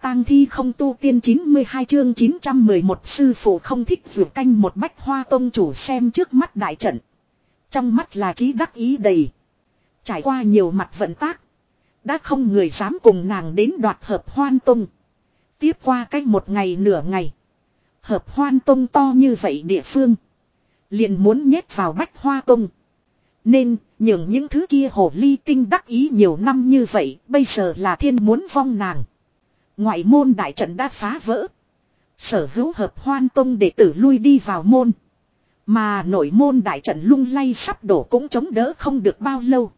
tang thi không tu tiên 92 chương 911 sư phụ không thích vượt canh một Bách Hoa tông chủ xem trước mắt đại trận. Trong mắt là trí đắc ý đầy. Trải qua nhiều mặt vận tác. Đã không người dám cùng nàng đến đoạt Hợp Hoan tông. Tiếp qua cách một ngày nửa ngày. Hợp Hoan tông to như vậy địa phương. Liền muốn nhét vào Bách Hoa tông. Nên nhường những thứ kia hồ ly tinh đắc ý nhiều năm như vậy. Bây giờ là thiên muốn vong nàng. Ngoại môn đại trận đã phá vỡ. Sở hữu Hợp Hoan tông đệ tử lui đi vào môn. Mà nội môn đại trận lung lay sắp đổ cũng chống đỡ không được bao lâu.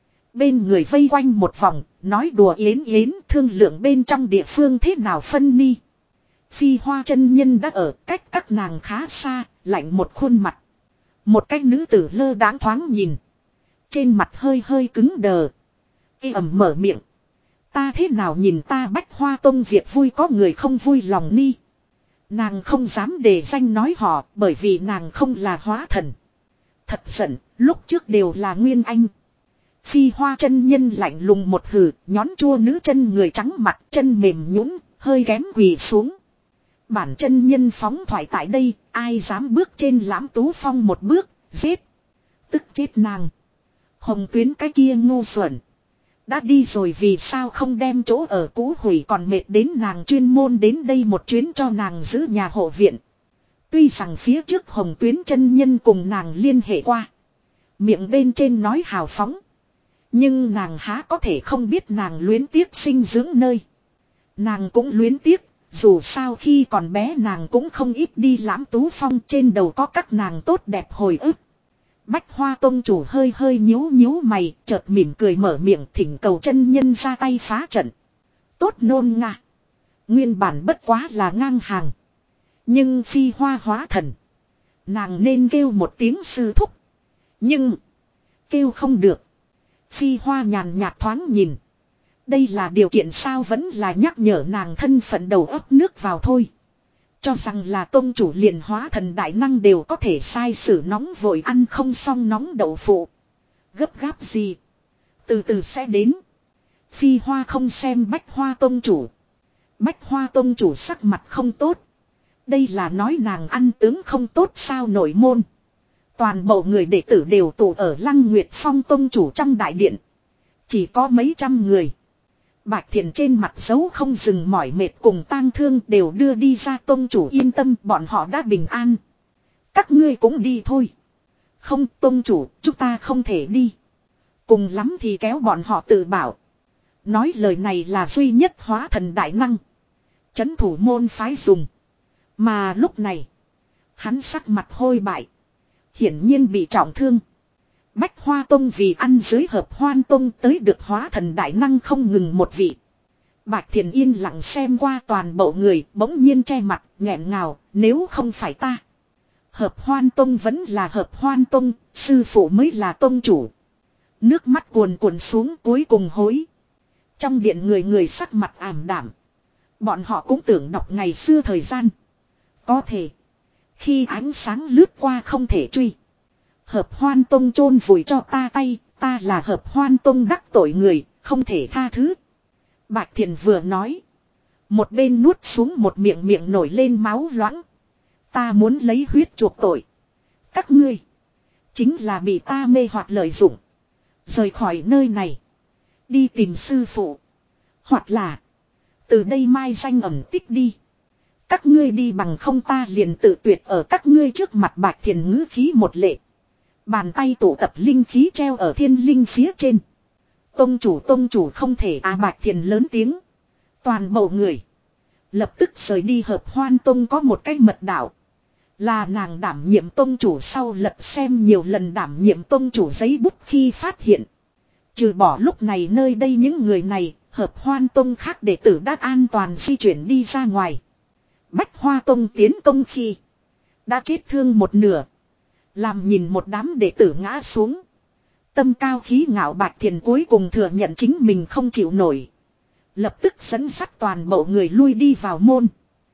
Bên người vây quanh một vòng, nói đùa yến yến thương lượng bên trong địa phương thế nào phân ni. Phi Hoa chân nhân đã ở cách các nàng khá xa, lạnh một khuôn mặt. Một cái nữ tử lơ đãng thoáng nhìn. Trên mặt hơi hơi cứng đờ. Ê ẩm mở miệng. Ta thế nào nhìn ta Bách Hoa tông việc vui có người không vui lòng ni. Nàng không dám đề danh nói họ bởi vì nàng không là hóa thần. Thật giận, lúc trước đều là Nguyên Anh. Phi Hoa chân nhân lạnh lùng một hừ, nhón chua nữ chân người trắng mặt chân mềm nhũn, hơi ghém quỳ xuống. Bản chân nhân phóng thoại tại đây, ai dám bước trên Lãm Tú Phong một bước, giết. Tức chết nàng. Hồng Tuyến cái kia ngu xuẩn. Đã đi rồi vì sao không đem chỗ ở cũ hủy còn mệt đến nàng chuyên môn đến đây một chuyến cho nàng giữ nhà hộ viện. Tuy rằng phía trước Hồng Tuyến chân nhân cùng nàng liên hệ qua. Miệng bên trên nói hào phóng. Nhưng nàng há có thể không biết nàng luyến tiếc sinh dưỡng nơi. Nàng cũng luyến tiếc, dù sao khi còn bé nàng cũng không ít đi Lãm Tú Phong trên đầu có các nàng tốt đẹp hồi ức. Bách Hoa tông chủ hơi hơi nhíu nhíu mày, chợt mỉm cười mở miệng thỉnh cầu chân nhân ra tay phá trận. Tốt nôn nga. Nguyên bản bất quá là ngang hàng. Nhưng Phi Hoa hóa thần. Nàng nên kêu một tiếng sư thúc. Nhưng kêu không được. Phi Hoa nhàn nhạt thoáng nhìn. Đây là điều kiện sao vẫn là nhắc nhở nàng thân phận đầu ấp nước vào thôi. Cho rằng là tông chủ liền hóa thần đại năng đều có thể sai sử nóng vội ăn không xong nóng đậu phụ. Gấp gáp gì. Từ từ sẽ đến. Phi Hoa không xem Bách Hoa tông chủ. Bách Hoa tông chủ sắc mặt không tốt. Đây là nói nàng ăn tướng không tốt sao nội môn. Toàn bộ người đệ tử đều tụ ở Lăng Nguyệt Phong tông chủ trong đại điện. Chỉ có mấy trăm người. Bạch Thiền trên mặt dấu không dừng mỏi mệt cùng tang thương đều đưa đi ra tông chủ yên tâm bọn họ đã bình an. Các ngươi cũng đi thôi. Không tông chủ chúng ta không thể đi. Cùng lắm thì kéo bọn họ tự bảo. Nói lời này là duy nhất hóa thần đại năng. Chấn thủ môn phái dùng. Mà lúc này. Hắn sắc mặt hôi bại. Hiển nhiên bị trọng thương. Bách Hoa tông vì ăn dưới Hợp Hoan tông tới được hóa thần đại năng không ngừng một vị. Bạch Thiền yên lặng xem qua toàn bộ người bỗng nhiên che mặt nghẹn ngào nếu không phải ta. Hợp Hoan tông vẫn là Hợp Hoan tông, sư phụ mới là tông chủ. Nước mắt cuồn cuộn xuống cuối cùng hối. Trong điện người người sắc mặt ảm đạm. Bọn họ cũng tưởng đọc ngày xưa thời gian. Có thể. Khi ánh sáng lướt qua không thể truy. Hợp Hoan tông chôn vùi cho ta tay, ta là Hợp Hoan tông đắc tội người, không thể tha thứ. Bạch Thiền vừa nói. Một bên nuốt xuống một miệng miệng nổi lên máu loãng. Ta muốn lấy huyết chuộc tội. Các ngươi. Chính là bị ta mê hoặc lợi dụng. Rời khỏi nơi này. Đi tìm sư phụ. Hoặc là. Từ đây mai danh ẩn tích đi. Các ngươi đi bằng không ta liền tự tuyệt ở các ngươi trước mặt Bạch Thiền ngữ khí một lệ. Bàn tay tụ tập linh khí treo ở thiên linh phía trên. Tông chủ không thể Bạch Thiền lớn tiếng. Toàn bộ người. Lập tức rời đi Hợp Hoan tông có một cái mật đạo. Là nàng đảm nhiệm tông chủ sau lật xem nhiều lần đảm nhiệm tông chủ giấy bút khi phát hiện. Trừ bỏ lúc này nơi đây những người này, Hợp Hoan tông khác đệ tử đã an toàn di chuyển đi ra ngoài. Bách Hoa tông tiến công khi đã chết thương một nửa. Làm nhìn một đám đệ tử ngã xuống. Tâm cao khí ngạo Bạch Thiền cuối cùng thừa nhận chính mình không chịu nổi. Lập tức dẫn dắt toàn bộ người lui đi vào môn.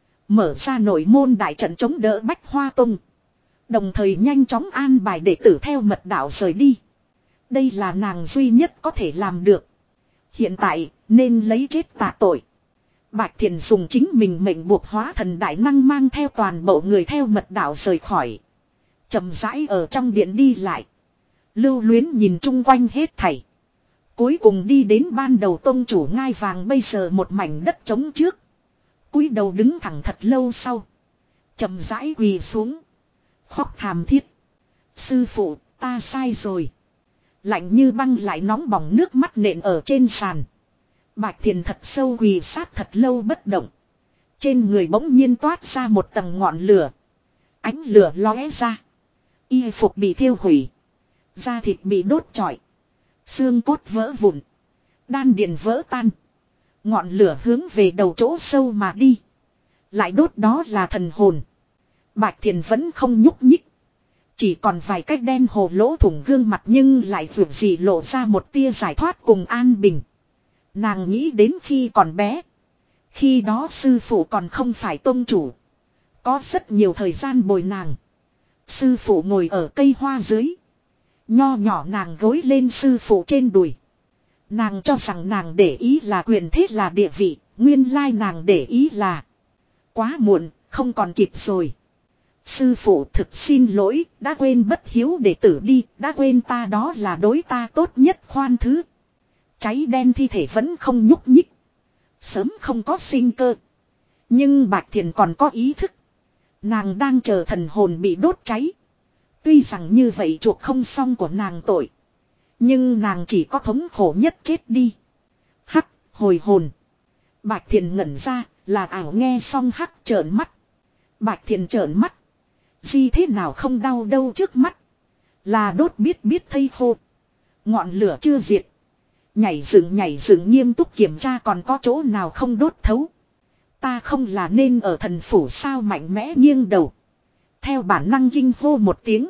Mở ra nội môn đại trận chống đỡ Bách Hoa tông. Đồng thời nhanh chóng an bài đệ tử theo mật đạo rời đi. Đây là nàng duy nhất có thể làm được. Hiện tại nên lấy chết tạ tội. Bạch Thiền dùng chính mình mệnh buộc hóa thần đại năng mang theo toàn bộ người theo mật đạo rời khỏi. Chậm rãi ở trong điện đi lại. Lưu luyến nhìn chung quanh hết thảy. Cuối cùng đi đến ban đầu tông chủ ngai vàng bây giờ một mảnh đất trống trước. Cúi đầu đứng thẳng thật lâu sau. Chậm rãi quỳ xuống. Khóc thảm thiết. Sư phụ, ta sai rồi. Lạnh như băng lại nóng bỏng nước mắt nện ở trên sàn. Bạch Thiền thật sâu quỳ sát thật lâu bất động. Trên người bỗng nhiên toát ra một tầng ngọn lửa. Ánh lửa lóe ra. Y phục bị thiêu hủy. Da thịt bị đốt trọi. Xương cốt vỡ vụn. Đan điền vỡ tan. Ngọn lửa hướng về đầu chỗ sâu mà đi. Lại đốt đó là thần hồn. Bạch Thiền vẫn không nhúc nhích. Chỉ còn vài cái đen hồ lỗ thủng gương mặt nhưng lại vượt gì lộ ra một tia giải thoát cùng an bình. Nàng nghĩ đến khi còn bé. Khi đó sư phụ còn không phải tông chủ. Có rất nhiều thời gian bồi nàng. Sư phụ ngồi ở cây hoa dưới. Nho nhỏ nàng gối lên sư phụ trên đùi. Nàng cho rằng nàng để ý là quyền thế là địa vị. Nguyên lai nàng để ý là quá muộn, không còn kịp rồi. Sư phụ thực xin lỗi, đã quên bất hiếu đệ tử đi, đã quên ta đó là đối ta tốt nhất khoan thứ. Cháy đen thi thể vẫn không nhúc nhích. Sớm không có sinh cơ. Nhưng Bạch Thiền còn có ý thức. Nàng đang chờ thần hồn bị đốt cháy. Tuy rằng như vậy chuộc không xong của nàng tội. Nhưng nàng chỉ có thống khổ nhất chết đi. Hắc, hồi hồn. Bạch Thiền ngẩn ra, là ảo nghe xong hắc trợn mắt. Bạch Thiền trợn mắt. Gì thế nào không đau đâu trước mắt. Là đốt biết thây khô. Ngọn lửa chưa diệt. Nhảy dựng nghiêm túc kiểm tra còn có chỗ nào không đốt thấu. Ta không là nên ở thần phủ sao mạnh mẽ nghiêng đầu. Theo bản năng kinh hô một tiếng.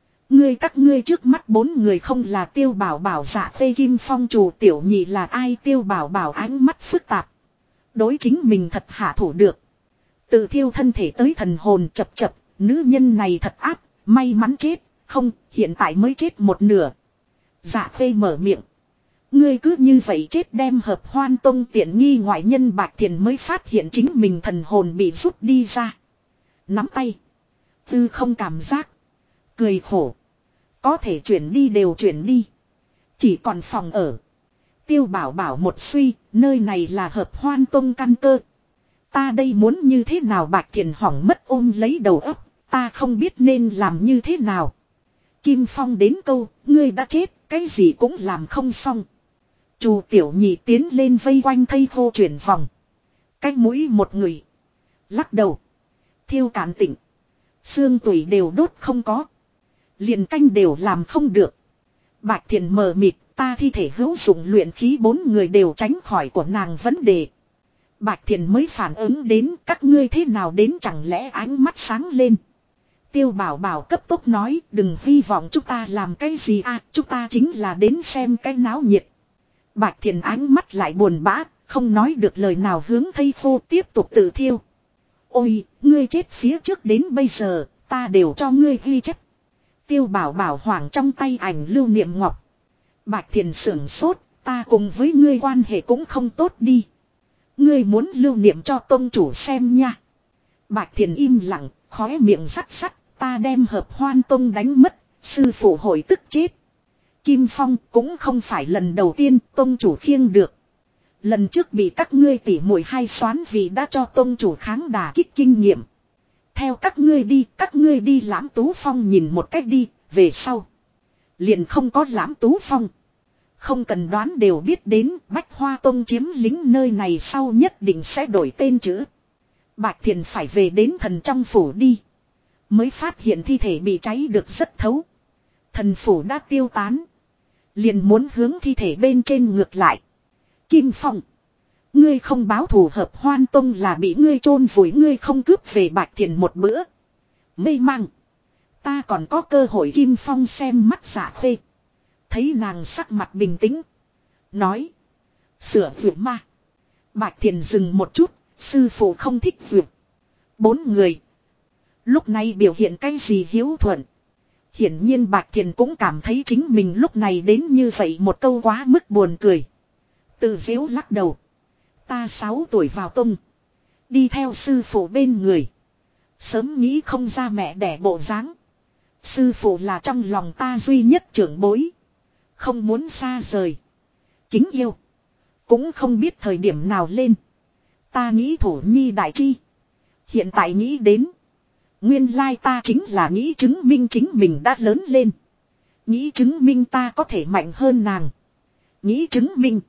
Các ngươi trước mắt 4 người không là Tiêu Bảo Bảo Dạ Phê Kim Phong chủ tiểu nhị là ai. Tiêu Bảo Bảo ánh mắt phức tạp. Đối chính mình thật hạ thủ được. Tự thiêu thân thể tới thần hồn chập chập. Nữ nhân này thật áp, may mắn chết. Không, hiện tại mới chết một nửa. Dạ Phê mở miệng. Ngươi cứ như vậy chết đem Hợp Hoan Tông tiện nghi ngoại nhân. Bạch Thiền mới phát hiện chính mình thần hồn bị rút đi ra. Nắm tay. Tư không cảm giác. Cười khổ. Có thể chuyển đi đều chuyển đi. Chỉ còn phòng ở. Tiêu Bảo Bảo một suy, nơi này là Hợp Hoan Tông căn cơ. Ta đây muốn như thế nào. Bạch Thiền hỏng mất ôm lấy đầu óc. Ta không biết nên làm như thế nào. Kim Phong đến câu, ngươi đã chết, cái gì cũng làm không xong. Chu tiểu nhị tiến lên vây quanh thây khô chuyển vòng. Cách mũi một người. Lắc đầu. Thiêu cản tỉnh. Xương tủy đều đốt không có. Liền canh đều làm không được. Bạch Thiền mờ mịt, ta thi thể hữu dụng luyện khí 4 người đều tránh khỏi của nàng vấn đề. Bạch Thiền mới phản ứng đến các ngươi thế nào đến chẳng lẽ ánh mắt sáng lên. Tiêu Bảo Bảo cấp tốc nói đừng hy vọng chúng ta làm cái gì chúng ta chính là đến xem cái náo nhiệt. Bạch Thiền ánh mắt lại buồn bã, không nói được lời nào hướng thây khô tiếp tục tự thiêu. Ôi, ngươi chết phía trước đến bây giờ, ta đều cho ngươi ghi chép. Tiêu Bảo Bảo hoảng trong tay ảnh lưu niệm ngọc. Bạch Thiền sưởng sốt, ta cùng với ngươi quan hệ cũng không tốt đi. Ngươi muốn lưu niệm cho tông chủ xem nha. Bạch Thiền im lặng, khóe miệng sắt sắt, ta đem Hợp Hoan Tông đánh mất, sư phụ hội tức chết. Kim Phong cũng không phải lần đầu tiên tông chủ khiêng được. Lần trước bị các ngươi tỉ muội hai xoán vì đã cho tông chủ kháng đà kích kinh nghiệm. Theo các ngươi đi Lãm Tú Phong nhìn một cách đi, về sau. Liền không có Lãm Tú Phong. Không cần đoán đều biết đến Bách Hoa Tông chiếm lính nơi này sau nhất định sẽ đổi tên chữ. Bạch Thiền phải về đến thần trong phủ đi. Mới phát hiện thi thể bị cháy được rất thấu. Thần phủ đã tiêu tán. Liền muốn hướng thi thể bên trên ngược lại. Kim Phong. Ngươi không báo thù Hợp Hoan Tông là bị ngươi chôn vùi, ngươi không cướp về Bạch Thiền một bữa. Mê mang. Ta còn có cơ hội. Kim Phong xem mắt Dạ Khê. Thấy nàng sắc mặt bình tĩnh. Nói. Sửa vượt ma. Bạch Thiền dừng một chút. Sư phụ không thích vượt. 4 người. Lúc này biểu hiện cái gì hiếu thuận. Hiển nhiên Bạch Thiền cũng cảm thấy chính mình lúc này đến như vậy một câu quá mức buồn cười. Tự giễu lắc đầu. Ta 6 tuổi vào tông. Đi theo sư phụ bên người. Sớm nghĩ không ra mẹ đẻ bộ dáng. Sư phụ là trong lòng ta duy nhất trưởng bối. Không muốn xa rời. Kính yêu. Cũng không biết thời điểm nào lên. Ta nghĩ thủ nhi đại chi. Hiện tại nghĩ đến. Nguyên lai ta chính là nghĩ chứng minh chính mình đã lớn lên. Nghĩ chứng minh ta có thể mạnh hơn nàng. Nghĩ chứng minh.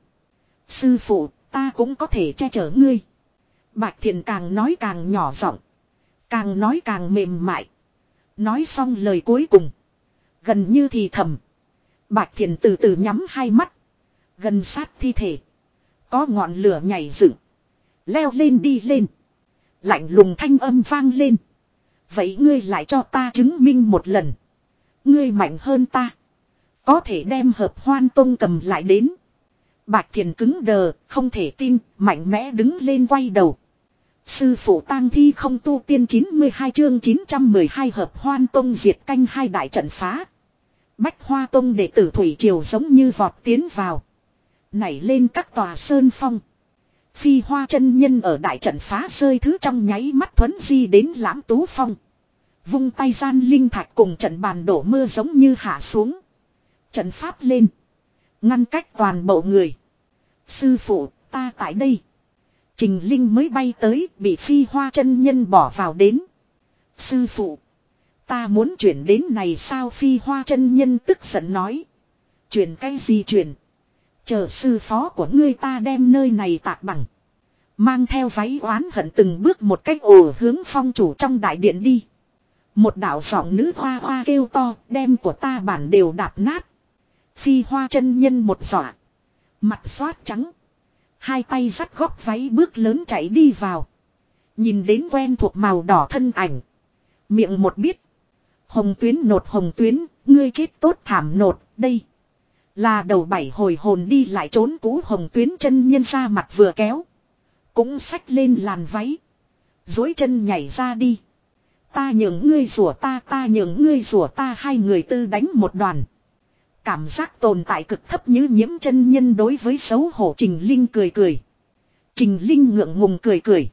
Sư phụ, ta cũng có thể che chở ngươi. Bạch Thiện càng nói càng nhỏ giọng, càng nói càng mềm mại. Nói xong lời cuối cùng. Gần như thì thầm. Bạch Thiện từ từ nhắm hai mắt. Gần sát thi thể. Có ngọn lửa nhảy dựng. Leo lên đi lên. Lạnh lùng thanh âm vang lên. Vậy ngươi lại cho ta chứng minh một lần. Ngươi mạnh hơn ta. Có thể đem Hợp Hoan Tông cầm lại đến. Bạch Thiền cứng đờ, không thể tin, mạnh mẽ đứng lên quay đầu. Sư phụ tang thi không tu tiên 92 chương 912 Hợp Hoan Tông diệt canh hai đại trận phá. Bách Hoa Tông đệ tử Thủy Triều giống như vọt tiến vào. Nảy lên các tòa sơn phong. Phi Hoa chân nhân ở đại trận phá rơi thứ trong nháy mắt thuấn di đến Lãm Tú Phong. Vung tay gian linh thạch cùng trận bàn đổ mưa giống như hạ xuống. Trận pháp lên. Ngăn cách toàn bộ người. Sư phụ, ta tại đây. Trình Linh mới bay tới, bị Phi Hoa chân nhân bỏ vào đến. Sư phụ, ta muốn chuyển đến này sao? Phi Hoa chân nhân tức giận nói. Chuyển cái gì chuyển? Chờ sư phó của ngươi ta đem nơi này tạc bằng. Mang theo váy oán hận từng bước một cách ồ hướng phong chủ trong đại điện đi. Một đạo giọng nữ hoa hoa kêu to, đem của ta bản đều đạp nát. Phi Hoa chân nhân một dọa. Mặt xoát trắng. Hai tay dắt góc váy bước lớn chạy đi vào. Nhìn đến quen thuộc màu đỏ thân ảnh. Miệng một biết. Hồng Tuyến nột, Hồng Tuyến, ngươi chết tốt thảm nột, đây. Là đầu 7 hồi hồn đi lại trốn cũ. Hồng Tuyến chân nhân ra mặt vừa kéo. Cũng xách lên làn váy. Dối chân nhảy ra đi. Ta nhường ngươi rủa ta nhường ngươi rủa ta. Hai người tư đánh một đoàn. Cảm giác tồn tại cực thấp như Nhiễm chân nhân đối với xấu hổ Trình Linh cười cười. Trình Linh ngượng ngùng cười cười.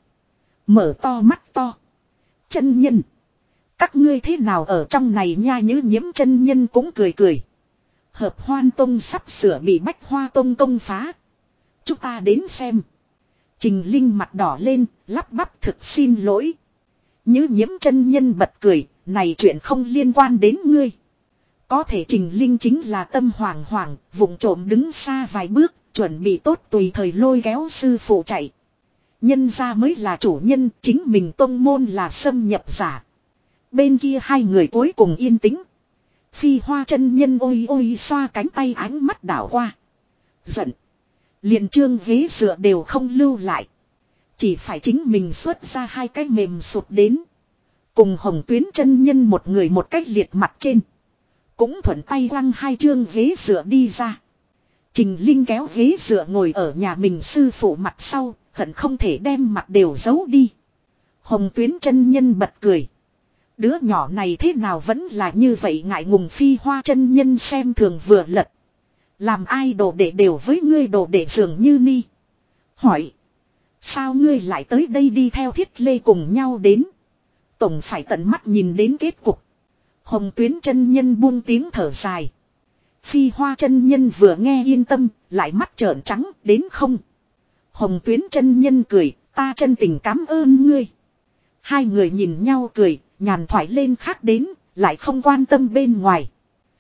Mở to mắt to. Chân nhân. Các ngươi thế nào ở trong này nha? Như Nhiễm chân nhân cũng cười cười. Hợp Hoan Tông sắp sửa bị Bách Hoa Tông công phá. Chúng ta đến xem. Trình Linh mặt đỏ lên, lắp bắp thực xin lỗi. Như Nhiễm chân nhân bật cười, này chuyện không liên quan đến ngươi. Có thể Trình Linh chính là tâm hoảng hoảng, vụng trộm đứng xa vài bước, chuẩn bị tốt tùy thời lôi kéo sư phụ chạy. Nhân gia mới là chủ nhân, chính mình tông môn là xâm nhập giả. Bên kia hai người cuối cùng yên tĩnh. Phi Hoa chân nhân ôi ôi xoa cánh tay, ánh mắt đảo qua. Giận. Liền trương ghế dựa đều không lưu lại. Chỉ phải chính mình xuất ra hai cái mềm sụt đến. Cùng Hồng Tuyến chân nhân một người một cách liệt mặt trên. Cũng thuận tay quăng hai trương ghế dựa đi ra. Trình Linh kéo ghế dựa ngồi ở nhà mình sư phụ mặt sau, hận không thể đem mặt đều giấu đi. Hồng Tuyến chân nhân bật cười. Đứa nhỏ này thế nào vẫn là như vậy ngại ngùng. Phi Hoa chân nhân xem thường vừa lật. Làm ai đồ đệ đều với ngươi đồ đệ dường như ni. Hỏi. Sao ngươi lại tới đây? đi theo Thiết Lê cùng nhau đến. Tổng phải tận mắt nhìn đến kết cục. Hồng Tuyến chân nhân buông tiếng thở dài. Phi Hoa chân nhân vừa nghe yên tâm, lại mắt trợn trắng, đến không? Hồng Tuyến chân nhân cười, ta chân tình cảm ơn ngươi. Hai người nhìn nhau cười, nhàn thoại lên khác đến, lại không quan tâm bên ngoài.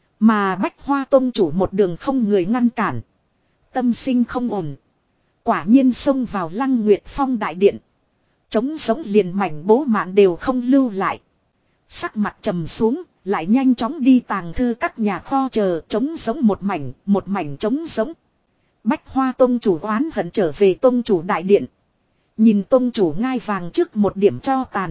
Mà Bách Hoa Tông chủ một đường không người ngăn cản. Tâm sinh không ổn. Quả nhiên xông vào Lăng Nguyệt Phong đại điện. Trống sống liền mảnh bố mạn đều không lưu lại. Sắc mặt trầm xuống, lại nhanh chóng đi tàng thư các nhà kho chờ. Trống sống một mảnh trống sống. Bách Hoa Tông chủ oán hận trở về tông chủ đại điện. Nhìn tông chủ ngai vàng trước một điểm tro tàn.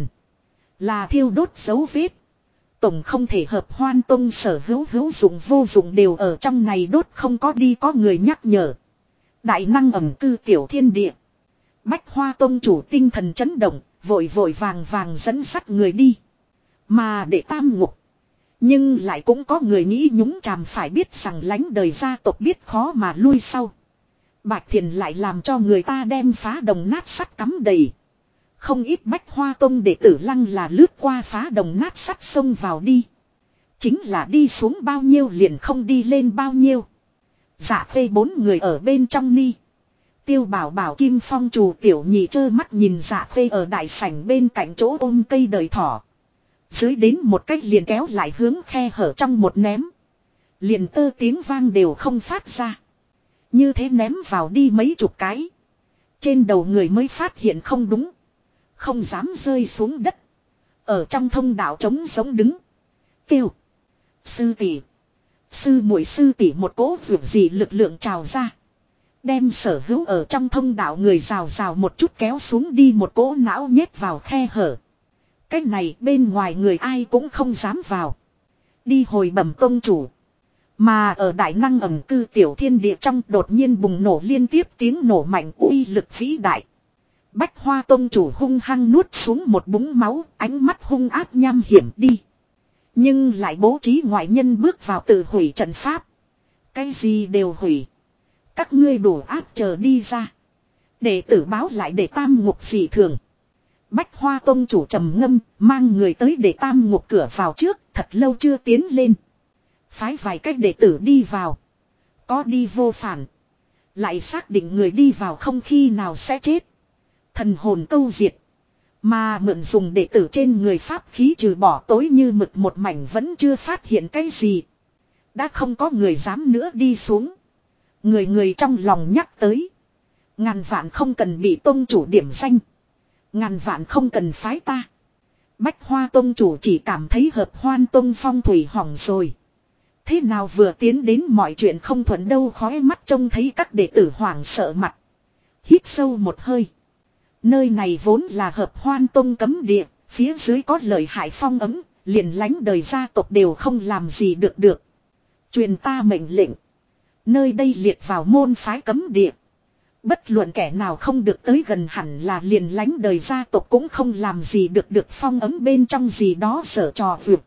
Là thiêu đốt dấu vết. Tổng không thể Hợp Hoan Tông sở hữu dụng vô dụng đều ở trong này đốt, không có đi có người nhắc nhở. Đại năng ẩm cư tiểu thiên địa. Bách Hoa Tông chủ tinh thần chấn động, vội vàng dẫn dắt người đi. Mà để tam ngục. Nhưng lại cũng có người nghĩ nhúng chàm, phải biết rằng lánh đời gia tộc biết khó mà lui sau. Bạch Thiền lại làm cho người ta đem phá đồng nát sắt cắm đầy. Không ít Bách Hoa Tông đệ tử lăng là lướt qua phá đồng nát sắt xông vào đi. Chính là đi xuống bao nhiêu liền không đi lên bao nhiêu. Dạ Phê 4 người ở bên trong ni. Tiêu Bảo Bảo Kim Phong Trù Tiểu Nhị trơ mắt nhìn Dạ Phê ở đại sảnh bên cạnh chỗ ôm cây đời thỏ. Dưới đến một cách liền kéo lại hướng khe hở trong một ném. Liền tơ tiếng vang đều không phát ra. Như thế ném vào đi mấy chục cái. Trên đầu người mới phát hiện không đúng. Không dám rơi xuống đất. Ở trong thông đạo trống giống đứng. Kêu. Sư tỷ. Sư muội sư tỷ một cỗ vượt gì lực lượng trào ra. Đem sở hữu ở trong thông đạo người rào rào một chút kéo xuống đi một cỗ não nhét vào khe hở. Cái này bên ngoài người ai cũng không dám vào. Đi hồi bẩm tông chủ. Mà ở đại năng ẩm cư tiểu thiên địa trong đột nhiên bùng nổ liên tiếp tiếng nổ mạnh uy lực vĩ đại. Bách Hoa tông chủ hung hăng nuốt xuống một búng máu, ánh mắt hung ác nham hiểm đi. Nhưng lại bố trí ngoại nhân bước vào tự hủy trận pháp. Cái gì đều hủy. Các ngươi đủ áp chờ đi ra. Đệ tử báo lại để tam ngục dị thường. Bách Hoa tông chủ trầm ngâm, mang người tới để tam ngục cửa vào trước, thật lâu chưa tiến lên. Phái vài cách đệ tử đi vào. Có đi vô phản. Lại xác định người đi vào không khi nào sẽ chết. Thần hồn câu diệt. Mà mượn dùng đệ tử trên người pháp khí trừ bỏ tối như mực một mảnh vẫn chưa phát hiện cái gì. Đã không có người dám nữa đi xuống. Người trong lòng nhắc tới. Ngàn vạn không cần bị tông chủ điểm danh. Ngàn vạn không cần phái ta. Bách Hoa tông chủ chỉ cảm thấy hợp Hoan tông phong thủy hỏng rồi. Thế nào vừa tiến đến mọi chuyện không thuận đâu, khói mắt trông thấy các đệ tử hoảng sợ mặt. Hít sâu một hơi. Nơi này vốn là hợp Hoan tông cấm địa, phía dưới có lợi hại phong ấm, liền lánh đời gia tộc đều không làm gì được. Truyền ta mệnh lệnh. Nơi đây liệt vào môn phái cấm địa. Bất luận kẻ nào không được tới gần, hẳn là liền lánh đời gia tộc cũng không làm gì được phong ấm bên trong gì đó sở trò vượt.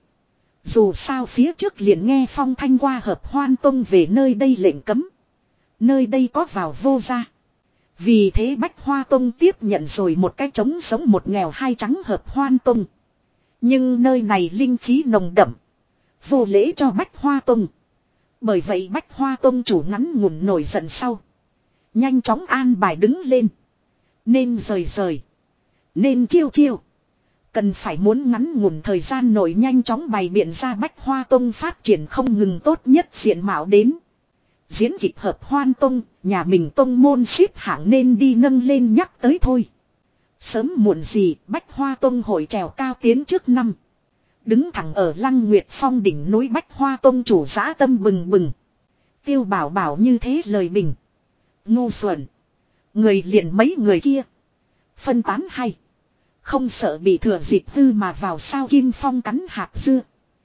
Dù sao phía trước liền nghe phong thanh qua hợp Hoan tông về nơi đây lệnh cấm. Nơi đây có vào vô gia. Vì thế Bách Hoa tông tiếp nhận rồi một cái trống sống một nghèo hai trắng hợp Hoan tông. Nhưng nơi này linh khí nồng đậm. Vô lễ cho Bách Hoa tông. Bởi vậy Bách Hoa tông chủ ngắn ngủn nổi giận sau. Nhanh chóng an bài đứng lên. Nên rời. Nên chiêu. Cần phải muốn ngắn ngủn thời gian nổi nhanh chóng bày biện ra Bách Hoa tông phát triển không ngừng tốt nhất diện mạo đến. Diễn kịch hợp Hoan tông, nhà mình tông môn xếp hạng nên đi nâng lên nhắc tới thôi. Sớm muộn gì Bách Hoa tông hội trèo cao tiến trước năm. Đứng thẳng ở Lăng Nguyệt Phong đỉnh núi Bách Hoa tông chủ dã tâm bừng bừng. Tiêu Bảo Bảo như thế lời bình. Ngu xuẩn. Người liền mấy người kia. Phân tán hay. Không sợ bị thừa dịp hư mà vào sao Kim Phong cắn hạt dưa.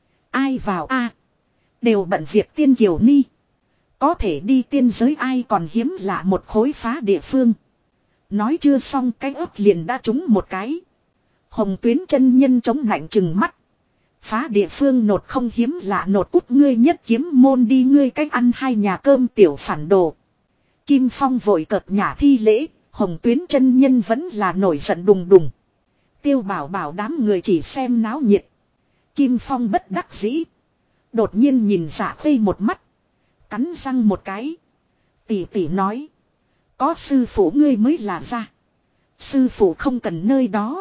Ai vào a đều bận việc tiên kiều ni. Có thể đi tiên giới ai còn hiếm lạ một khối phá địa phương. Nói chưa xong cái ớt liền đã trúng một cái. Hồng Tuyến chân nhân chống nạnh chừng mắt. Phá địa phương nột không hiếm lạ nột cút ngươi nhất kiếm môn đi ngươi cách ăn hai nhà cơm tiểu phản đồ. Kim Phong vội cợt nhả thi lễ, Hồng Tuyến chân nhân vẫn là nổi giận đùng đùng. Tiêu Bảo Bảo đám người chỉ xem náo nhiệt. Kim Phong bất đắc dĩ. Đột nhiên nhìn Dạ Phê một mắt. Cắn răng một cái. Tỷ nói. Có sư phụ ngươi mới là ra. Sư phụ không cần nơi đó.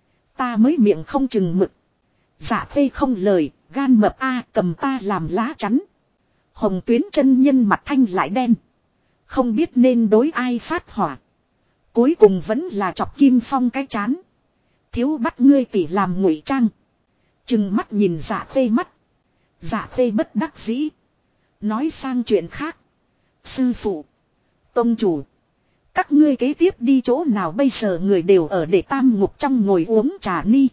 Ta mới miệng không chừng mực. Dạ Phê không lời, gan mập a cầm ta làm lá chắn. Hồng Tuyến chân nhân mặt thanh lại đen. Không biết nên đối ai phát hỏa. Cuối cùng vẫn là chọc Kim Phong cái chán. Thiếu bắt ngươi tỷ làm ngụy trang. Chừng mắt nhìn Dạ Phê mắt. Dạ Phê bất đắc dĩ. Nói sang chuyện khác. Sư phụ. Tông chủ. Các ngươi kế tiếp đi chỗ nào bây giờ người đều ở để tam ngục trong ngồi uống trà ni.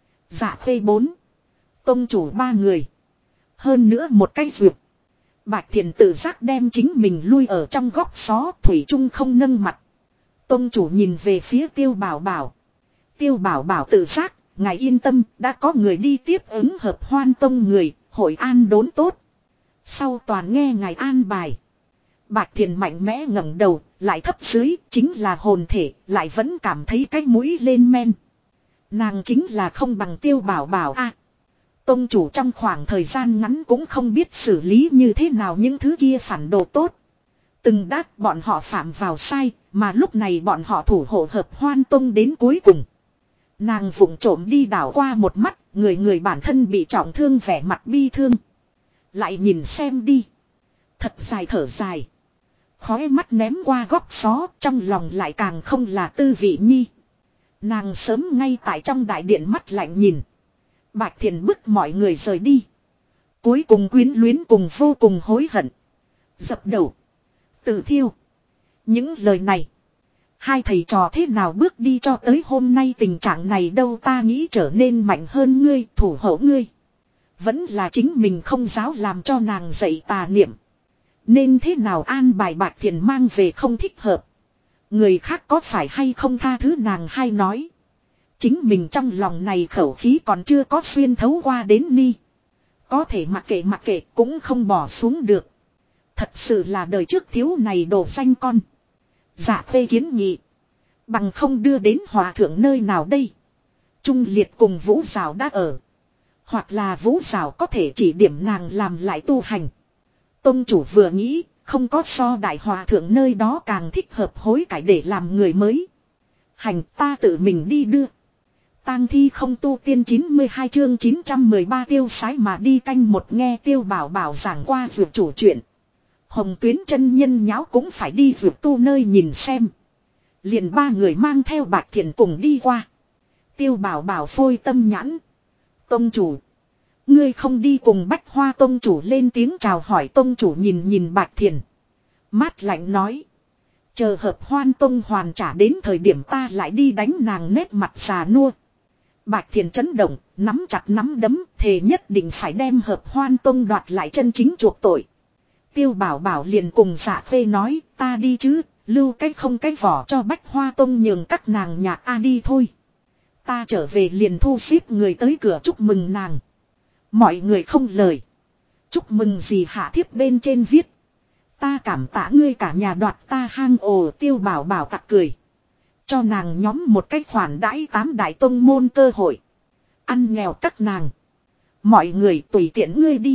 Dạ Phê 4. Tông chủ 3 người. Hơn nữa một cái dược. Bạch Thiền tự giác đem chính mình lui ở trong góc xó thủy chung không nâng mặt. Tông chủ nhìn về phía Tiêu Bảo Bảo. Tiêu Bảo Bảo tự giác, ngài yên tâm, đã có người đi tiếp ứng hợp Hoan tông người, hội an đốn tốt. Sau toàn nghe ngài an bài. Bạch Thiền mạnh mẽ ngẩng đầu, lại thấp dưới, chính là hồn thể, lại vẫn cảm thấy cái mũi lên men. Nàng chính là không bằng Tiêu Bảo Bảo a. Tông chủ trong khoảng thời gian ngắn cũng không biết xử lý như thế nào những thứ kia phản đồ tốt. Từng đát bọn họ phạm vào sai, mà lúc này bọn họ thủ hộ Hợp Hoan Tông đến cuối cùng. Nàng vụng trộm đi đảo qua một mắt, người bản thân bị trọng thương vẻ mặt bi thương. Lại nhìn xem đi. Thật dài thở dài. Khói mắt ném qua góc xó, trong lòng lại càng không là tư vị nhi. Nàng sớm ngay tại trong đại điện mắt lạnh nhìn. Bạch Thiền bức mọi người rời đi. Cuối cùng quyến luyến cùng vô cùng hối hận. Dập đầu. Tự thiêu. Những lời này. Hai thầy trò thế nào bước đi cho tới hôm nay tình trạng này đâu, ta nghĩ trở nên mạnh hơn ngươi, thủ hộ ngươi. Vẫn là chính mình không giáo làm cho nàng dạy tà niệm. Nên thế nào an bài Bạch Thiền mang về không thích hợp. Người khác có phải hay không tha thứ nàng hay nói. Chính mình trong lòng này khẩu khí còn chưa có xuyên thấu qua đến ni. Có thể mặc kệ cũng không bỏ xuống được. Thật sự là đời trước thiếu này đồ xanh con. Dạ phê kiến nghị. Bằng không đưa đến hòa thượng nơi nào đây. Trung Liệt cùng Vũ Giảo đã ở. Hoặc là Vũ Giảo có thể chỉ điểm nàng làm lại tu hành. Tông chủ vừa nghĩ, không có so đại hòa thượng nơi đó càng thích hợp hối cải để làm người mới. Hành ta tự mình đi đưa. Tang thi không tu tiên 92 chương 913 tiêu sái mà đi canh một nghe Tiêu Bảo Bảo giảng qua vượt chủ chuyện. Hồng Tuyến chân nhân nháo cũng phải đi vượt tu nơi nhìn xem. Liền ba người mang theo Bạch Thiền cùng đi qua. Tiêu Bảo Bảo phôi tâm nhãn. Tông chủ. Ngươi không đi cùng Bách Hoa tông chủ lên tiếng chào hỏi, tông chủ nhìn Bạch Thiền. Mát lạnh nói. Chờ Hợp Hoan tông hoàn trả đến thời điểm ta lại đi đánh nàng nét mặt già nua. Bạch Thiền chấn động, nắm chặt nắm đấm, thề nhất định phải đem Hợp Hoan tông đoạt lại chân chính chuộc tội. Tiêu Bảo Bảo liền cùng Dạ Phê nói, ta đi chứ, lưu cái không cái vỏ cho Bách Hoa tông nhường các nàng nhạc a đi thôi. Ta trở về liền thu xếp người tới cửa chúc mừng nàng. Mọi người không lời. Chúc mừng gì hạ thiếp bên trên viết. Ta cảm tạ ngươi cả nhà đoạt ta hang ổ. Tiêu Bảo Bảo tặc cười. Cho nàng nhóm một cái khoản đãi 8 đại tông môn cơ hội. Ăn nghèo các nàng. Mọi người tùy tiện ngươi đi.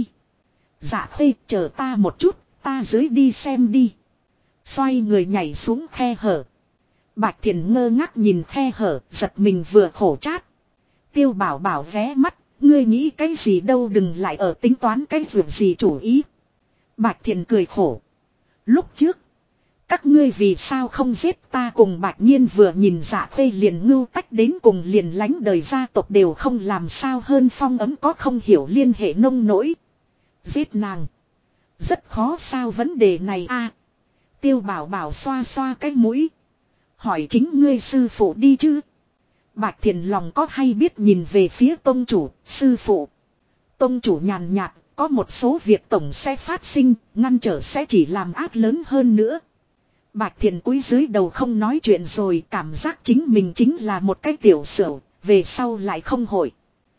Dạ Phê chờ ta một chút, ta dưới đi xem đi. Xoay người nhảy xuống khe hở. Bạch Thiền ngơ ngác nhìn khe hở, giật mình vừa khổ chát. Tiêu Bảo Bảo vé mắt, ngươi nghĩ cái gì đâu, đừng lại ở tính toán cái việc gì chủ ý. Bạch Thiền cười khổ. Lúc trước, các ngươi vì sao không giết ta cùng Bạch Nhiên vừa nhìn Dạ Phê liền ngưu tách đến cùng liền lánh đời gia tộc đều không làm sao hơn Phong Ấm có không hiểu liên hệ nông nỗi. Giết nàng. Rất khó sao vấn đề này a. Tiêu Bảo Bảo xoa xoa cái mũi. Hỏi chính ngươi sư phụ đi chứ. Bạch Thiền lòng có hay biết nhìn về phía tông chủ, sư phụ. Tông chủ nhàn nhạt, có một số việc tổng sẽ phát sinh, ngăn trở sẽ chỉ làm ác lớn hơn nữa. Bạch Thiền cúi dưới đầu không nói chuyện rồi, cảm giác chính mình chính là một cái tiểu sửu, về sau lại không hội.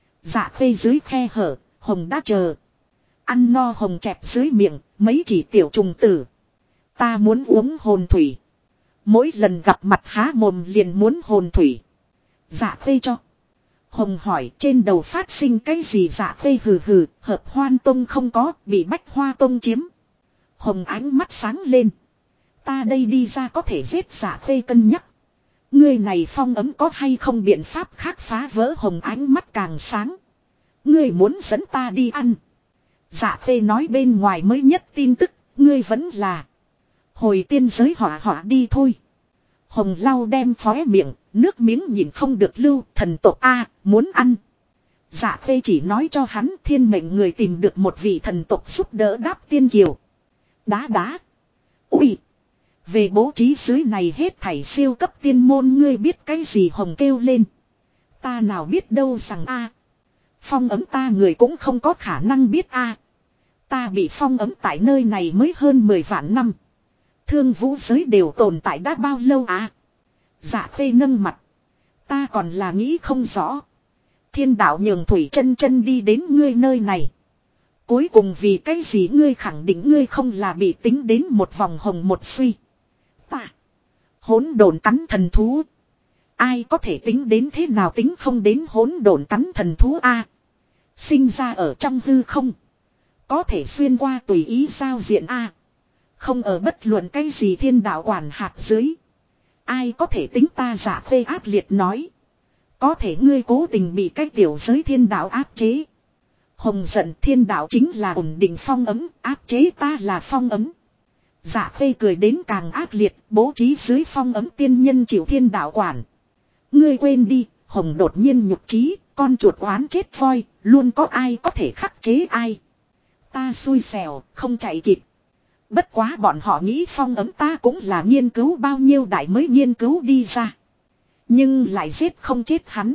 Dạ Phê dưới khe hở, Hồng đã chờ. Ăn no Hồng chẹp dưới miệng, mấy chỉ tiểu trùng tử. Ta muốn uống hồn thủy. Mỗi lần gặp mặt há mồm liền muốn hồn thủy. Dạ Phê cho. Hồng hỏi trên đầu phát sinh cái gì. Dạ Phê hừ hừ, Hợp Hoan tông không có, bị Bách Hoa tông chiếm. Hồng ánh mắt sáng lên. Ta đây đi ra có thể giết. Dạ Phê cân nhắc. Ngươi này Phong Ấm có hay không biện pháp khác phá vỡ. Hồng ánh mắt càng sáng. Ngươi muốn dẫn ta đi ăn. Dạ Phê nói bên ngoài mới nhất tin tức, ngươi vẫn là hồi tiên giới họa đi thôi. Hồng lau đem khóe miệng, nước miếng nhìn không được lưu, thần tộc a muốn ăn. Dạ Phê chỉ nói cho hắn thiên mệnh người tìm được một vị thần tộc giúp đỡ đáp tiên kiều. Đá. Ui. Về bố trí dưới này hết thảy siêu cấp tiên môn ngươi biết cái gì. Hồng kêu lên. Ta nào biết đâu rằng a. Phong ấm ta người cũng không có khả năng biết a. Ta bị phong ấm tại nơi này mới hơn 10 vạn năm. Thương vũ giới đều tồn tại đã bao lâu à? Dạ Phê nâng mặt. Ta còn là nghĩ không rõ. Thiên đạo nhường Thủy chân chân đi đến ngươi nơi này. Cuối cùng vì cái gì ngươi khẳng định ngươi không là bị tính đến một vòng hồng một suy. Ta. Hỗn độn cắn thần thú. Ai có thể tính đến thế nào tính không đến hỗn độn cắn thần thú a? Sinh ra ở trong hư không. Có thể xuyên qua tùy ý giao diện a. Không ở bất luận cái gì thiên đạo quản hạt dưới. Ai có thể tính ta Dạ Khê ác liệt nói. Có thể ngươi cố tình bị cái tiểu giới thiên đạo áp chế. Hồng giận thiên đạo chính là ổn định phong ấm, áp chế ta là phong ấm. Dạ Khê cười đến càng ác liệt, bố trí dưới phong ấm tiên nhân chịu thiên đạo quản. Ngươi quên đi, Hồng đột nhiên nhục trí, con chuột oán chết voi, luôn có ai có thể khắc chế ai. Ta xui xẻo, không chạy kịp. Bất quá bọn họ nghĩ phong ấm ta cũng là nghiên cứu bao nhiêu đại mới nghiên cứu đi ra. Nhưng lại giết không chết hắn.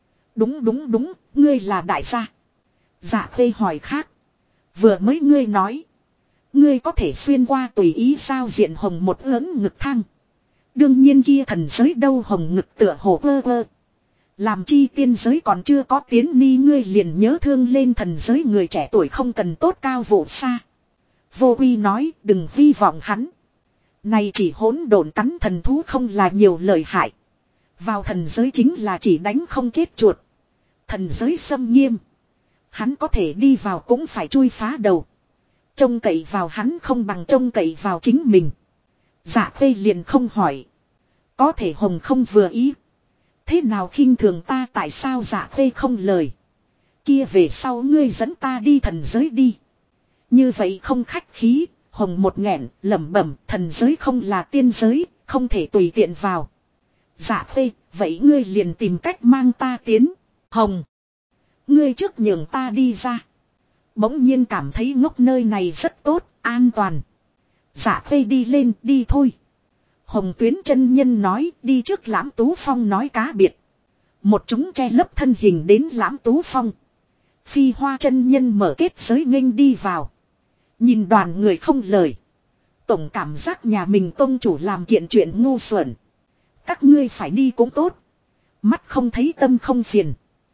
Đúng, ngươi là đại gia. Dạ Khê hỏi khác. Vừa mới ngươi nói. Ngươi có thể xuyên qua tùy ý giao diện hồng một ớn ngực thang. Đương nhiên kia thần giới đâu hồng ngực tựa hồ ơ. Làm chi tiên giới còn chưa có tiến ni ngươi liền nhớ thương lên thần giới người trẻ tuổi không cần tốt cao vụ xa. Vô Uy nói đừng hy vọng hắn. Này chỉ hỗn độn cắn thần thú không là nhiều lời hại. Vào thần giới chính là chỉ đánh không chết chuột. Thần giới xâm nghiêm. Hắn có thể đi vào cũng phải chui phá đầu. Trông cậy vào hắn không bằng trông cậy vào chính mình. Dạ Khê liền không hỏi. Có thể Hồng không vừa ý. Thế nào khinh thường ta tại sao Dạ Khê không lời. Kia về sau ngươi dẫn ta đi thần giới đi. Như vậy không khách khí. Hồng một nghẹn lẩm bẩm thần giới không là tiên giới. Không thể tùy tiện vào. Dạ Khê vậy ngươi liền tìm cách mang ta tiến. Hồng. Ngươi trước nhường ta đi ra. Bỗng nhiên cảm thấy ngốc nơi này rất tốt, an toàn. Dạ Khê đi lên, đi thôi. Hồng Tuyến chân nhân nói, đi trước Lãm Tú Phong nói cá biệt. Một chúng che lấp thân hình đến Lãm Tú Phong. Phi Hoa chân nhân mở kết giới nghênh đi vào. Nhìn đoàn người không lời. Tổng cảm giác nhà mình tông chủ làm kiện chuyện ngu xuẩn. Các ngươi phải đi cũng tốt. Mắt không thấy tâm không phiền.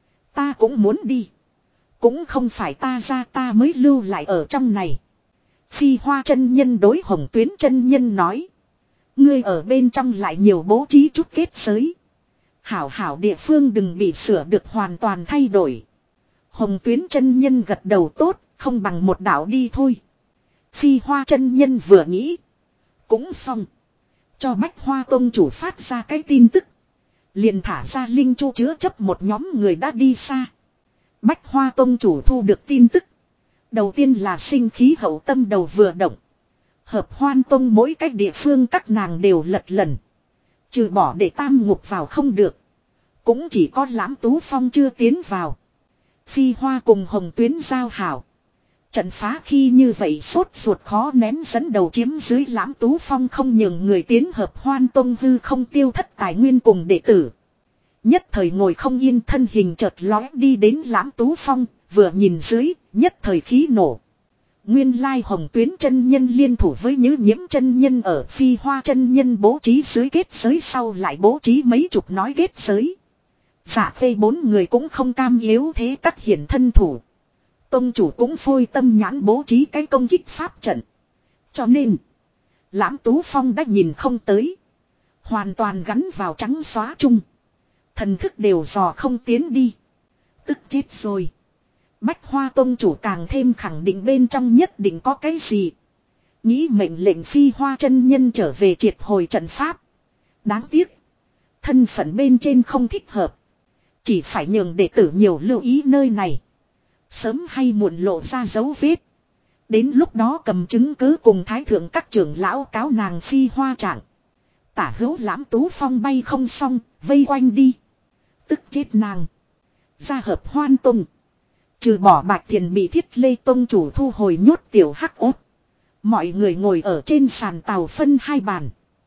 Ta cũng muốn đi. Cũng không phải ta ra ta mới lưu lại ở trong này. Phi Hoa chân nhân đối Hồng Tuyến chân nhân nói. Ngươi ở bên trong lại nhiều bố trí chút kết giới. Hảo địa phương đừng bị sửa được hoàn toàn thay đổi. Hồng Tuyến chân nhân gật đầu tốt, không bằng một đạo đi thôi. Phi Hoa chân nhân vừa nghĩ. Cũng xong. Cho Bách Hoa Tông chủ phát ra cái tin tức. Liền thả ra linh chu chứa chấp một nhóm người đã đi xa. Bách Hoa Tông chủ thu được tin tức. Đầu tiên là sinh khí hậu tâm đầu vừa động. Hợp Hoan Tông mỗi cách địa phương các nàng đều lật lần. Trừ bỏ để tam ngục vào không được. Cũng chỉ có Lãm Tú Phong chưa tiến vào. Phi Hoa cùng Hồng Tuyến giao hảo. Trận phá khi như vậy sốt ruột khó nén dẫn đầu chiếm dưới Lãm Tú Phong không nhường người tiến Hợp Hoan Tông hư không tiêu thất tài nguyên cùng đệ tử. Nhất thời ngồi không yên thân hình chợt lóe đi đến Lãm Tú Phong, vừa nhìn dưới, nhất thời khí nổ. Nguyên lai Hồng Tuyến chân nhân liên thủ với Nhữ Nhiễm chân nhân ở Phi Hoa chân nhân bố trí dưới kết giới sau lại bố trí mấy chục nói kết giới. Dạ Khê bốn người cũng không cam yếu thế các hiển thân thủ. Tông chủ cũng phôi tâm nhãn bố trí cái công kích pháp trận. Cho nên, Lãm Tú Phong đã nhìn không tới. Hoàn toàn gắn vào trắng xóa chung. Thần thức đều dò không tiến đi. Tức chết rồi. Bách Hoa Tông chủ càng thêm khẳng định bên trong nhất định có cái gì. Nghĩ mệnh lệnh Phi Hoa chân nhân trở về triệt hồi trận pháp. Đáng tiếc. Thân phận bên trên không thích hợp. Chỉ phải nhường đệ tử nhiều lưu ý nơi này. Sớm hay muộn lộ ra dấu vết. Đến lúc đó cầm chứng cứ cùng thái thượng các trưởng lão cáo nàng Phi Hoa trạng. Tả hữu Lãm Tú Phong bay không xong, vây quanh đi. Tức chết nàng. Ra Hợp Hoan Tông. Trừ bỏ Bạch Thiền bị Thiết Lê Tông chủ thu hồi nhốt tiểu hắc ốt. Mọi người ngồi ở trên sàn tàu phân hai bàn.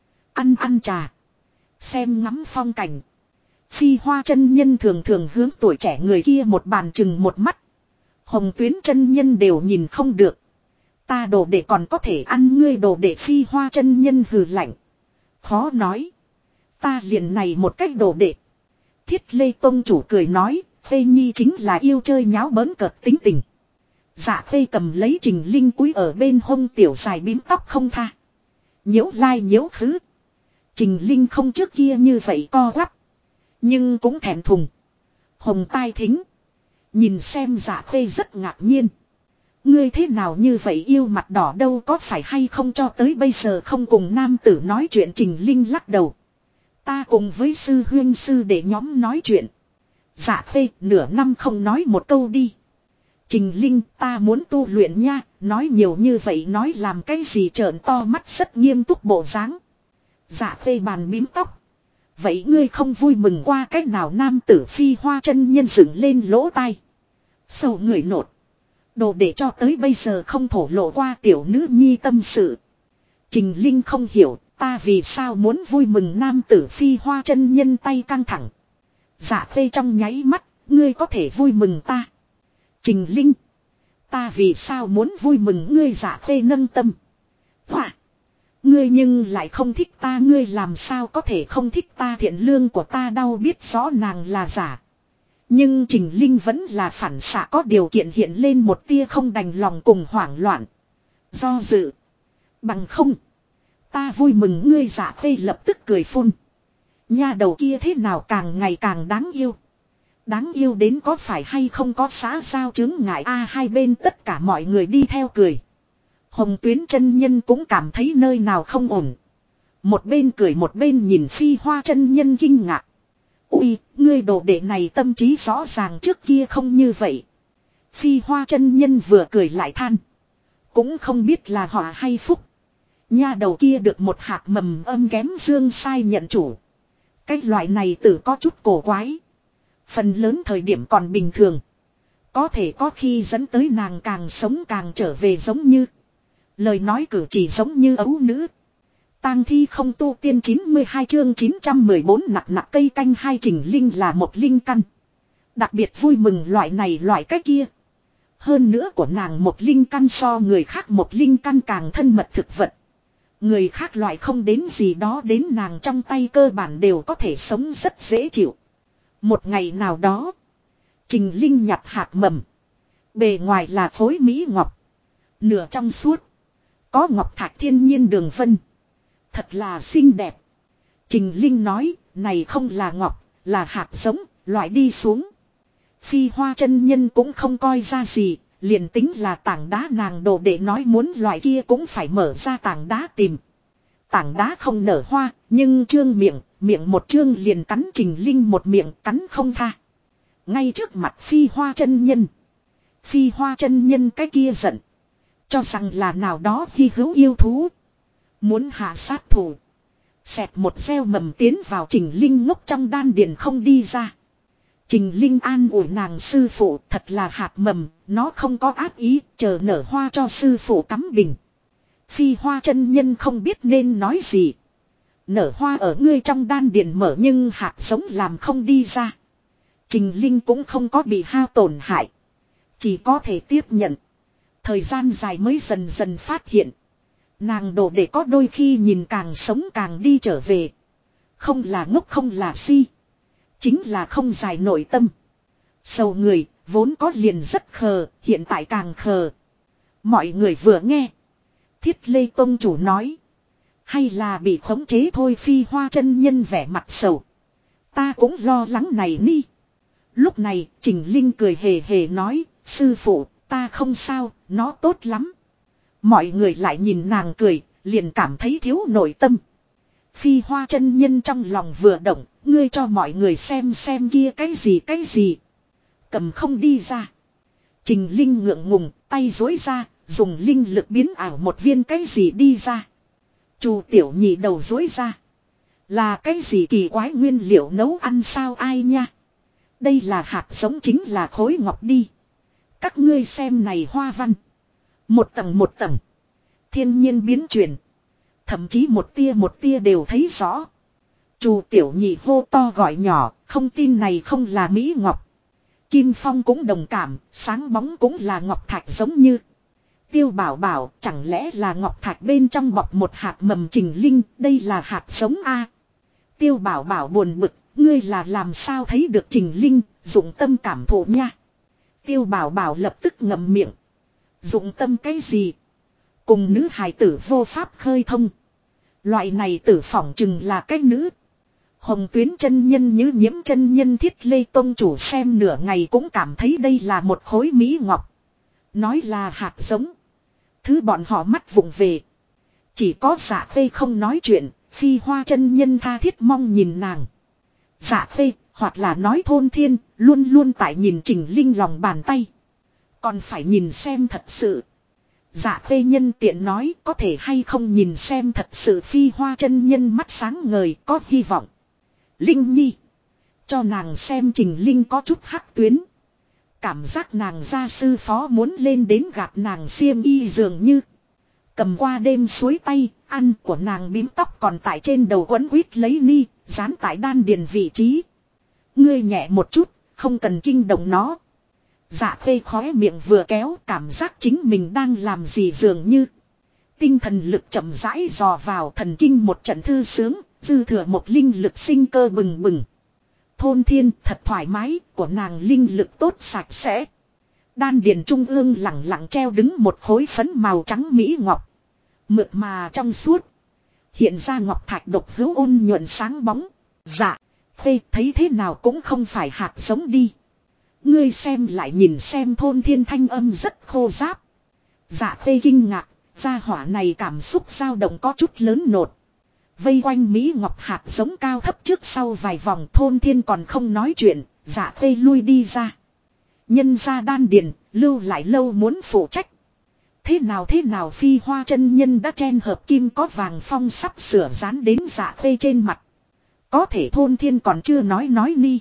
Ăn trà. Xem ngắm phong cảnh. Phi Hoa chân nhân thường thường hướng tuổi trẻ người kia một bàn chừng một mắt. Hồng Tuyến chân nhân đều nhìn không được. Ta đồ đệ còn có thể ăn ngươi đồ đệ Phi Hoa chân nhân hừ lạnh. Khó nói. Ta liền này một cách đồ đệ. Thiết Lê Tông chủ cười nói. Phê Nhi chính là yêu chơi nháo bỡn cợt tính tình. Dạ Khê cầm lấy Trình Linh cúi ở bên hông tiểu dài bím tóc không tha. Nhiễu lai nhiễu khứ. Trình Linh không trước kia như vậy co quắp. Nhưng cũng thèm thùng. Hồng tai thính. Nhìn xem Dạ Khê rất ngạc nhiên. Ngươi thế nào như vậy yêu mặt đỏ đâu có phải hay không cho tới bây giờ không cùng nam tử nói chuyện. Trình Linh lắc đầu. Ta cùng với sư huyên sư để nhóm nói chuyện. Dạ Khê nửa năm không nói một câu đi. Trình Linh ta muốn tu luyện nha. Nói nhiều như vậy nói làm cái gì trợn to mắt rất nghiêm túc bộ dáng. Dạ Khê bàn bím tóc. Vậy ngươi không vui mừng qua cách nào nam tử Phi Hoa chân nhân dựng lên lỗ tai. Sầu người nột. Đồ để cho tới bây giờ không thổ lộ qua tiểu nữ nhi tâm sự. Trình Linh không hiểu ta vì sao muốn vui mừng nam tử Phi Hoa chân nhân tay căng thẳng. Dạ Khê trong nháy mắt, ngươi có thể vui mừng ta. Trình Linh, ta vì sao muốn vui mừng ngươi. Dạ Khê nâng tâm. Hỏa, ngươi nhưng lại không thích ta. Ngươi làm sao có thể không thích ta. Thiện lương của ta đau biết rõ nàng là giả. Nhưng Trình Linh vẫn là phản xạ có điều kiện hiện lên một tia không đành lòng cùng hoảng loạn. Do dự. Bằng không. Ta vui mừng ngươi. Dạ Khê lập tức cười phun. Nha đầu kia thế nào càng ngày càng đáng yêu. Đáng yêu đến có phải hay không có xã giao chứng ngại a. Hai bên tất cả mọi người đi theo cười. Hồng Tuyến chân nhân cũng cảm thấy nơi nào không ổn. Một bên cười một bên nhìn Phi Hoa chân nhân kinh ngạc. Ui, ngươi đồ đệ này tâm trí rõ ràng trước kia không như vậy. Phi Hoa chân nhân vừa cười lại than. Cũng không biết là họa hay phúc. Nha đầu kia được một hạt mầm âm kém dương sai nhận chủ. Cái loại này tử có chút cổ quái. Phần lớn thời điểm còn bình thường. Có thể có khi dẫn tới nàng càng sống càng trở về giống như. Lời nói cử chỉ giống như ấu nữ. Tang thi không tu tiên 92 chương 914 nặc nặc cây canh hai. Trình Linh là một linh căn. Đặc biệt vui mừng loại này loại cái kia. Hơn nữa của nàng một linh căn so người khác một linh căn càng thân mật thực vật. Người khác loại không đến gì đó đến nàng trong tay cơ bản đều có thể sống rất dễ chịu. Một ngày nào đó. Trình Linh nhặt hạt mầm. Bề ngoài là phối mỹ ngọc. Nửa trong suốt. Có ngọc thạch thiên nhiên đường vân. Thật là xinh đẹp. Trình Linh nói, này không là ngọc, là hạt giống, loại đi xuống. Phi Hoa chân nhân cũng không coi ra gì, liền tính là tảng đá nàng đồ để nói muốn loại kia cũng phải mở ra tảng đá tìm. Tảng đá không nở hoa, nhưng trương miệng, miệng một trương liền cắn Trình Linh một miệng cắn không tha. Ngay trước mặt Phi Hoa chân nhân. Phi Hoa chân nhân cái kia giận. Cho rằng là nào đó hy hữu yêu thú. Muốn hạ sát thủ. Xẹt một gieo mầm tiến vào Trình Linh ngốc trong đan điền không đi ra. Trình Linh an ủi nàng sư phụ thật là hạt mầm. Nó không có ác ý chờ nở hoa cho sư phụ cắm bình. Phi Hoa chân nhân không biết nên nói gì. Nở hoa ở ngươi trong đan điền mở nhưng hạt giống làm không đi ra. Trình Linh cũng không có bị hao tổn hại. Chỉ có thể tiếp nhận. Thời gian dài mới dần dần phát hiện. Nàng đồ để có đôi khi nhìn càng sống càng đi trở về. Không là ngốc không là si. Chính là không dài nội tâm. Sầu người vốn có liền rất khờ, hiện tại càng khờ. Mọi người vừa nghe. Thiết Lê Tông chủ nói. Hay là bị khống chế thôi. Phi Hoa chân nhân vẻ mặt sầu. Ta cũng lo lắng này ni. Lúc này Trình Linh cười hề hề nói. Sư phụ ta không sao, nó tốt lắm. Mọi người lại nhìn nàng cười, liền cảm thấy thiếu nội tâm. Phi Hoa chân nhân trong lòng vừa động, ngươi cho mọi người xem kia cái gì. Cầm không đi ra. Trình Linh ngượng ngùng, tay duỗi ra, dùng linh lực biến ảo một viên cái gì đi ra. Chu Tiểu Nhị đầu duỗi ra. Là cái gì kỳ quái nguyên liệu nấu ăn sao ai nha. Đây là hạt giống chính là khối ngọc đi. Các ngươi xem này hoa văn. Một tầng. Thiên nhiên biến chuyển. Thậm chí một tia đều thấy rõ. Chu Tiểu Nhị hô to gọi nhỏ, không tin này không là mỹ ngọc. Kim Phong cũng đồng cảm, sáng bóng cũng là ngọc thạch giống như. Tiêu Bảo bảo, chẳng lẽ là ngọc thạch bên trong bọc một hạt mầm. Trình Linh, đây là hạt giống a. Tiêu Bảo bảo buồn bực, ngươi là làm sao thấy được. Trình Linh, dụng tâm cảm thụ nha. Tiêu Bảo bảo lập tức ngậm miệng. Dụng tâm cái gì? Cùng nữ hài tử vô pháp khơi thông. Loại này tử phỏng chừng là cái nữ. Hồng Tuyến chân nhân như Nhiễm chân nhân Thiết Lê tông chủ xem nửa ngày cũng cảm thấy đây là một khối mỹ ngọc. Nói là hạt giống. Thứ bọn họ mắt vụng về. Chỉ có Dạ Khê không nói chuyện, Phi Hoa chân nhân tha thiết mong nhìn nàng. Dạ Khê, hoặc là nói Thôn Thiên, luôn luôn tại nhìn Trình Linh lòng bàn tay. Còn phải nhìn xem thật sự. Dạ Khê nhân tiện nói có thể hay không nhìn xem thật sự. Phi Hoa chân nhân mắt sáng ngời có hy vọng. Linh Nhi. Cho nàng xem Trình Linh có chút hắc tuyến. Cảm giác nàng gia sư phó muốn lên đến gạt nàng xiêm y dường như. Cầm qua đêm suối tay, ăn của nàng bím tóc còn tại trên đầu quấn quýt lấy ni, dán tại đan điền vị trí. Ngươi nhẹ một chút, không cần kinh động nó. Dạ Khê khóe miệng vừa kéo, cảm giác chính mình đang làm gì dường như. Tinh thần lực chậm rãi dò vào, thần kinh một trận thư sướng, dư thừa một linh lực sinh cơ bừng bừng. Thôn Thiên thật thoải mái, của nàng linh lực tốt sạch sẽ. Đan điền trung ương lẳng lặng treo đứng một khối phấn màu trắng mỹ ngọc. Mượt mà trong suốt. Hiện ra ngọc thạch độc hữu ôn nhuận sáng bóng. Dạ, Khê thấy thế nào cũng không phải hạt giống đi. Ngươi xem lại nhìn xem. Thôn Thiên thanh âm rất khô ráp. Dạ Khê kinh ngạc, gia hỏa này cảm xúc dao động có chút lớn nột. Vây quanh Mỹ Ngọc hạt giống cao thấp trước sau vài vòng. Thôn Thiên còn không nói chuyện, Dạ Khê lui đi ra. Nhân ra đan điền, lưu lại lâu muốn phụ trách. Thế nào Phi Hoa chân nhân đã chen hợp kim có vàng phong sắp sửa dán đến Dạ Khê trên mặt. Có thể Thôn Thiên còn chưa nói ni.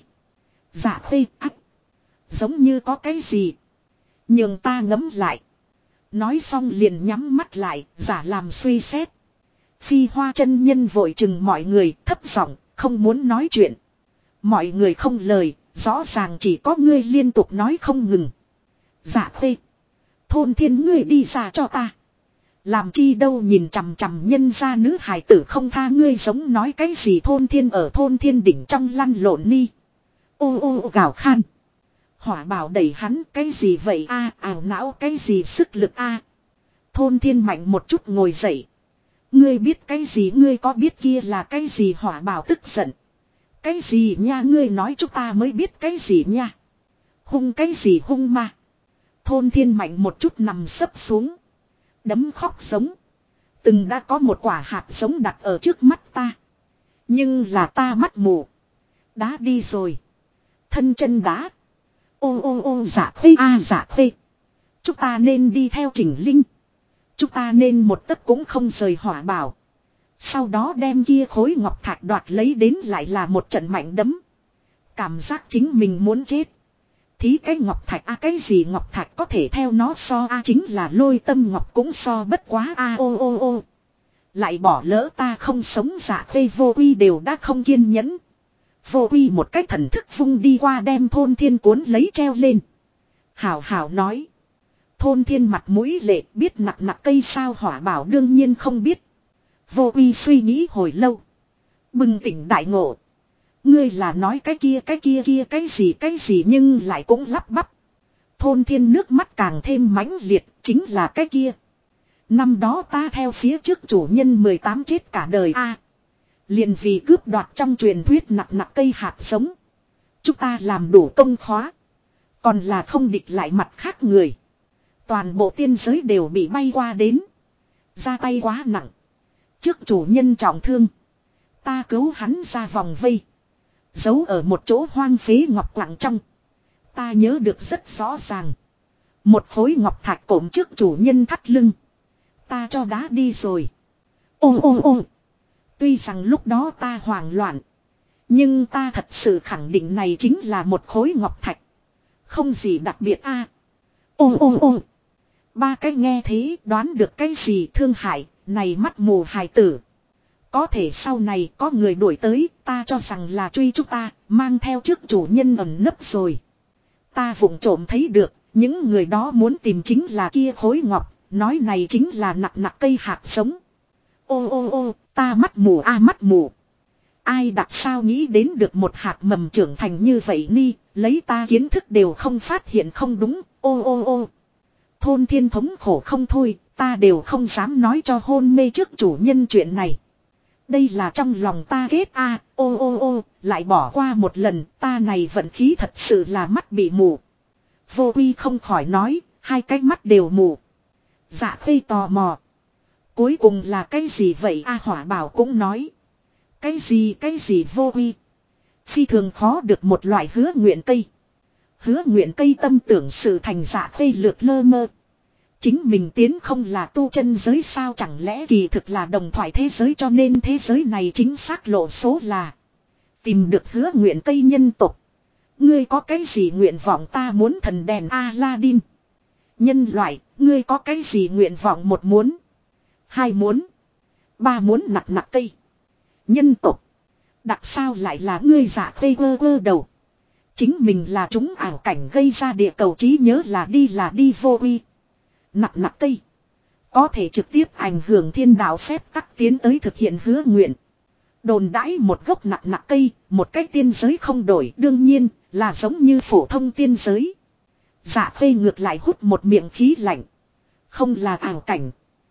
Dạ Khê ách. Giống như có cái gì. Nhường ta ngẫm lại. Nói xong liền nhắm mắt lại, giả làm suy xét. Phi Hoa chân nhân vội chừng mọi người, thấp giọng, không muốn nói chuyện. Mọi người không lời, rõ ràng chỉ có ngươi liên tục nói không ngừng. Dạ Khê. Thôn Thiên ngươi đi ra cho ta. Làm chi đâu nhìn chằm chằm nhân ra nữ hài tử không tha ngươi giống nói cái gì. Thôn Thiên ở Thôn Thiên đỉnh trong lăn lộn ni. Ô ô gào khan. Hỏa bảo đẩy hắn cái gì vậy a ảo não cái gì sức lực a. Thôn Thiên mạnh một chút ngồi dậy. Ngươi biết cái gì ngươi có biết kia là cái gì. Hỏa bảo tức giận. Cái gì nha ngươi nói chúng ta mới biết cái gì nha. Hung cái gì hung ma. Thôn Thiên mạnh một chút nằm sấp xuống. Đấm khóc giống. Từng đã có một quả hạt giống đặt ở trước mắt ta. Nhưng là ta mắt mù. Đá đi rồi. Thân chân đá. Ô ô ô Dạ Khê a Dạ Khê. Chúng ta nên đi theo Trình Linh. Chúng ta nên một tấc cũng không rời hỏa bảo. Sau đó đem kia khối ngọc thạch đoạt lấy đến lại là một trận mạnh đấm. Cảm giác chính mình muốn chết. Thí cái ngọc thạch a cái gì ngọc thạch có thể theo nó so a chính là Lôi Tâm ngọc cũng so bất quá a ô ô ô. Lại bỏ lỡ ta không sống. Dạ Khê vô uy đều đã không kiên nhẫn. Vô uy một cách thần thức vung đi qua đem Thôn Thiên cuốn lấy treo lên. Hảo hảo nói. Thôn Thiên mặt mũi lệ biết nặng nặng cây sao. Hỏa bảo đương nhiên không biết. Vô uy suy nghĩ hồi lâu. Bừng tỉnh đại ngộ. Ngươi là nói cái kia cái gì nhưng lại cũng lắp bắp. Thôn Thiên nước mắt càng thêm mãnh liệt chính là cái kia. Năm đó ta theo phía trước chủ nhân 18 chết cả đời a. Liền vì cướp đoạt trong truyền thuyết nặng cây hạt giống. Chúng ta làm đủ công khóa. Còn là không địch lại mặt khác người. Toàn bộ tiên giới đều bị bay qua đến. Ra tay quá nặng. Trước chủ nhân trọng thương. Ta cứu hắn ra vòng vây. Giấu ở một chỗ hoang phế ngọc quặng trong. Ta nhớ được rất rõ ràng. Một khối ngọc thạch cổm trước chủ nhân thắt lưng. Ta cho đá đi rồi. Ô ô ô. Tuy rằng lúc đó ta hoảng loạn. Nhưng ta thật sự khẳng định này chính là một khối ngọc thạch. Không gì đặc biệt a. Ô ô ô. Ba cái nghe thế đoán được cái gì thương hại. Này mắt mù hài tử. Có thể sau này có người đuổi tới. Ta cho rằng là truy chúng ta. Mang theo trước chủ nhân ẩn nấp rồi. Ta vụng trộm thấy được. Những người đó muốn tìm chính là kia khối ngọc. Nói này chính là nặng cây hạt giống. Ô ô ô. Ta mắt mù a mắt mù. Ai đặt sao nghĩ đến được một hạt mầm trưởng thành như vậy ni. Lấy ta kiến thức đều không phát hiện không đúng. Ô ô ô. Thôn Thiên thống khổ không thôi, ta đều không dám nói cho hôn mê trước chủ nhân chuyện này. Đây là trong lòng ta ghét a, ô ô ô, lại bỏ qua một lần, ta này vận khí thật sự là mắt bị mù. Vô Quy không khỏi nói, hai cái mắt đều mù. Dạ Khê tò mò. Cuối cùng là cái gì vậy a? Hỏa Bảo cũng nói. Cái gì Vô Quy. Phi thường khó được một loại hứa nguyện cây. Hứa nguyện cây tâm tưởng sự thành Dạ Khê lược lơ mơ. Chính mình tiến không là tu chân giới sao, chẳng lẽ kỳ thực là đồng thoại thế giới, cho nên thế giới này chính xác lộ số là tìm được hứa nguyện cây nhân tộc. Ngươi có cái gì nguyện vọng? Ta muốn thần đèn Aladdin. Nhân loại, ngươi có cái gì nguyện vọng? Một muốn, hai muốn, ba muốn nặc cây. Nhân tộc, đặc sao lại là ngươi? Dạ Khê quơ đầu. Chính mình là chúng ảo cảnh gây ra địa cầu trí nhớ là đi Vô Quy. Nặc cây có thể trực tiếp ảnh hưởng thiên đạo phép tắc tiến tới thực hiện hứa nguyện. Đồn đãi một gốc nặc cây, một cái tiên giới không đổi, đương nhiên là giống như phổ thông tiên giới. Dạ Khê ngược lại hút một miệng khí lạnh. Không là ảo cảnh,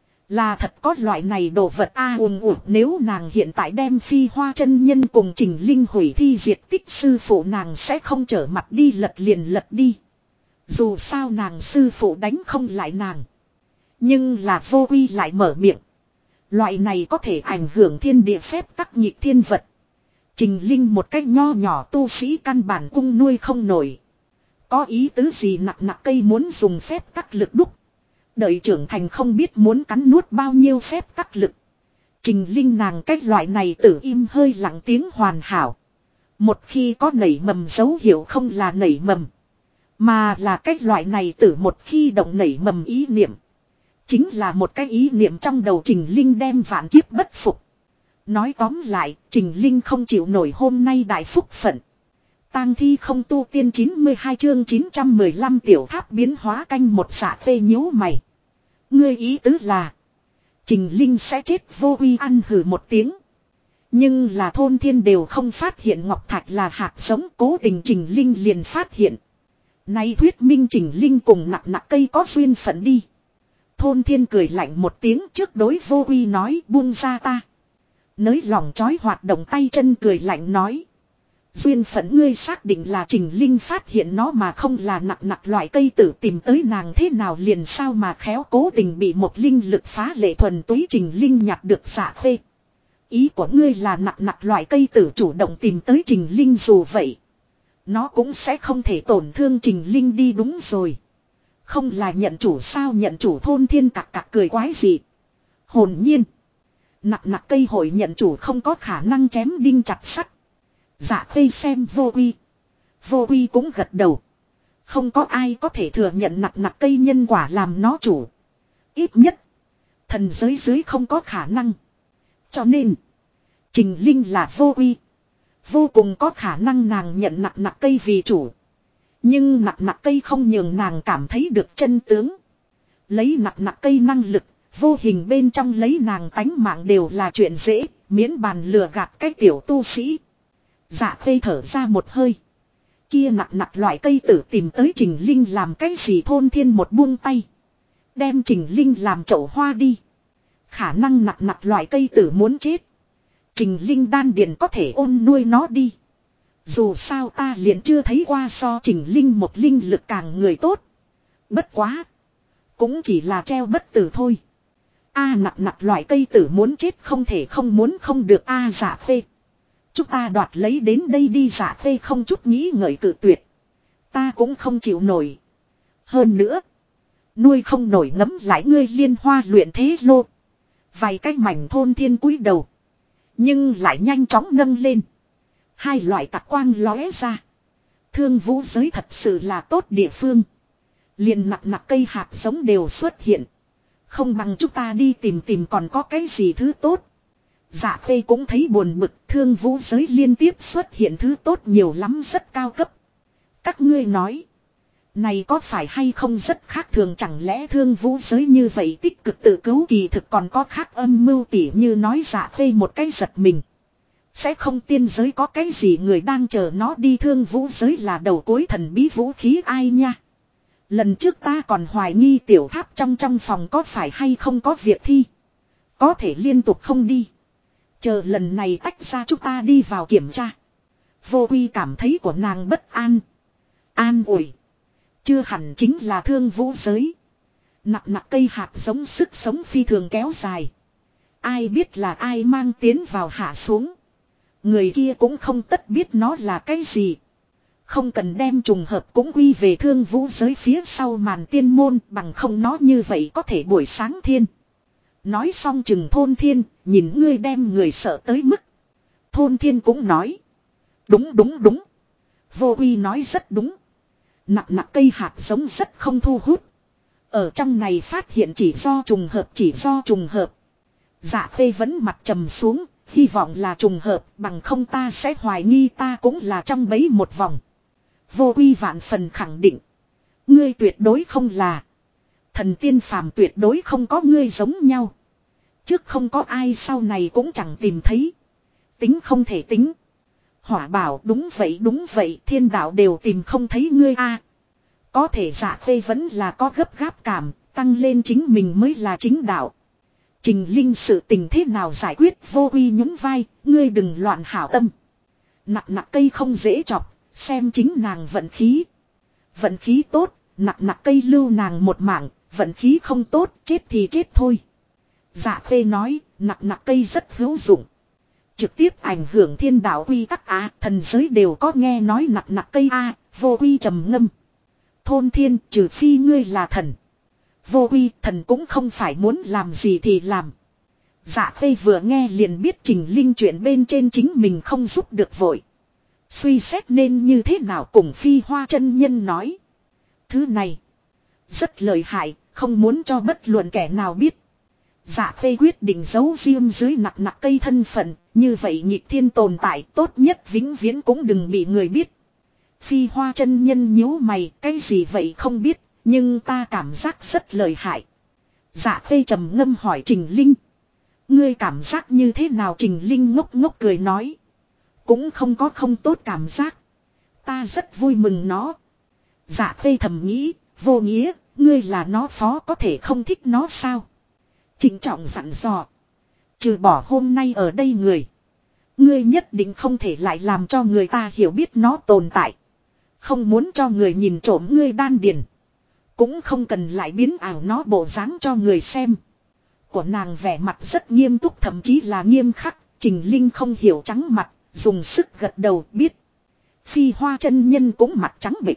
là thật có loại này đồ vật a. Nếu nàng hiện tại đem Phi Hoa chân nhân cùng Trình Linh hủy thi diệt tích, sư phụ nàng sẽ không trở mặt đi lật liền lật đi. Dù sao nàng sư phụ đánh không lại nàng. Nhưng là Vô Quy lại mở miệng. Loại này có thể ảnh hưởng thiên địa phép tắc nhịp thiên vật. Trình Linh một cách nho nhỏ tu sĩ căn bản cung nuôi không nổi. Có ý tứ gì? Nặc cây muốn dùng phép tắc lực đúc. Đợi trưởng thành không biết muốn cắn nuốt bao nhiêu phép tắc lực. Trình Linh nàng cách loại này tử im hơi lặng tiếng hoàn hảo. Một khi có nảy mầm dấu hiệu không là nảy mầm, mà là cách loại này tử một khi động nảy mầm ý niệm. Chính là một cái ý niệm trong đầu Trình Linh đem vạn kiếp bất phục. Nói tóm lại, Trình Linh không chịu nổi hôm nay đại phúc phận. Tang thi không tu tiên 92 chương 915 tiểu tháp biến hóa canh một. Dạ Khê nhíu mày. Ngươi ý tứ là Trình Linh sẽ chết? Vô Quy ăn hừ một tiếng. Nhưng là thôn thiên đều không phát hiện ngọc thạch là hạt giống, cố tình Trình Linh liền phát hiện. Này thuyết minh Trình Linh cùng nặc cây có duyên phận đi. Thôn thiên cười lạnh một tiếng, trước đối Vô Quy nói, buông ra ta. Nới lòng chói hoạt động tay chân cười lạnh nói. Duyên phận? Ngươi xác định là Trình Linh phát hiện nó mà không là nặc loại cây tử tìm tới nàng thế nào liền sao mà khéo, cố tình bị một linh lực phá lệ thuần túy Trình Linh nhặt được. Dạ Khê, ý của ngươi là nặc loại cây tử chủ động tìm tới Trình Linh, dù vậy nó cũng sẽ không thể tổn thương Trình Linh đi. Đúng rồi, không là nhận chủ sao? Nhận chủ? Thôn thiên cặc cười quái gì. Hồn nhiên, nặc cây hội nhận chủ? không có khả năng chém đinh chặt sắt. Dạ Khê xem Vô Quy. Vô Quy cũng gật đầu. Không có ai có thể thừa nhận nặc cây nhân quả làm nó chủ. Ít nhất thần giới dưới không có khả năng. Cho nên Trình Linh là Vô Quy. Vô cùng có khả năng nàng nhận nặc cây vì chủ. Nhưng nặc cây không nhường nàng cảm thấy được chân tướng. Lấy nặc cây năng lực, vô hình bên trong lấy nàng tánh mạng đều là chuyện dễ, miễn bàn lừa gạt cái tiểu tu sĩ. Dạ Khê thở ra một hơi. Kia nặc loại cây tử tìm tới Trình Linh làm cái gì? Thôn thiên một buông tay, đem Trình Linh làm chậu hoa đi. Khả năng nặc loại cây tử muốn chết, Trình Linh đan điền có thể ôn nuôi nó đi. Dù sao ta liền chưa thấy qua so Trình Linh một linh lực càng người tốt. Bất quá, cũng chỉ là treo bất tử thôi. A nặc loại cây tử muốn chết không thể không muốn không được a. Dạ Khê, chúng ta đoạt lấy đến đây đi. Dạ Khê không chút nghĩ ngợi cự tuyệt. Ta cũng không chịu nổi. Hơn nữa, nuôi không nổi ngấm lại ngươi Liên Hoa luyện thế lô. Vài cái mảnh. Thôn thiên cúi đầu, nhưng lại nhanh chóng nâng lên. Hai loại tạc quang lóe ra. Thương vũ giới thật sự là tốt địa phương. Liền nặc cây hạt giống đều xuất hiện. Không bằng chúng ta đi tìm còn có cái gì thứ tốt. Dạ Khê cũng thấy buồn bực, thương vũ giới liên tiếp xuất hiện thứ tốt nhiều lắm, rất cao cấp. Các ngươi nói, này có phải hay không rất khác thường? Chẳng lẽ thương vũ giới như vậy tích cực tự cứu kỳ thực còn có khác âm mưu? Tỉ như nói. Dạ Khê một cái giật mình. Sẽ không tiên giới có cái gì người đang chờ nó đi? Thương vũ giới là đầu cuối thần bí vũ khí ai nha? Lần trước ta còn hoài nghi tiểu tháp trong phòng có phải hay không có việc thi. Có thể liên tục không đi. Chờ lần này tách ra chúng ta đi vào kiểm tra. Vô Quy cảm thấy của nàng bất an. An ủi. Chưa hẳn chính là thương vũ giới. Nặng cây hạt giống sức sống phi thường kéo dài. Ai biết là ai mang tiến vào hạ xuống. Người kia cũng không tất biết nó là cái gì. Không cần đem trùng hợp cũng quy về thương vũ giới phía sau màn tiên môn, bằng không nó như vậy có thể buổi sáng thiên. Nói xong chừng Thôn Thiên, nhìn ngươi đem người sợ tới mức. Thôn Thiên cũng nói. Đúng. Vô Uy nói rất đúng. Nặng cây hạt giống rất không thu hút. Ở trong này phát hiện chỉ do trùng hợp. Dạ Khê vẫn mặt trầm xuống, hy vọng là trùng hợp, bằng không ta sẽ hoài nghi ta cũng là trong bấy một vòng. Vô Uy vạn phần khẳng định. Ngươi tuyệt đối không là. Thần tiên phàm tuyệt đối không có ngươi giống nhau. Trước không có ai sau này cũng chẳng tìm thấy. Tính không thể tính. Hỏa bảo đúng vậy thiên đạo đều tìm không thấy ngươi a. Có thể Dạ Khê vẫn là có gấp gáp cảm, tăng lên chính mình mới là chính đạo. Trình Linh sự tình thế nào giải quyết? Vô Uy nhún vai, ngươi đừng loạn hảo tâm. Nặng cây không dễ chọc, xem chính nàng vận khí. Vận khí tốt, nặng cây lưu nàng một mạng, vận khí không tốt, chết thì chết thôi. Dạ Khê nói, nặng cây rất hữu dụng. Trực tiếp ảnh hưởng thiên đạo quy tắc á, thần giới đều có nghe nói nặng cây a. Vô Uy trầm ngâm. Thôn Thiên, trừ phi ngươi là thần. Vô Uy, thần cũng không phải muốn làm gì thì làm. Dạ Khê vừa nghe liền biết Trình Linh chuyện bên trên chính mình không giúp được vội. Suy xét nên như thế nào cùng Phi Hoa chân nhân nói. Thứ này rất lợi hại, không muốn cho bất luận kẻ nào biết. Dạ Khê quyết định giấu riêng dưới nặng cây thân phận, như vậy nghịch thiên tồn tại tốt nhất vĩnh viễn cũng đừng bị người biết. Phi Hoa chân nhân nhíu mày, cái gì vậy không biết, nhưng ta cảm giác rất lợi hại. Dạ Khê trầm ngâm hỏi Trình Linh. Ngươi cảm giác như thế nào? Trình Linh ngốc cười nói. Cũng không có không tốt cảm giác. Ta rất vui mừng nó. Dạ Khê thầm nghĩ, vô nghĩa, ngươi là nó phó có thể không thích nó sao? Trịnh trọng dặn dò. Trừ bỏ hôm nay ở đây người. Ngươi nhất định không thể lại làm cho người ta hiểu biết nó tồn tại. Không muốn cho người nhìn trộm ngươi đan điền. Cũng không cần lại biến ảo nó bộ dáng cho người xem. Của nàng vẻ mặt rất nghiêm túc, thậm chí là nghiêm khắc. Trình Linh không hiểu trắng mặt, dùng sức gật đầu biết. Phi Hoa chân nhân cũng mặt trắng bệch.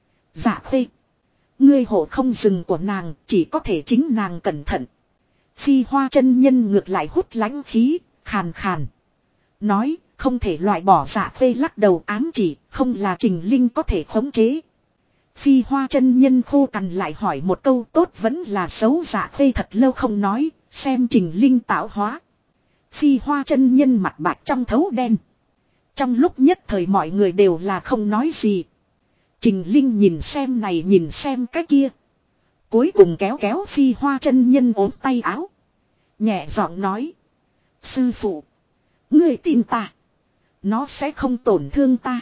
Dạ Khê, ngươi hộ không dừng của nàng, chỉ có thể chính nàng cẩn thận. Phi Hoa chân nhân ngược lại hút lãnh khí, khàn khàn. Nói, không thể loại bỏ. Dạ Khê lắc đầu ám chỉ, không là Trình Linh có thể khống chế. Phi Hoa chân nhân khô cằn lại hỏi một câu, tốt vẫn là xấu? Dạ Khê thật lâu không nói, xem Trình Linh tạo hóa. Phi Hoa chân nhân mặt bạch trong thấu đen. Trong lúc nhất thời mọi người đều là không nói gì. Trình Linh nhìn xem này nhìn xem cái kia. Cuối cùng kéo Phi Hoa chân nhân ốm tay áo. Nhẹ giọng nói. Sư phụ, ngươi tin ta. Nó sẽ không tổn thương ta.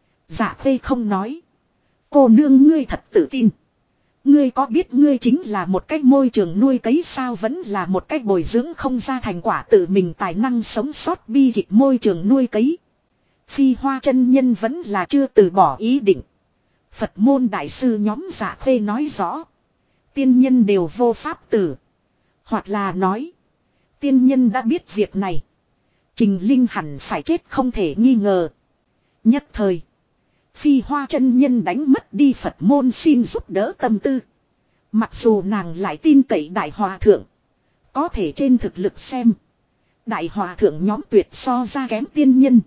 Dạ Khê không nói. Cô nương ngươi thật tự tin. Ngươi có biết ngươi chính là một cách môi trường nuôi cấy sao? Vẫn là một cách bồi dưỡng không ra thành quả tự mình tài năng sống sót bi kịch môi trường nuôi cấy. Phi Hoa chân nhân vẫn là chưa từ bỏ ý định. Phật môn đại sư nhóm Dạ Khê nói rõ. Tiên nhân đều vô pháp tử. Hoặc là nói. Tiên nhân đã biết việc này. Trình Linh hẳn phải chết không thể nghi ngờ. Nhất thời. Phi Hoa chân nhân đánh mất đi Phật môn xin giúp đỡ tâm tư. Mặc dù nàng lại tin cậy Đại Hòa Thượng. Có thể trên thực lực xem. Đại Hòa Thượng nhóm tuyệt so ra kém tiên nhân.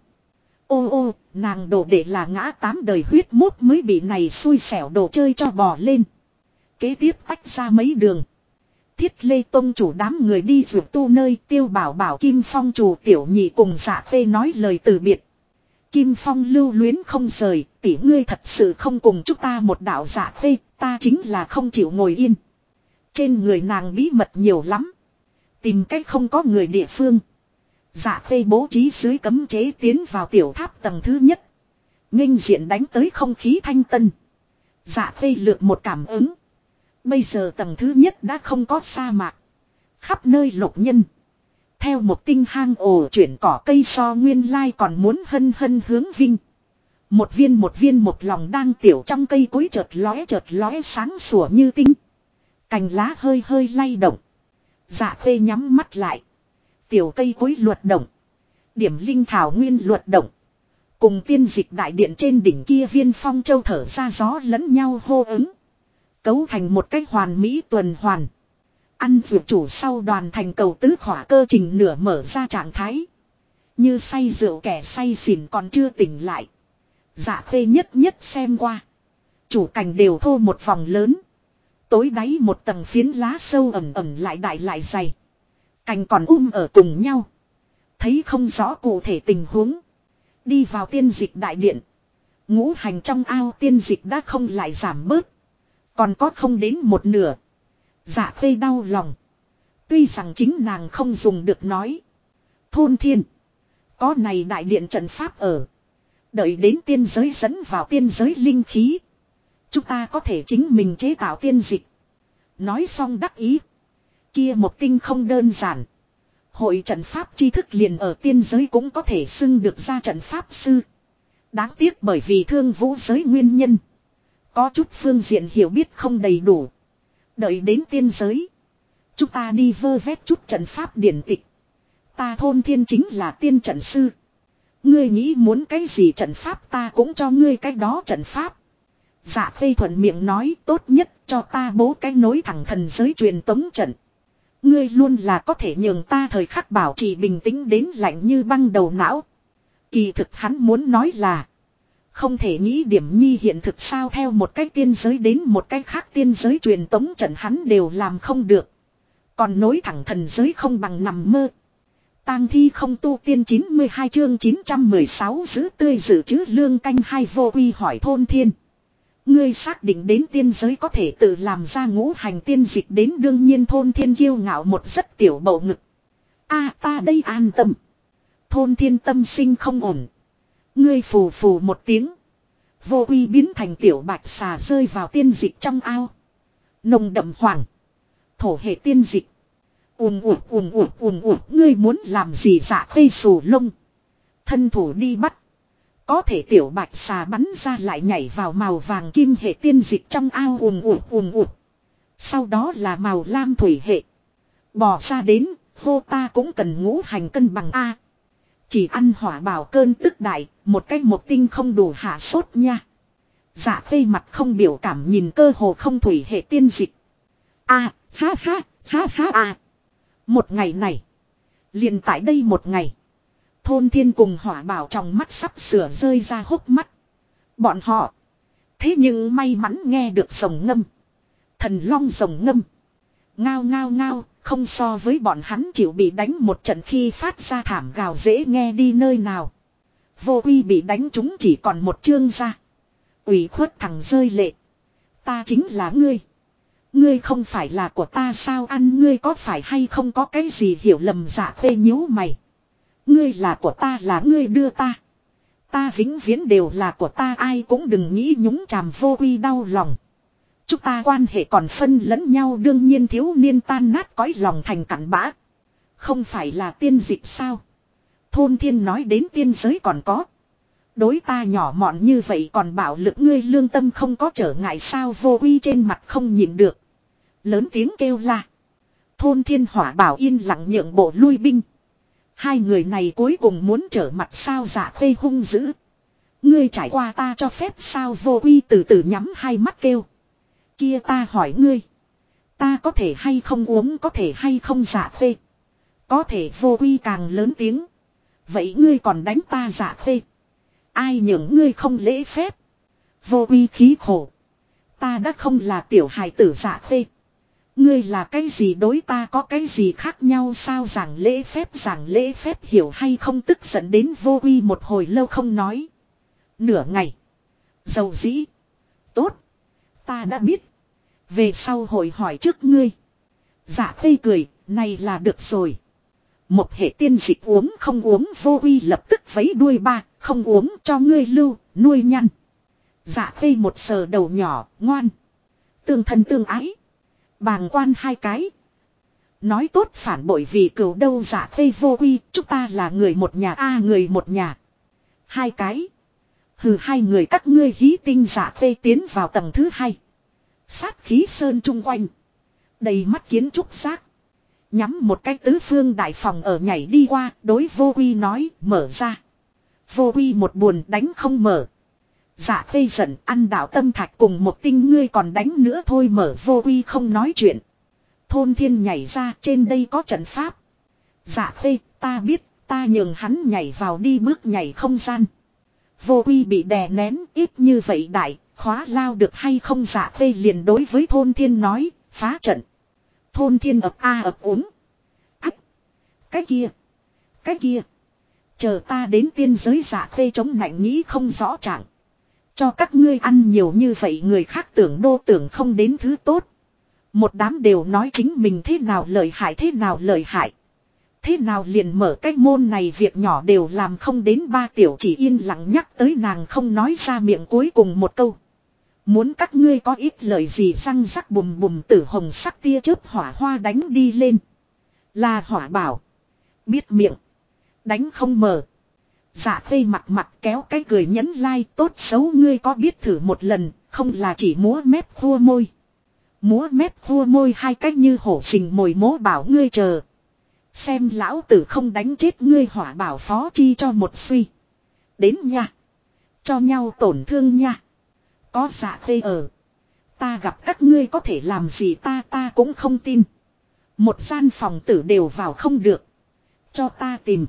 Ô nàng đồ để là ngã 8 đời huyết mốt mới bị này xui xẻo đồ chơi cho bò lên. Kế tiếp tách ra mấy đường. Thiết Lê Tông chủ đám người đi vượt tu nơi, Tiêu Bảo Bảo Kim Phong chủ tiểu nhị cùng Dạ Khê nói lời từ biệt. Kim Phong lưu luyến không rời, tỷ ngươi thật sự không cùng chúng ta một đạo. Dạ Khê, ta chính là không chịu ngồi yên. Trên người nàng bí mật nhiều lắm. Tìm cách không có người địa phương. Dạ Khê bố trí dưới cấm chế tiến vào tiểu tháp tầng thứ nhất. Nghênh diện đánh tới không khí thanh tân. Dạ Khê lược một cảm ứng. Bây giờ tầng thứ nhất đã không có sa mạc. Khắp nơi lục nhân. Theo một tinh hang ổ chuyển cỏ cây so nguyên lai còn muốn hân hân hướng vinh. Một viên một lòng đang tiểu trong cây cối chợt lóe sáng sủa như tinh. Cành lá hơi hơi lay động. Dạ Khê nhắm mắt lại. Tiểu cây cối luật động. Điểm linh thảo nguyên luật động. Cùng tiên dịch đại điện trên đỉnh kia viên phong châu thở ra gió lẫn nhau hô ứng. Cấu thành một cách hoàn mỹ tuần hoàn. Ăn vượt chủ sau đoàn thành cầu tứ hỏa cơ trình nửa mở ra trạng thái. Như say rượu kẻ say xỉn còn chưa tỉnh lại. Dạ Khê nhất nhất xem qua. Chủ cành đều thô một vòng lớn. Tối đáy một tầng phiến lá sâu ẩm ẩm lại đại lại dày. Cành còn ở cùng nhau. Thấy không rõ cụ thể tình huống. Đi vào tiên dịch đại điện. Ngũ hành trong ao tiên dịch đã không lại giảm bớt. Còn có không đến một nửa. Dạ Khê đau lòng. Tuy rằng chính nàng không dùng được nói. Thôn thiên. Có này đại điện trận pháp ở. Đợi đến tiên giới dẫn vào tiên giới linh khí. Chúng ta có thể chính mình chế tạo tiên dịch. Nói xong đắc ý. Kia một tinh không đơn giản. Hội trận pháp tri thức liền ở tiên giới cũng có thể xưng được ra trận pháp sư. Đáng tiếc bởi vì thương vũ giới nguyên nhân. Có chút phương diện hiểu biết không đầy đủ. Đợi đến tiên giới. Chúng ta đi vơ vét chút trận pháp điển tịch. Ta thôn thiên chính là tiên trận sư. Ngươi nghĩ muốn cái gì trận pháp ta cũng cho ngươi cái đó trận pháp. Dạ Khê thuận miệng nói tốt nhất cho ta bố cái nối thẳng thần giới truyền tống trận. Ngươi luôn là có thể nhường ta thời khắc bảo trì bình tĩnh đến lạnh như băng đầu não. Kỳ thực hắn muốn nói là. Không thể nghĩ điểm nhi hiện thực sao theo một cái tiên giới đến một cái khác tiên giới truyền tống trận hắn đều làm không được. Còn nối thẳng thần giới không bằng nằm mơ. Tang thi không tu tiên 92 chương 916 giữ tươi dự trữ lương canh hai vô uy hỏi thôn thiên. Ngươi xác định đến tiên giới có thể tự làm ra ngũ hành tiên dịch đến đương nhiên thôn thiên kiêu ngạo một rất tiểu bầu ngực. Ta đây an tâm. Thôn thiên tâm sinh không ổn. Ngươi phù phù một tiếng. Vô uy biến thành tiểu bạch xà rơi vào tiên dịch trong ao. Nồng đậm hoàng. Thổ hệ tiên dịch. Ùm ụt ngươi muốn làm gì Dạ Khê xù lông. Thân thủ đi bắt. Có thể tiểu bạch xà bắn ra lại nhảy vào màu vàng kim hệ tiên dịch trong ao ùm ụt. Sau đó là màu lam thủy hệ. Bò ra đến, hô ta cũng cần ngũ hành cân bằng A. Chỉ ăn hỏa bảo cơn tức đại, một cái một tinh không đủ hạ sốt nha. Dạ Khê mặt không biểu cảm nhìn cơ hồ không thủy hệ tiên dịch. Một ngày này. Liền tại đây một ngày. Thôn thiên cùng hỏa bảo trong mắt sắp sửa rơi ra hốc mắt. Bọn họ. Thế nhưng may mắn nghe được rồng ngâm. Thần long rồng ngâm. Ngao ngao ngao. Không so với bọn hắn chịu bị đánh một trận khi phát ra thảm gào dễ nghe đi nơi nào. Vô uy bị đánh chúng chỉ còn một chương ra. Ủy khuất thằng rơi lệ. Ta chính là ngươi. Ngươi không phải là của ta sao ăn ngươi có phải hay không có cái gì hiểu lầm Dạ Khê nhíu mày. Ngươi là của ta là ngươi đưa ta. Ta vĩnh viễn đều là của ta ai cũng đừng nghĩ nhúng chàm vô uy đau lòng. Chúng ta quan hệ còn phân lẫn nhau đương nhiên thiếu niên tan nát cõi lòng thành cặn bã. Không phải là tiên dịch sao? Thôn thiên nói đến tiên giới còn có. Đối ta nhỏ mọn như vậy còn bảo lực ngươi lương tâm không có trở ngại sao vô uy trên mặt không nhịn được. Lớn tiếng kêu la. Thôn thiên hỏa bảo yên lặng nhượng bộ lui binh. Hai người này cuối cùng muốn trở mặt sao Dạ Khê hung dữ. Ngươi trải qua ta cho phép sao vô uy từ từ nhắm hai mắt kêu. Kia ta hỏi ngươi. Ta có thể hay không uống có thể hay không Dạ Khê. Có thể vô uy càng lớn tiếng. Vậy ngươi còn đánh ta Dạ Khê. Ai nhường ngươi không lễ phép. Vô uy khí khổ. Ta đã không là tiểu hài tử Dạ Khê. Ngươi là cái gì đối ta có cái gì khác nhau sao giảng lễ phép hiểu hay không tức giận đến vô uy một hồi lâu không nói. Nửa ngày. Dầu dĩ. Tốt. Ta đã biết. Về sau hội hỏi trước ngươi. Dạ Khê cười, này là được rồi. Một hệ tiên dịch uống không uống vô uy lập tức vấy đuôi ba, không uống cho ngươi lưu, nuôi nhăn. Dạ khê một sờ đầu nhỏ, ngoan. Tương thân tương ái. Bàng quan hai cái. Nói tốt phản bội vì cừu đâu dạ khê vô quy, chúng ta là người một nhà người một nhà. Hai cái. Hừ hai người các ngươi hí tinh dạ khê tiến vào tầng thứ hai. Sát khí sơn chung quanh. Đầy mắt kiến trúc xác. Nhắm một cái tứ phương đại phòng ở nhảy đi qua, đối vô quy nói, mở ra. Vô quy một buồn đánh không mở. Dạ khê giận ăn đạo tâm thạch cùng một tinh ngươi còn đánh nữa thôi mở vô quy không nói chuyện. Thôn thiên nhảy ra trên đây có trận pháp. Dạ khê ta biết ta nhường hắn nhảy vào đi bước nhảy không gian. Vô quy bị đè nén ít như vậy đại khóa lao được hay không dạ khê liền đối với thôn thiên nói phá trận. Thôn thiên ập ập uống. Ách. Cái kia. Cái kia. Chờ ta đến tiên giới dạ khê chống nạnh nghĩ không rõ trạng. Cho các ngươi ăn nhiều như vậy người khác tưởng đô tưởng không đến thứ tốt. Một đám đều nói chính mình thế nào lợi hại thế nào lợi hại. Thế nào liền mở cái môn này việc nhỏ đều làm không đến ba tiểu chỉ yên lặng nhắc tới nàng không nói ra miệng cuối cùng một câu. Muốn các ngươi có ít lời gì răng rắc bùm bùm tử hồng sắc tia chớp hỏa hoa đánh đi lên. Là hỏa bảo. Biết miệng. Đánh không mở. Dạ khê mặt kéo cái cười nhẫn lai tốt xấu ngươi có biết thử một lần, không là chỉ múa mép khua môi. Múa mép khua môi hai cách như hổ phình mồi mố bảo ngươi chờ. Xem lão tử không đánh chết ngươi hỏa bảo phó chi cho một suy. Đến nha. Cho nhau tổn thương nha. Có dạ khê ở. Ta gặp các ngươi có thể làm gì ta cũng không tin. Một gian phòng tử đều vào không được. Cho ta tìm.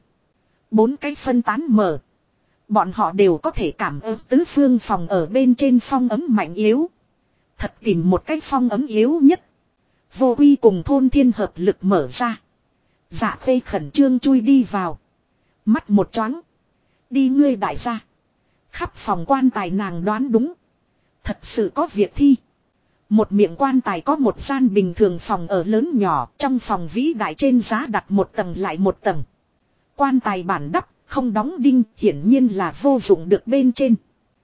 4 cái phân tán mở. Bọn họ đều có thể cảm ứng tứ phương phòng ở bên trên phong ấm mạnh yếu. Thật tìm một cái phong ấm yếu nhất. Vô quy cùng thôn thiên hợp lực mở ra. Dạ khê khẩn trương chui đi vào. Mắt một choáng. Đi ngươi đại gia. Khắp phòng quan tài nàng đoán đúng. Thật sự có việc thi. Một miệng quan tài có một gian bình thường phòng ở lớn nhỏ. Trong phòng vĩ đại trên giá đặt một tầng lại một tầng. Quan tài bản đắp, không đóng đinh, hiển nhiên là vô dụng được bên trên.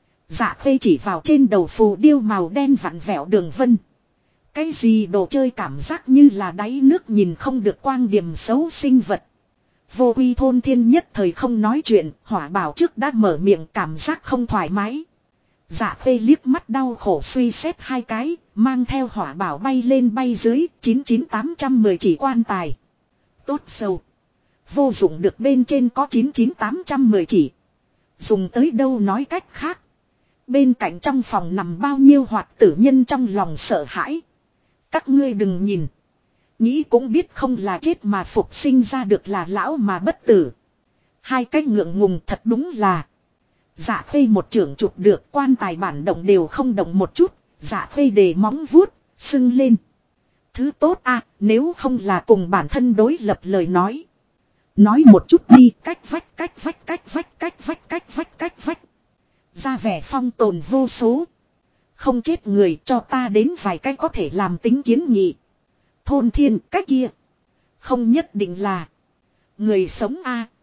Dạ khê chỉ vào trên đầu phù điêu màu đen vặn vẹo đường vân. Cái gì đồ chơi cảm giác như là đáy nước nhìn không được quang điểm xấu sinh vật. Vô quy thôn thiên nhất thời không nói chuyện, hỏa bảo trước đã mở miệng cảm giác không thoải mái. Dạ khê liếc mắt đau khổ suy xét hai cái, mang theo hỏa bảo bay lên bay dưới, 99810 chỉ quan tài. Tốt sâu. Vô dụng được bên trên có 99810 chỉ. Dùng tới đâu nói cách khác. Bên cạnh trong phòng nằm bao nhiêu hoạt tử nhân trong lòng sợ hãi. Các ngươi đừng nhìn. Nghĩ cũng biết không là chết mà phục sinh ra được là lão mà bất tử. Hai cái ngượng ngùng thật đúng là. Dạ khê một trưởng chụp được quan tài bản động đều không động một chút. Dạ khê đề móng vuốt, sưng lên. Thứ tốt nếu không là cùng bản thân đối lập lời nói. Nói một chút đi cách vách cách vách cách vách cách vách cách vách cách vách. Ra vẻ phong tồn vô số. Không chết người cho ta đến vài cái có thể làm tính kiến nghị. Thôn thiên cái kia. Không nhất định là. Người sống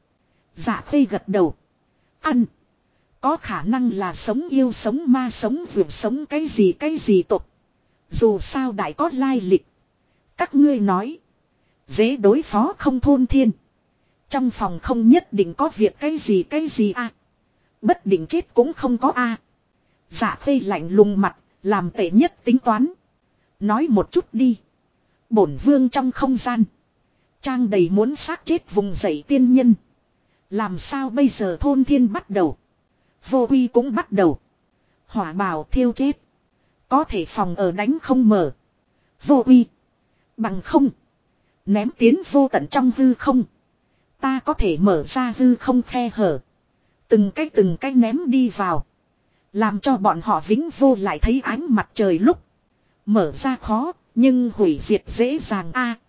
Dạ khê gật đầu. Ăn. Có khả năng là sống yêu sống ma sống vượt sống cái gì tục. Dù sao đại có lai lịch. Các ngươi nói. Dễ đối phó không thôn thiên. Trong phòng không nhất định có việc cái gì Bất định chết cũng không có Dạ khê lạnh lùng mặt, làm tệ nhất tính toán. Nói một chút đi. Bổn vương trong không gian. Trang đầy muốn xác chết vùng dậy tiên nhân. Làm sao bây giờ thôn thiên bắt đầu. Vô quy cũng bắt đầu. Hỏa bào thiêu chết. Có thể phòng ở đánh không mở. Vô quy. Bằng không. Ném tiến vô tận trong hư không. Ta có thể mở ra hư không khe hở. Từng cái ném đi vào. Làm cho bọn họ vĩnh vô lại thấy ánh mặt trời lúc. Mở ra khó, nhưng hủy diệt dễ dàng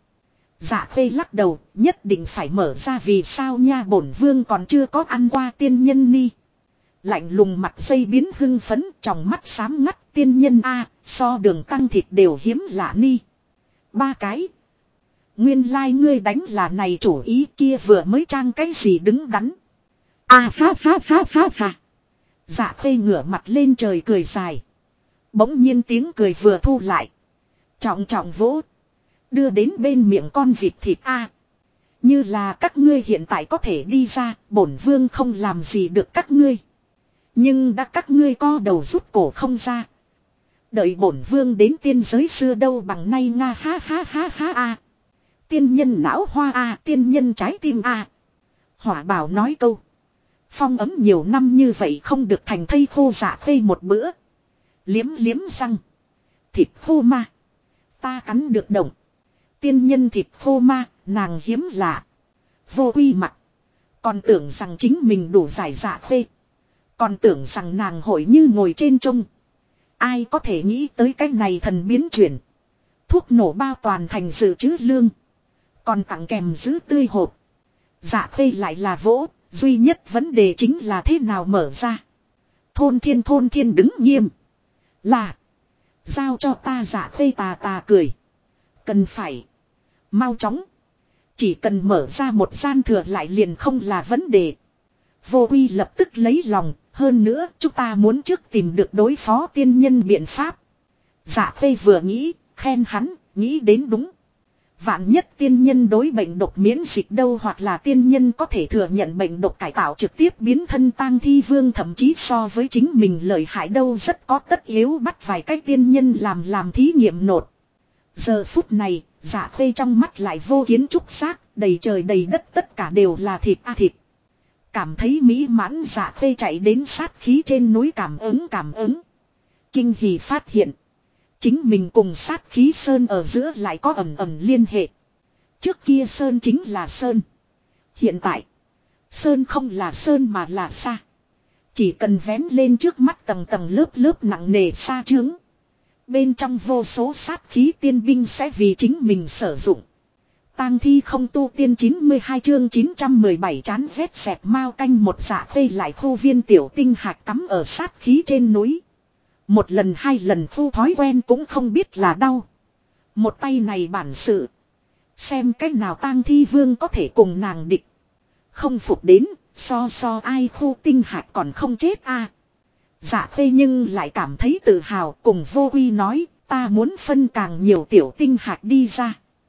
Dạ khê lắc đầu, nhất định phải mở ra vì sao nha bổn vương còn chưa có ăn qua tiên nhân ni. Lạnh lùng mặt dây biến hưng phấn, trong mắt xám ngắt tiên nhân so đường tăng thịt đều hiếm lạ ni. 3 cái. Nguyên lai ngươi đánh là này chủ ý kia vừa mới trang cái gì đứng đắn. Ha. Dạ khê ngửa mặt lên trời cười dài. Bỗng nhiên tiếng cười vừa thu lại. Trọng trọng vỗ. Đưa đến bên miệng con vịt thịt a. Như là các ngươi hiện tại có thể đi ra, bổn vương không làm gì được các ngươi. Nhưng đã các ngươi co đầu rút cổ không ra. Đợi bổn vương đến tiên giới xưa đâu bằng nay nga ha ha ha ha a. Tiên nhân não hoa a, tiên nhân trái tim a. Hỏa bảo nói câu. Phong ấm nhiều năm như vậy không được thành thây khô dạ khê một bữa. Liếm liếm răng. Thịt khô ma. Ta cắn được động. Tiên nhân thịt khô ma, nàng hiếm lạ. Vô quy mặt. Còn tưởng rằng chính mình đủ giải dạ khê. Còn tưởng rằng nàng hội như ngồi trên trông. Ai có thể nghĩ tới cái này thần biến chuyển. Thuốc nổ bao toàn thành dự trữ lương. Còn tặng kèm giữ tươi hộp. Dạ khê lại là vỗ. Duy nhất vấn đề chính là thế nào mở ra. Thôn thiên đứng nghiêm. Là. Giao cho ta dạ khê tà tà cười. Cần phải. Mau chóng. Chỉ cần mở ra một gian thừa lại liền không là vấn đề. Vô Uy lập tức lấy lòng. Hơn nữa chúng ta muốn trước tìm được đối phó tiên nhân biện pháp. Dạ khê vừa nghĩ. Khen hắn. Nghĩ đến đúng. Vạn nhất tiên nhân đối bệnh độc miễn dịch đâu, hoặc là tiên nhân có thể thừa nhận bệnh độc cải tạo trực tiếp biến thân tang thi vương, thậm chí so với chính mình lợi hại đâu, rất có tất yếu bắt vài cái tiên nhân làm thí nghiệm nột. Giờ phút này, dạ khê trong mắt lại vô kiến trúc xác, đầy trời đầy đất tất cả đều là thịt a thịt. Cảm thấy mỹ mãn, dạ khê chạy đến sát khí trên núi cảm ứng. Kinh hỉ phát hiện. Chính mình cùng sát khí sơn ở giữa lại có ẩn liên hệ. Trước kia sơn chính là sơn. Hiện tại, sơn không là sơn mà là sa. Chỉ cần vén lên trước mắt tầng lớp nặng nề sa trướng. Bên trong vô số sát khí tiên binh sẽ vì chính mình sử dụng. Tang thi không tu tiên 92 chương 917 chán rét xẹt mao canh một. Dạ khê lại khu viên tiểu tinh hạt cắm ở sát khí trên núi. Một lần hai lần thu thói quen cũng không biết là đau. Một tay này bản sự. Xem cách nào tang thi vương có thể cùng nàng địch. Không phục đến, so ai khu tinh hạt còn không chết a. Dạ khê nhưng lại cảm thấy tự hào, cùng Vô Uy nói, ta muốn phân càng nhiều tiểu tinh hạt đi ra.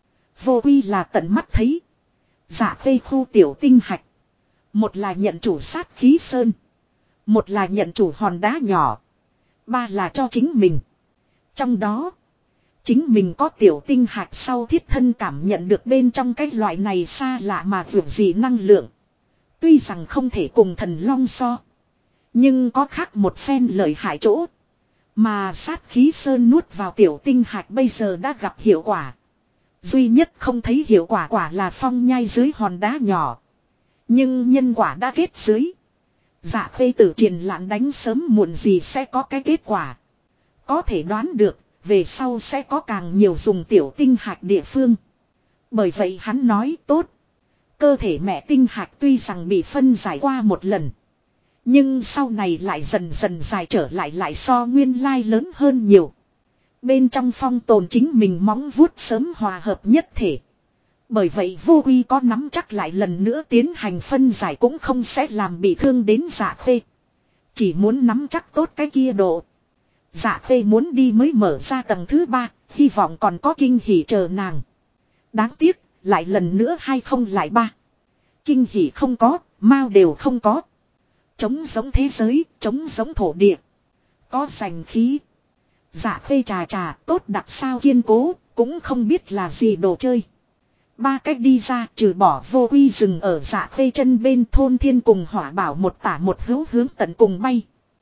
Vô Uy là tận mắt thấy. Dạ khê khu tiểu tinh hạt. Một là nhận chủ sát khí sơn. Một là nhận chủ hòn đá nhỏ. Ba là cho chính mình. Trong đó, chính mình có tiểu tinh hạt sau thiết thân cảm nhận được bên trong cái loại này xa lạ mà vượt gì năng lượng. Tuy rằng không thể cùng thần long so. Nhưng có khác một phen lợi hại chỗ. Mà sát khí sơn nuốt vào tiểu tinh hạt bây giờ đã gặp hiệu quả. Duy nhất không thấy hiệu quả là phong nhai dưới hòn đá nhỏ. Nhưng nhân quả đã kết dưới. Dạ khê tử triền lạn đánh sớm muộn gì sẽ có cái kết quả. Có thể đoán được, về sau sẽ có càng nhiều dùng tiểu tinh hạt địa phương. Bởi vậy hắn nói tốt. Cơ thể mẹ tinh hạt tuy rằng bị phân giải qua một lần. Nhưng sau này lại dần dần dài trở lại so nguyên lai lớn hơn nhiều. Bên trong phong tồn chính mình móng vuốt sớm hòa hợp nhất thể. Bởi vậy Vô Uy có nắm chắc lại lần nữa tiến hành phân giải cũng không sẽ làm bị thương đến Dạ khê. Chỉ muốn nắm chắc tốt cái kia độ. Dạ khê muốn đi mới mở ra tầng thứ 3, hy vọng còn có kinh hỉ chờ nàng. Đáng tiếc, lại lần nữa 203. Kinh hỉ không có, mau đều không có. Trống giống thế giới, trống giống thổ địa. Có giành khí. Dạ khê trà tốt đặc sao kiên cố, cũng không biết là gì đồ chơi. Ba cách đi ra trừ bỏ Vô Uy dừng ở dạ khê chân bên. Thôn thiên cùng hỏa bảo một tả một hữu hướng tận cùng bay.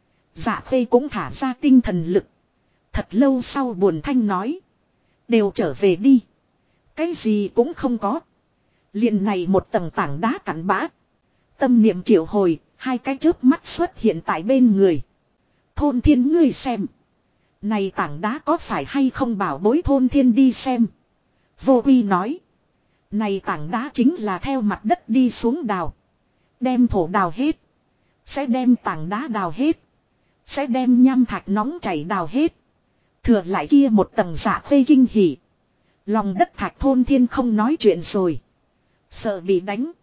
Dạ khê cũng thả ra tinh thần lực. Thật lâu sau buồn thanh nói. Đều trở về đi. Cái gì cũng không có. Liền này một tầng tảng đá cặn bã. Tâm niệm triệu hồi, hai cái chớp mắt xuất hiện tại bên người. Thôn thiên ngươi xem. Này tảng đá có phải hay không bảo bối. Thôn thiên đi xem. Vô Uy nói. Này tảng đá chính là theo mặt đất đi xuống đào. Đem thổ đào hết. Sẽ đem tảng đá đào hết. Sẽ đem nham thạch nóng chảy đào hết. Thừa lại kia một tầng dạ khê kinh hỉ. Lòng đất thạch. Thôn thiên không nói chuyện rồi. Sợ bị đánh.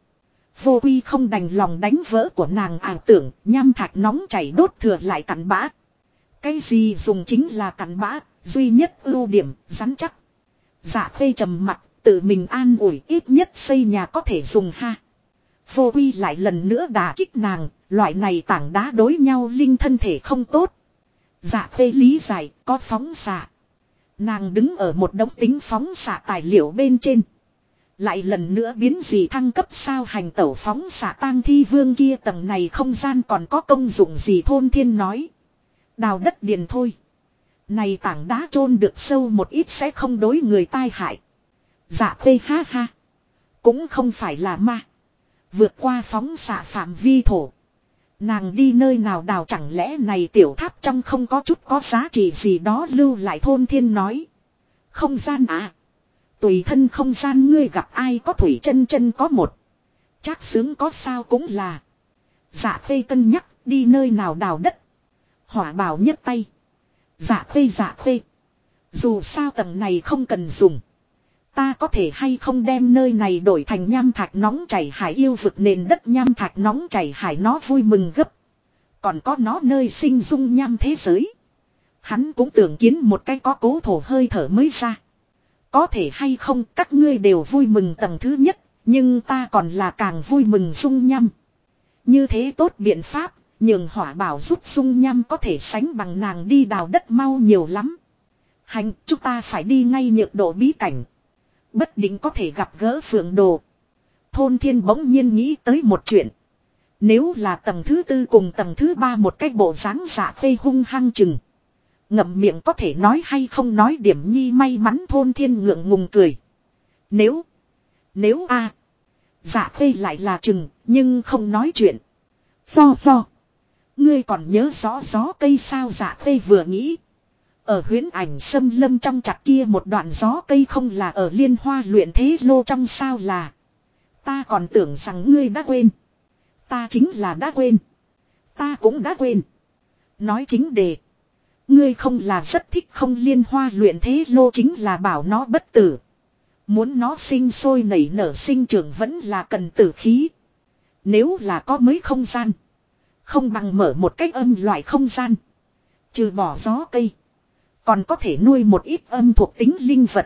Vô Quy không đành lòng đánh vỡ của nàng ảo tưởng, nham thạch nóng chảy đốt thừa lại cặn bã. Cái gì dùng chính là cặn bã, duy nhất ưu điểm, rắn chắc. Dạ Khê trầm mặt, tự mình an ủi, ít nhất xây nhà có thể dùng ha. Vô Quy lại lần nữa đả kích nàng, loại này tảng đá đối nhau linh thân thể không tốt. Dạ Khê lý giải, có phóng xạ. Nàng đứng ở một đống tính phóng xạ tài liệu bên trên. Lại lần nữa biến gì thăng cấp sao hành tẩu phóng xạ tang thi vương kia tầng này không gian còn có công dụng gì Thôn Thiên nói. Đào đất điền thôi. Này tảng đá chôn được sâu một ít sẽ không đối người tai hại. Dạ Khê ha ha. Cũng không phải là ma. Vượt qua phóng xạ phạm vi thổ. Nàng đi nơi nào đào chẳng lẽ này tiểu tháp trong không có chút có giá trị gì đó lưu lại Thôn Thiên nói. Không gian à. Tùy thân không gian ngươi gặp ai có thủy chân chân có một. Chắc sướng có sao cũng là. Dạ Khê cân nhắc đi nơi nào đào đất. Hỏa Bảo nhấc tay. Dạ Khê. Dù sao tầng này không cần dùng. Ta có thể hay không đem nơi này đổi thành nham thạch nóng chảy hải yêu vực nền đất nham thạch nóng chảy hải nó vui mừng gấp. Còn có nó nơi sinh dung nham thế giới. Hắn cũng tưởng kiến một cái có cố thổ hơi thở mới ra. Có thể hay không các ngươi đều vui mừng tầng thứ nhất. Nhưng ta còn là càng vui mừng dung nham. Như thế tốt biện pháp. Nhường Hỏa Bảo giúp dung nham có thể sánh bằng nàng đi đào đất mau nhiều lắm. Hành chúng ta phải đi ngay nhược độ bí cảnh. Bất định có thể gặp gỡ Phượng Đồ. Thôn Thiên bỗng nhiên nghĩ tới một chuyện. Nếu là tầng thứ tư cùng tầng thứ ba một cách bộ dáng Dạ Khê hung hăng chừng. Ngậm miệng có thể nói hay không nói điểm nhi may mắn Thôn Thiên ngượng ngùng cười. Nếu Dạ Khê lại là chừng nhưng không nói chuyện. Lo. Ngươi còn nhớ rõ gió cây sao Dạ Khê vừa nghĩ. Ở huyễn ảnh xâm lâm trong chặt kia một đoạn gió cây không là ở Liên Hoa luyện thế lô trong sao là. Ta còn tưởng rằng ngươi đã quên. Ta chính là đã quên. Ta cũng đã quên. Nói chính đề. Ngươi không là rất thích không Liên Hoa luyện thế lô chính là bảo nó bất tử. Muốn nó sinh sôi nảy nở sinh trưởng vẫn là cần tử khí. Nếu là có mới không gian. Không bằng mở một cách âm loại không gian. Trừ bỏ gió cây. Còn có thể nuôi một ít âm thuộc tính linh vật.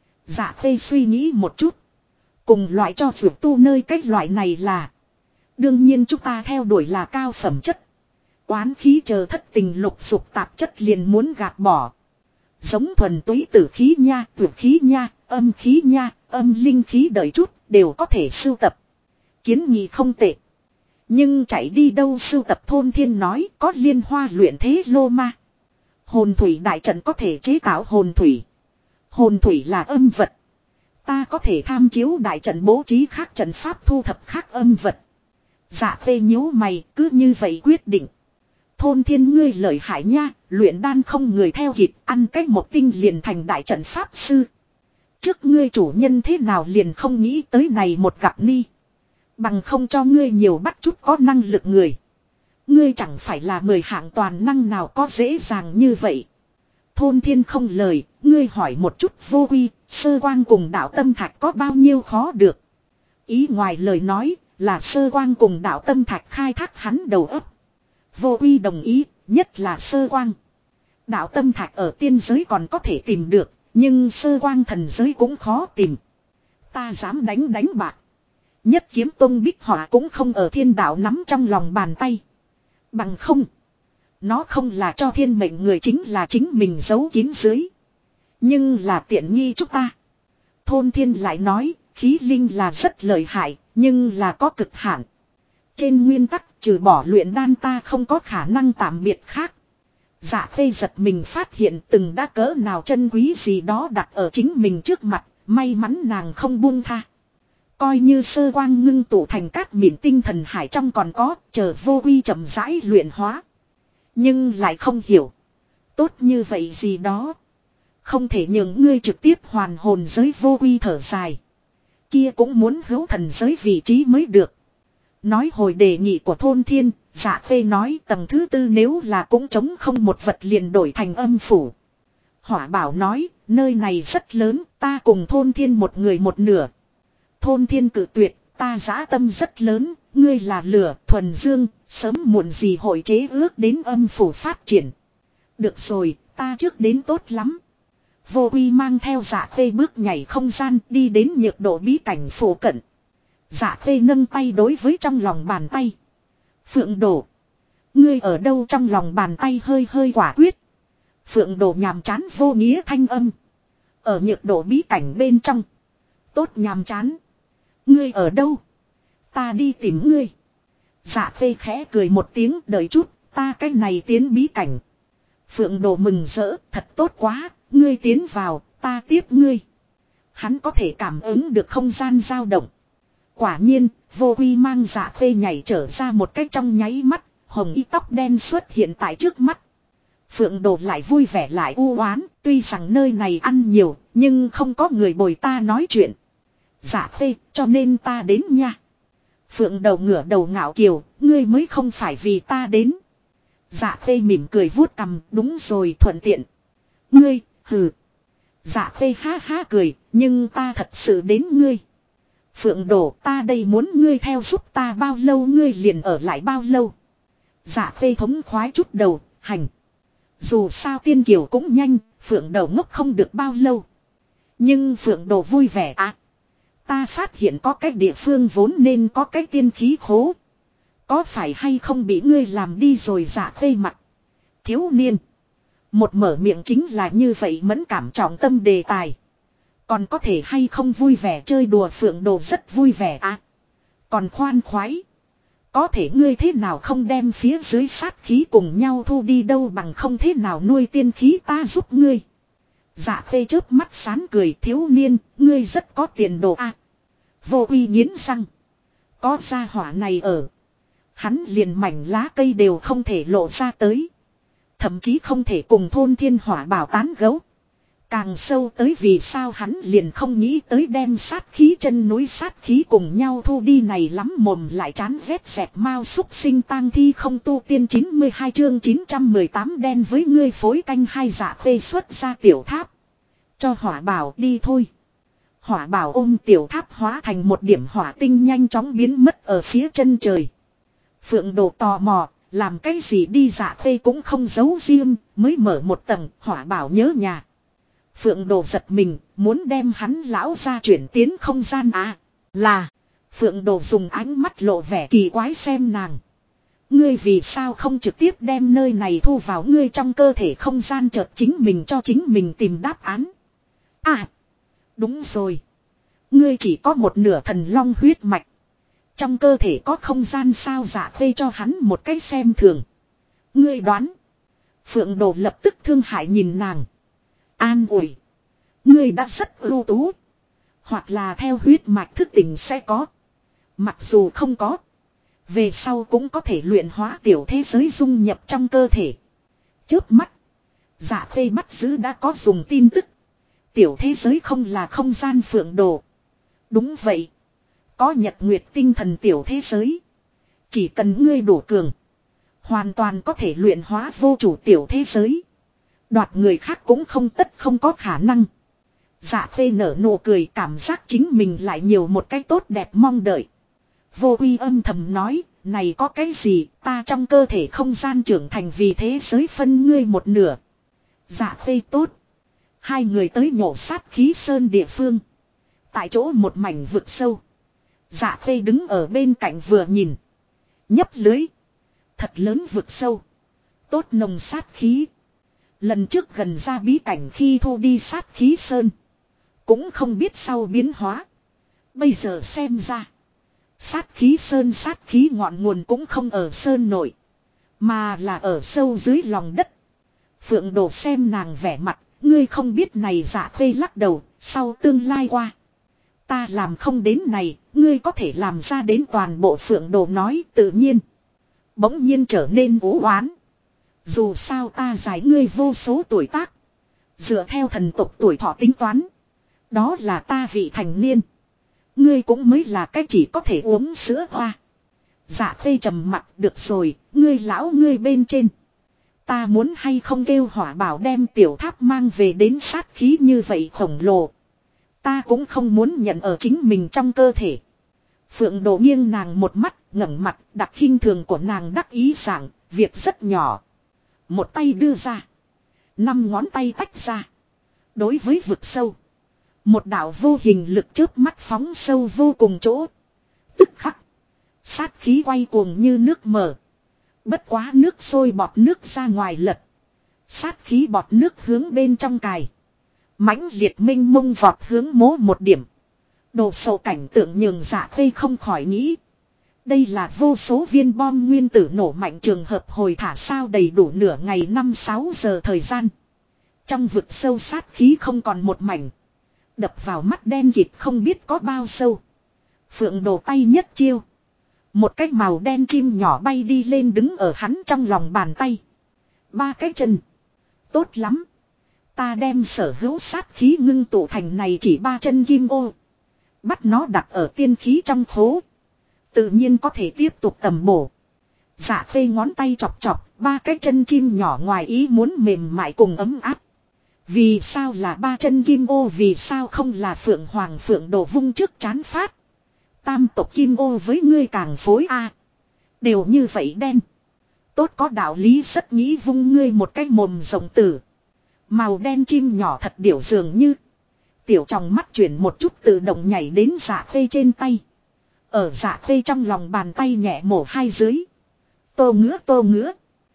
Dạ Khê suy nghĩ một chút. Cùng loại cho vượt tu nơi cách loại này là. Đương nhiên chúng ta theo đuổi là cao phẩm chất. Oán khí chờ thất tình lục dục tạp chất liền muốn gạt bỏ. Giống thuần túy tử khí nha, vượt khí nha, âm khí nha, âm linh khí đợi chút đều có thể sưu tập. Kiến nghị không tệ. Nhưng chạy đi đâu sưu tập Thôn Thiên nói có Liên Hoa luyện thế lô ma. Hồn thủy đại trận có thể chế tạo hồn thủy. Hồn thủy là âm vật. Ta có thể tham chiếu đại trận bố trí khác trận pháp thu thập khác âm vật. Dạ Khê nhíu mày cứ như vậy quyết định. Thôn Thiên ngươi lợi hại nha, luyện đan không người theo kịp ăn cách một tinh liền thành đại trận pháp sư. Trước ngươi chủ nhân thế nào liền không nghĩ tới này một gặp ni. Bằng không cho ngươi nhiều bắt chút có năng lực người. Ngươi chẳng phải là 10 hạng toàn năng nào có dễ dàng như vậy. Thôn Thiên không lời, ngươi hỏi một chút Vô Quy, Sơ Quang cùng đạo tâm thạch có bao nhiêu khó được. Ý ngoài lời nói là Sơ Quang cùng đạo tâm thạch khai thác hắn đầu óc. Vô Quy đồng ý, nhất là Sơ Quang. Đạo tâm thạch ở tiên giới còn có thể tìm được, nhưng Sơ Quang thần giới cũng khó tìm. Ta dám đánh bạc. Nhất kiếm tông bích họa cũng không ở thiên đạo nắm trong lòng bàn tay. Bằng không. Nó không là cho thiên mệnh người chính là chính mình giấu kín dưới. Nhưng là tiện nghi chúng ta. Thôn Thiên lại nói, khí linh là rất lợi hại, nhưng là có cực hạn. Trên nguyên tắc trừ bỏ luyện đan ta không có khả năng tạm biệt khác. Dạ Khê giật mình phát hiện từng đã cỡ nào chân quý gì đó đặt ở chính mình trước mặt, may mắn nàng không buông tha. Coi như Sơ Quang ngưng tụ thành cát mịn tinh thần hải trong còn có, chờ Vô Quy chậm rãi luyện hóa. Nhưng lại không hiểu. Tốt như vậy gì đó. Không thể nhường ngươi trực tiếp hoàn hồn giới Vô Quy thở dài. Kia cũng muốn hữu thần giới vị trí mới được. Nói hồi đề nghị của Thôn Thiên, Dạ Khê nói tầng thứ tư nếu là cũng chống không một vật liền đổi thành âm phủ. Hỏa Bảo nói, nơi này rất lớn, ta cùng Thôn Thiên một người một nửa. Thôn Thiên cự tuyệt, Ta dã tâm rất lớn, ngươi là lửa, thuần dương, sớm muộn gì hội chế ước đến âm phủ phát triển. Được rồi, ta trước đến tốt lắm. Vô Uy mang theo Dạ Khê bước nhảy không gian đi đến nhược độ bí cảnh phủ cận. Dạ Khê nâng tay đối với trong lòng bàn tay. Phượng Đồ, ngươi ở đâu? Trong lòng bàn tay hơi hơi quả quyết. Phượng Đồ nhàm chán vô nghĩa thanh âm. Ở nhược độ bí cảnh bên trong. Tốt nhàm chán. Ngươi ở đâu? Ta đi tìm ngươi. Dạ Khê khẽ cười một tiếng, đợi chút, ta cách này tiến bí cảnh. Phượng Đồ mừng rỡ, thật tốt quá, ngươi tiến vào, ta tiếp ngươi. Hắn có thể cảm ứng được không gian dao động. Quả nhiên, Vô Uy mang Dạ Khê nhảy trở ra một cách trong nháy mắt, hồng y tóc đen xuất hiện tại trước mắt. Phượng Đồ lại vui vẻ lại u oán, tuy rằng nơi này ăn nhiều, nhưng không có người bồi ta nói chuyện. Dạ Khê, cho nên ta đến nha. Phượng Đầu ngửa đầu ngạo kiều, ngươi mới không phải vì ta đến. Dạ Khê mỉm cười vuốt cằm, đúng rồi, thuận tiện. Ngươi, hừ. Dạ Khê ha ha cười, nhưng ta thật sự đến ngươi. Phượng Đồ, ta đây muốn ngươi theo giúp ta bao lâu ngươi liền ở lại bao lâu. Dạ Khê thống khoái chút đầu, hành. Dù sao tiên kiều cũng nhanh, Phượng Đầu ngốc không được bao lâu. Nhưng Phượng Đồ vui vẻ à. Ta phát hiện có cái địa phương vốn nên có cái tiên khí khố. Có phải hay không bị ngươi làm đi rồi? Dạ Khê mặt. Thiếu niên. Một mở miệng chính là như vậy, mẫn cảm trọng tâm đề tài. Còn có thể hay không vui vẻ chơi đùa? Phượng Đồ rất vui vẻ à. Còn khoan khoái. Có thể ngươi thế nào không đem phía dưới sát khí cùng nhau thu đi đâu, bằng không thế nào nuôi tiên khí ta giúp ngươi. Dạ Khê chớp mắt sán cười, thiếu niên, ngươi rất có tiền đồ à. Vô Uy nghiến răng. Có gia hỏa này ở. Hắn liền mảnh lá cây đều không thể lộ ra tới. Thậm chí không thể cùng thôn thiên hỏa bảo tán gấu. Càng sâu tới vì sao hắn liền không nghĩ tới đem sát khí chân núi sát khí cùng nhau thu đi, này lắm mồm lại chán ghét dẹp mau xúc sinh tang thi không tu tiên. 92 chương 918 đen với ngươi phối canh hai. Dạ Khê xuất ra tiểu tháp. Cho hỏa bảo đi thôi. Hỏa bảo ôm tiểu tháp hóa thành một điểm hỏa tinh nhanh chóng biến mất ở phía chân trời. Phượng Đồ tò mò, làm cái gì đi? Dạ Khê cũng không giấu riêng, mới mở một tầng, hỏa bảo nhớ nhà. Phượng Đồ giật mình, muốn đem hắn lão ra chuyển tiến không gian à? Là. Phượng Đồ dùng ánh mắt lộ vẻ kỳ quái xem nàng. Ngươi vì sao không trực tiếp đem nơi này thu vào ngươi trong cơ thể không gian? Chợt chính mình cho chính mình tìm đáp án. À. Đúng rồi. Ngươi chỉ có một nửa thần long huyết mạch. Trong cơ thể có không gian sao? Dạ Khê cho hắn một cái xem thường. Ngươi đoán. Phượng Đồ lập tức thương hại nhìn nàng. An ủi. Ngươi đã rất ưu tú. Hoặc là theo huyết mạch thức tỉnh sẽ có. Mặc dù không có. Về sau cũng có thể luyện hóa tiểu thế giới dung nhập trong cơ thể. Chớp mắt. Dạ Khê bắt giữ đã có dùng tin tức. Tiểu thế giới không là không gian. Phượng Đồ. Đúng vậy. Có nhật nguyệt tinh thần tiểu thế giới. Chỉ cần ngươi đủ cường. Hoàn toàn có thể luyện hóa vô chủ tiểu thế giới. Đoạt người khác cũng không tất không có khả năng. Dạ Khê nở nụ cười, cảm giác chính mình lại nhiều một cái tốt đẹp mong đợi. Vô Uy âm thầm nói, này có cái gì, ta trong cơ thể không gian trưởng thành vì thế giới phân ngươi một nửa. Dạ Khê tốt. Hai người tới nhổ sát khí sơn địa phương. Tại chỗ một mảnh vực sâu. Dạ Khê đứng ở bên cạnh vừa nhìn. Nhấp lưới. Thật lớn vực sâu. Tốt nồng sát khí. Lần trước gần ra bí cảnh khi thu đi sát khí sơn. Cũng không biết sau biến hóa. Bây giờ xem ra. Sát khí sơn sát khí ngọn nguồn cũng không ở sơn nội. Mà là ở sâu dưới lòng đất. Phượng Đồ xem nàng vẻ mặt. Ngươi không biết này. Dạ Khê lắc đầu. Sau tương lai qua. Ta làm không đến này. Ngươi có thể làm ra đến toàn bộ. Phượng Đồ nói tự nhiên. Bỗng nhiên trở nên u oán. Dù sao ta giải ngươi vô số tuổi tác. Dựa theo thần tộc tuổi thọ tính toán. Đó là ta vị thành niên. Ngươi cũng mới là cái chỉ có thể uống sữa hoa. Dạ Khê trầm mặt, được rồi, ngươi lão ngươi bên trên. Ta muốn hay không kêu hỏa bảo đem tiểu tháp mang về đến sát khí như vậy khổng lồ. Ta cũng không muốn nhận ở chính mình trong cơ thể. Phượng Đồ nghiêng nàng một mắt, ngẩng mặt, đặc khinh thường của nàng đắc ý rằng, việc rất nhỏ. Một tay đưa ra. 5 ngón tay tách ra. Đối với vực sâu. Một đạo vô hình lực chớp mắt phóng sâu vô cùng chỗ. Tức khắc. Sát khí quay cuồng như nước mở. Bất quá nước sôi bọt nước ra ngoài lật. Sát khí bọt nước hướng bên trong cài. Mãnh liệt minh mông vọt hướng mố một điểm. Đồ sộ cảnh tượng nhường Dạ Khê không khỏi nghĩ. Đây là vô số viên bom nguyên tử nổ mạnh trường hợp hồi thả sao đầy đủ nửa ngày 5-6 giờ thời gian. Trong vực sâu sát khí không còn một mảnh. Đập vào mắt đen kịt không biết có bao sâu. Phượng Đồ tay nhất chiêu. Một cái màu đen chim nhỏ bay đi lên đứng ở hắn trong lòng bàn tay. 3 cái chân. Tốt lắm. Ta đem sở hữu sát khí ngưng tụ thành này chỉ 3 chân kim ô. Bắt nó đặt ở tiên khí trong khố. Tự nhiên có thể tiếp tục tầm bổ. Dạ Khê ngón tay chọc chọc. 3 cái chân chim nhỏ ngoài ý muốn mềm mại cùng ấm áp. Vì sao là 3 chân kim ô, vì sao không là Phượng Hoàng? Phượng Đồ vung trước chán phát. Tam tộc kim ô với ngươi càng phối a. Đều như vậy đen. Tốt có đạo lý, rất nghĩ vung ngươi một cái mồm rồng tử. Màu đen chim nhỏ thật điểu dường như. Tiểu trong mắt chuyển một chút tự động nhảy đến Dạ Khê trên tay. Ở Dạ Khê trong lòng bàn tay nhẹ mổ hai dưới. Tô ngứa tô ngứa.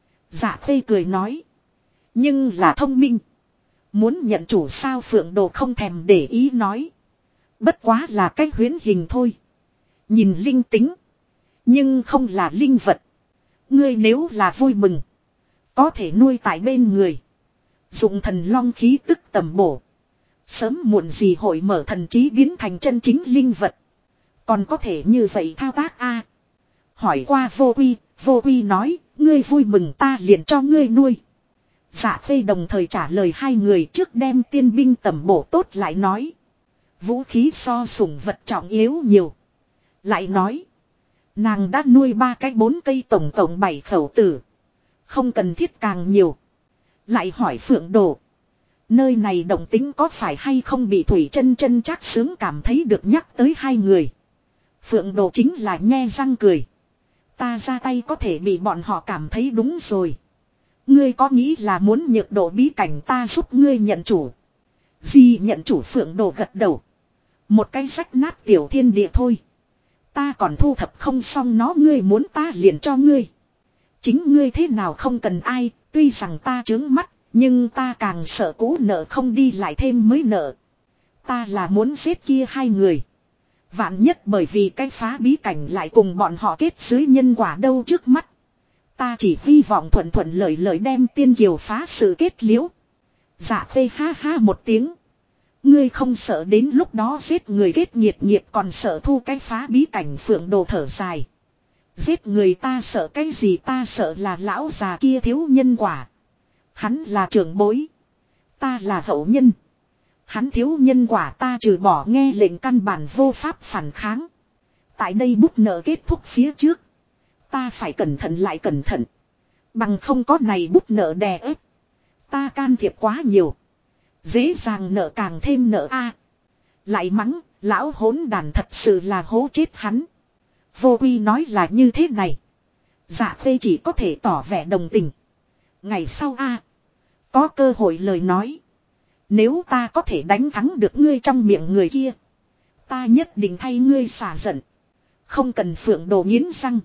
Dạ Khê cười nói. Nhưng là thông minh. Muốn nhận chủ sao? Phượng Đồ không thèm để ý nói. Bất quá là cái huyễn hình thôi. Nhìn linh tính. Nhưng không là linh vật. Ngươi nếu là vui mừng. Có thể nuôi tại bên người. Dụng thần long khí tức tầm bổ. Sớm muộn gì hội mở thần trí biến thành chân chính linh vật. Còn có thể như vậy thao tác a? Hỏi qua Vô Quy nói. Ngươi vui mừng ta liền cho ngươi nuôi. Dạ Khê đồng thời trả lời hai người trước đem tiên binh tầm bổ tốt lại nói. Vũ khí so sủng vật trọng yếu nhiều. Lại nói. Nàng đã nuôi 3 cái 4 cây tổng tổng 7 khẩu tử. Không cần thiết càng nhiều. Lại hỏi Phượng Đồ. Nơi này động tính có phải hay không bị Thủy Chân Chân chắc sướng cảm thấy được nhắc tới hai người. Phượng Đồ chính là nhe răng cười. Ta ra tay có thể bị bọn họ cảm thấy đúng rồi. Ngươi có nghĩ là muốn nhược độ bí cảnh ta giúp ngươi nhận chủ. Gì nhận chủ? Phượng Đồ gật đầu. Một cái rách nát tiểu thiên địa thôi. Ta còn thu thập không xong nó, ngươi muốn ta liền cho ngươi. Chính ngươi thế nào không cần ai, tuy rằng ta trướng mắt, nhưng ta càng sợ cũ nợ không đi lại thêm mới nợ. Ta là muốn giết kia hai người. Vạn nhất bởi vì cái phá bí cảnh lại cùng bọn họ kết dưới nhân quả đâu. Trước mắt ta chỉ hy vọng thuận thuận lợi lợi đem tiên kiều phá sự kết liễu. Dạ Khê ha ha một tiếng. Ngươi không sợ đến lúc đó giết người kết nghiệt còn sợ thu cái phá bí cảnh? Phượng Đồ thở dài. Giết người ta sợ cái gì? Ta sợ là lão già kia thiếu nhân quả. Hắn là trưởng bối. Ta là hậu nhân. Hắn thiếu nhân quả, ta trừ bỏ nghe lệnh căn bản vô pháp phản kháng. Tại đây bút nợ kết thúc phía trước. Ta phải cẩn thận lại cẩn thận. Bằng không có này bút nợ đè ép. Ta can thiệp quá nhiều. Dễ dàng nợ càng thêm nợ a. Lại mắng, lão hỗn đàn thật sự là hố chết hắn. Vô Quy nói là như thế này. Dạ Khê chỉ có thể tỏ vẻ đồng tình. Ngày sau a, có cơ hội lời nói. Nếu ta có thể đánh thắng được ngươi trong miệng người kia, ta nhất định thay ngươi xả giận. Không cần. Phượng Đồ nghiến răng.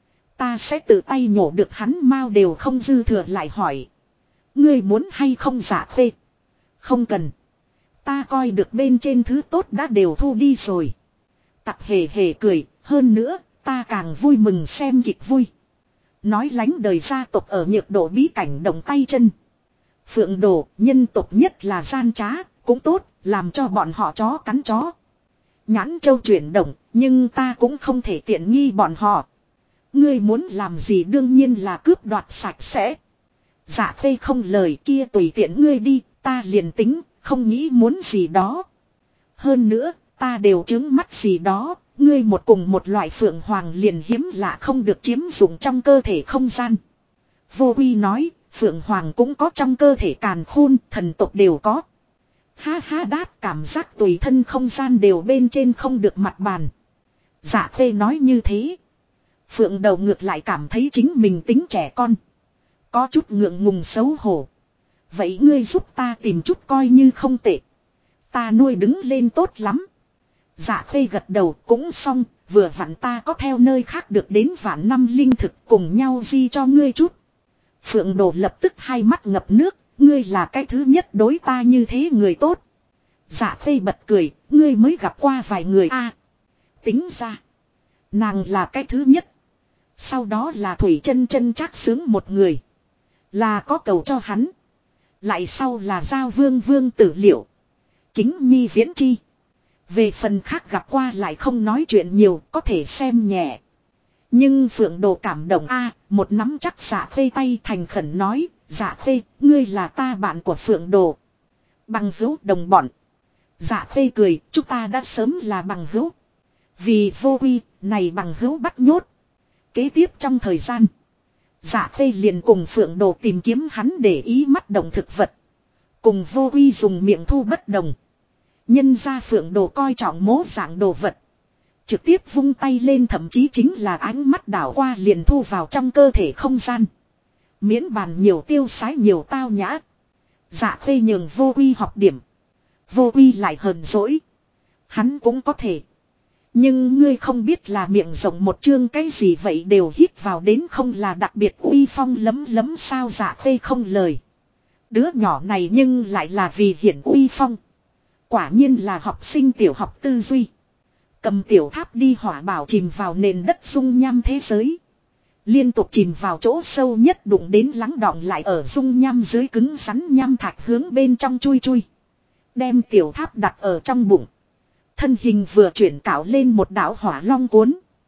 Ta sẽ tự tay nhổ được hắn mau đều không dư thừa. Lại hỏi. Ngươi muốn hay không? Dạ Khê. Không cần. Ta coi được bên trên thứ tốt đã đều thu đi rồi. Tặc hề hề cười. Hơn nữa ta càng vui mừng xem kịch vui. Nói lánh đời gia tộc ở nhược độ bí cảnh động tay chân. Phượng Đồ, nhân tộc nhất là gian trá, cũng tốt, làm cho bọn họ chó cắn chó. Nhãn châu chuyển động, nhưng ta cũng không thể tiện nghi bọn họ. Ngươi muốn làm gì? Đương nhiên là cướp đoạt sạch sẽ. Dạ Khê không lời kia, tùy tiện ngươi đi, ta liền tính, không nghĩ muốn gì đó. Hơn nữa, ta đều chứng mắt gì đó, ngươi một cùng một loại Phượng Hoàng liền hiếm lạ không được chiếm dụng trong cơ thể không gian. Vô Quy nói, Phượng Hoàng cũng có trong cơ thể càn khôn, thần tộc đều có. Ha ha đát, cảm giác tùy thân không gian đều bên trên không được mặt bàn. Dạ khê nói như thế. Phượng đầu ngược lại cảm thấy chính mình tính trẻ con. Có chút ngượng ngùng xấu hổ. Vậy ngươi giúp ta tìm chút coi như không tệ. Ta nuôi đứng lên tốt lắm. Dạ khê gật đầu cũng xong. Vừa vặn ta có theo nơi khác được đến vạn năm linh thực cùng nhau di cho ngươi chút. Phượng đồ lập tức hai mắt ngập nước. Ngươi là cái thứ nhất đối ta như thế người tốt. Dạ khê bật cười. Ngươi mới gặp qua vài người a. Tính ra. Nàng là cái thứ nhất. Sau đó là Thủy Chân Chân Trác Sướng một người. Là có cầu cho hắn. Lại sau là Giao Vương Vương Tử Liệu. Kính Nhi Viễn Chi. Về phần khác gặp qua lại không nói chuyện nhiều, có thể xem nhẹ. Nhưng Phượng Đồ cảm động một nắm chắc Dạ Khê tay thành khẩn nói, Dạ Khê, ngươi là ta bạn của Phượng Đồ. Bằng hữu đồng bọn. Dạ Khê cười, chúng ta đã sớm là bằng hữu. Vì vô quy, này bằng hữu bắt nhốt. Kế tiếp trong thời gian, Dạ Khê liền cùng Phượng Đồ tìm kiếm hắn để ý mắt động thực vật. Cùng vô quy dùng miệng thu bất đồng. Nhân ra Phượng Đồ coi trọng mố dạng đồ vật. Trực tiếp vung tay lên thậm chí chính là ánh mắt đảo qua liền thu vào trong cơ thể không gian. Miễn bàn nhiều tiêu sái nhiều tao nhã. Dạ Khê nhường vô quy học điểm. Vô quy lại hờn dỗi. Hắn cũng có thể. Nhưng ngươi không biết là miệng rộng một chương cái gì vậy đều hít vào đến không là đặc biệt uy phong lấm lấm sao. Dạ Khê không lời. Đứa nhỏ này nhưng lại là vì hiển uy phong. Quả nhiên là học sinh tiểu học tư duy. Cầm tiểu tháp đi hỏa bảo chìm vào nền đất dung nham thế giới. Liên tục chìm vào chỗ sâu nhất đụng đến lắng đọng lại ở dung nham dưới cứng rắn nham thạch hướng bên trong chui chui. Đem tiểu tháp đặt ở trong bụng. Thân hình vừa chuyển cảo lên một đảo hỏa long cuốn.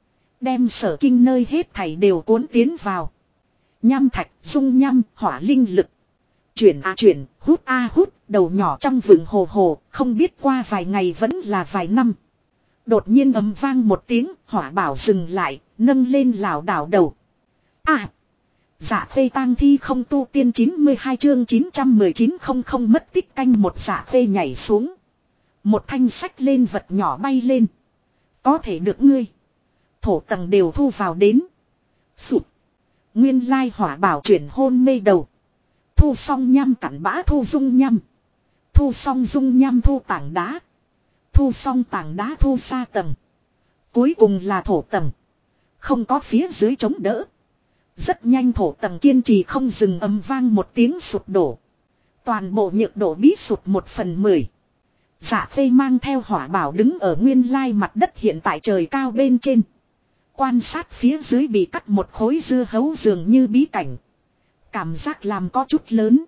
Đem sở kinh nơi hết thảy đều cuốn tiến vào. Nham thạch, dung nham, hỏa linh lực. Chuyển chuyển, hút hút, đầu nhỏ trong vừng hồ hồ, không biết qua vài ngày vẫn là vài năm. Đột nhiên ầm vang một tiếng, hỏa bảo dừng lại, nâng lên lảo đảo đầu. Dạ Khê tang thi không tu tiên 92 chương 919 không mất tích canh một. Dạ Khê nhảy xuống. Một thanh sách lên vật nhỏ bay lên. Có thể được ngươi. Thổ tầng đều thu vào đến. Sụt. Nguyên lai hỏa bảo chuyển hôn mê đầu. Thu xong nham cặn bã thu dung nham. Thu xong dung nham thu tảng đá. Thu xong tảng đá thu xa tầng. Cuối cùng là thổ tầng. Không có phía dưới chống đỡ. Rất nhanh thổ tầng kiên trì không dừng ầm vang một tiếng sụp đổ. Toàn bộ nhược độ bí sụt 1/10. Dạ Khê mang theo hỏa bảo đứng ở nguyên lai mặt đất hiện tại trời cao bên trên. Quan sát phía dưới bị cắt một khối dưa hấu dường như bí cảnh. Cảm giác làm có chút lớn.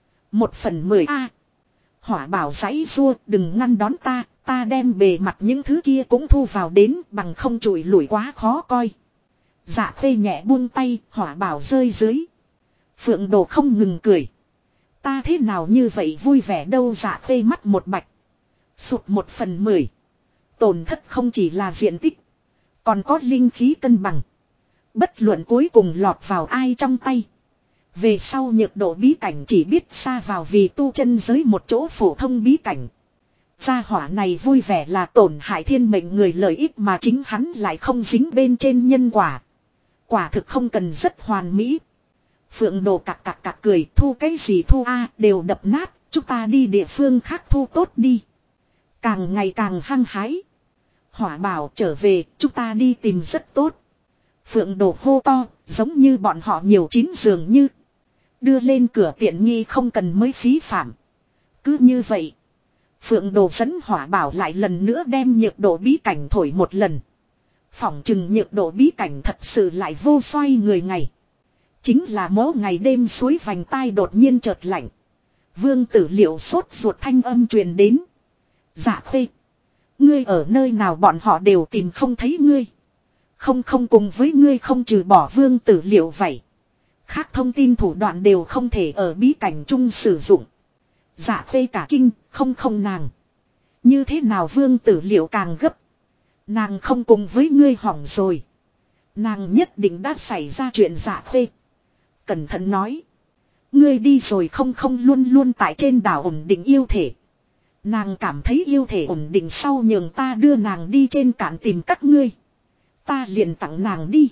1/10 Hỏa bảo giãy rua đừng ngăn đón ta. Ta đem bề mặt những thứ kia cũng thu vào đến bằng không trụi lủi quá khó coi. Dạ Khê nhẹ buông tay, hỏa bảo rơi dưới. Phượng Đồ không ngừng cười. Ta thế nào như vậy vui vẻ đâu. Dạ Khê mắt một bạch. Sụt 1/10. Tổn thất không chỉ là diện tích. Còn có linh khí cân bằng. Bất luận cuối cùng lọt vào ai trong tay. Về sau nhược độ bí cảnh chỉ biết xa vào vì tu chân giới một chỗ phổ thông bí cảnh. Gia hỏa này vui vẻ là tổn hại thiên mệnh người lợi ích mà chính hắn lại không dính bên trên nhân quả. Quả thực không cần rất hoàn mỹ. Phượng Đồ cặc cặc cặc cười thu cái gì thu đều đập nát. Chúng ta đi địa phương khác thu tốt đi. Càng ngày càng hăng hái. Hỏa bảo trở về chúng ta đi tìm rất tốt. Phượng Đồ hô to giống như bọn họ nhiều chín dường như. Đưa lên cửa tiện nghi không cần mới phí phạm. Cứ như vậy. Phượng Đồ dẫn hỏa bảo lại lần nữa đem nhược độ bí cảnh thổi một lần. Phỏng chừng nhược độ bí cảnh thật sự lại vô xoay người ngày. Chính là mỗi ngày đêm suối vành tai đột nhiên chợt lạnh. Vương Tử Liệu sốt ruột thanh âm truyền đến. Dạ Khê. Ngươi ở nơi nào bọn họ đều tìm không thấy ngươi. Không cùng với ngươi không trừ bỏ Vương Tử Liệu vậy. Khác thông tin thủ đoạn đều không thể ở bí cảnh chung sử dụng. Dạ Khê cả kinh, không nàng. Như thế nào Vương Tử Liệu càng gấp. Nàng không cùng với ngươi hỏng rồi. Nàng nhất định đã xảy ra chuyện. Dạ Khê. Cẩn thận nói. Ngươi đi rồi không luôn luôn tại trên đảo ổn định yêu thể. Nàng cảm thấy yêu thể ổn định sau nhường ta đưa nàng đi trên cạn tìm các ngươi. Ta liền tặng nàng đi.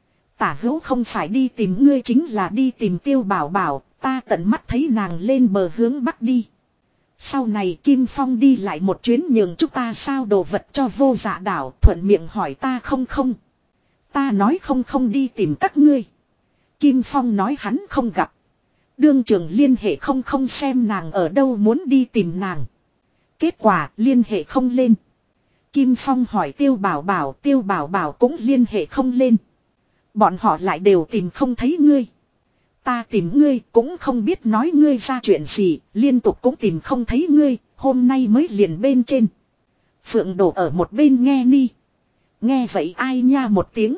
Tả hữu không phải đi tìm ngươi chính là đi tìm Tiêu Bảo Bảo, ta tận mắt thấy nàng lên bờ hướng bắc đi. Sau này Kim Phong đi lại một chuyến nhường chúng ta sao đồ vật cho Vô Dạ đảo, thuận miệng hỏi ta không không. Ta nói không không đi tìm các ngươi. Kim Phong nói hắn không gặp. Đương trường liên hệ không không xem nàng ở đâu muốn đi tìm nàng. Kết quả liên hệ không lên. Kim Phong hỏi Tiêu Bảo Bảo cũng liên hệ không lên. Bọn họ lại đều tìm không thấy ngươi. Ta tìm ngươi cũng không biết nói ngươi ra chuyện gì, liên tục cũng tìm không thấy ngươi, hôm nay mới liền bên trên. Phượng Đổ ở một bên nghe ni. Nghe vậy ai nha một tiếng.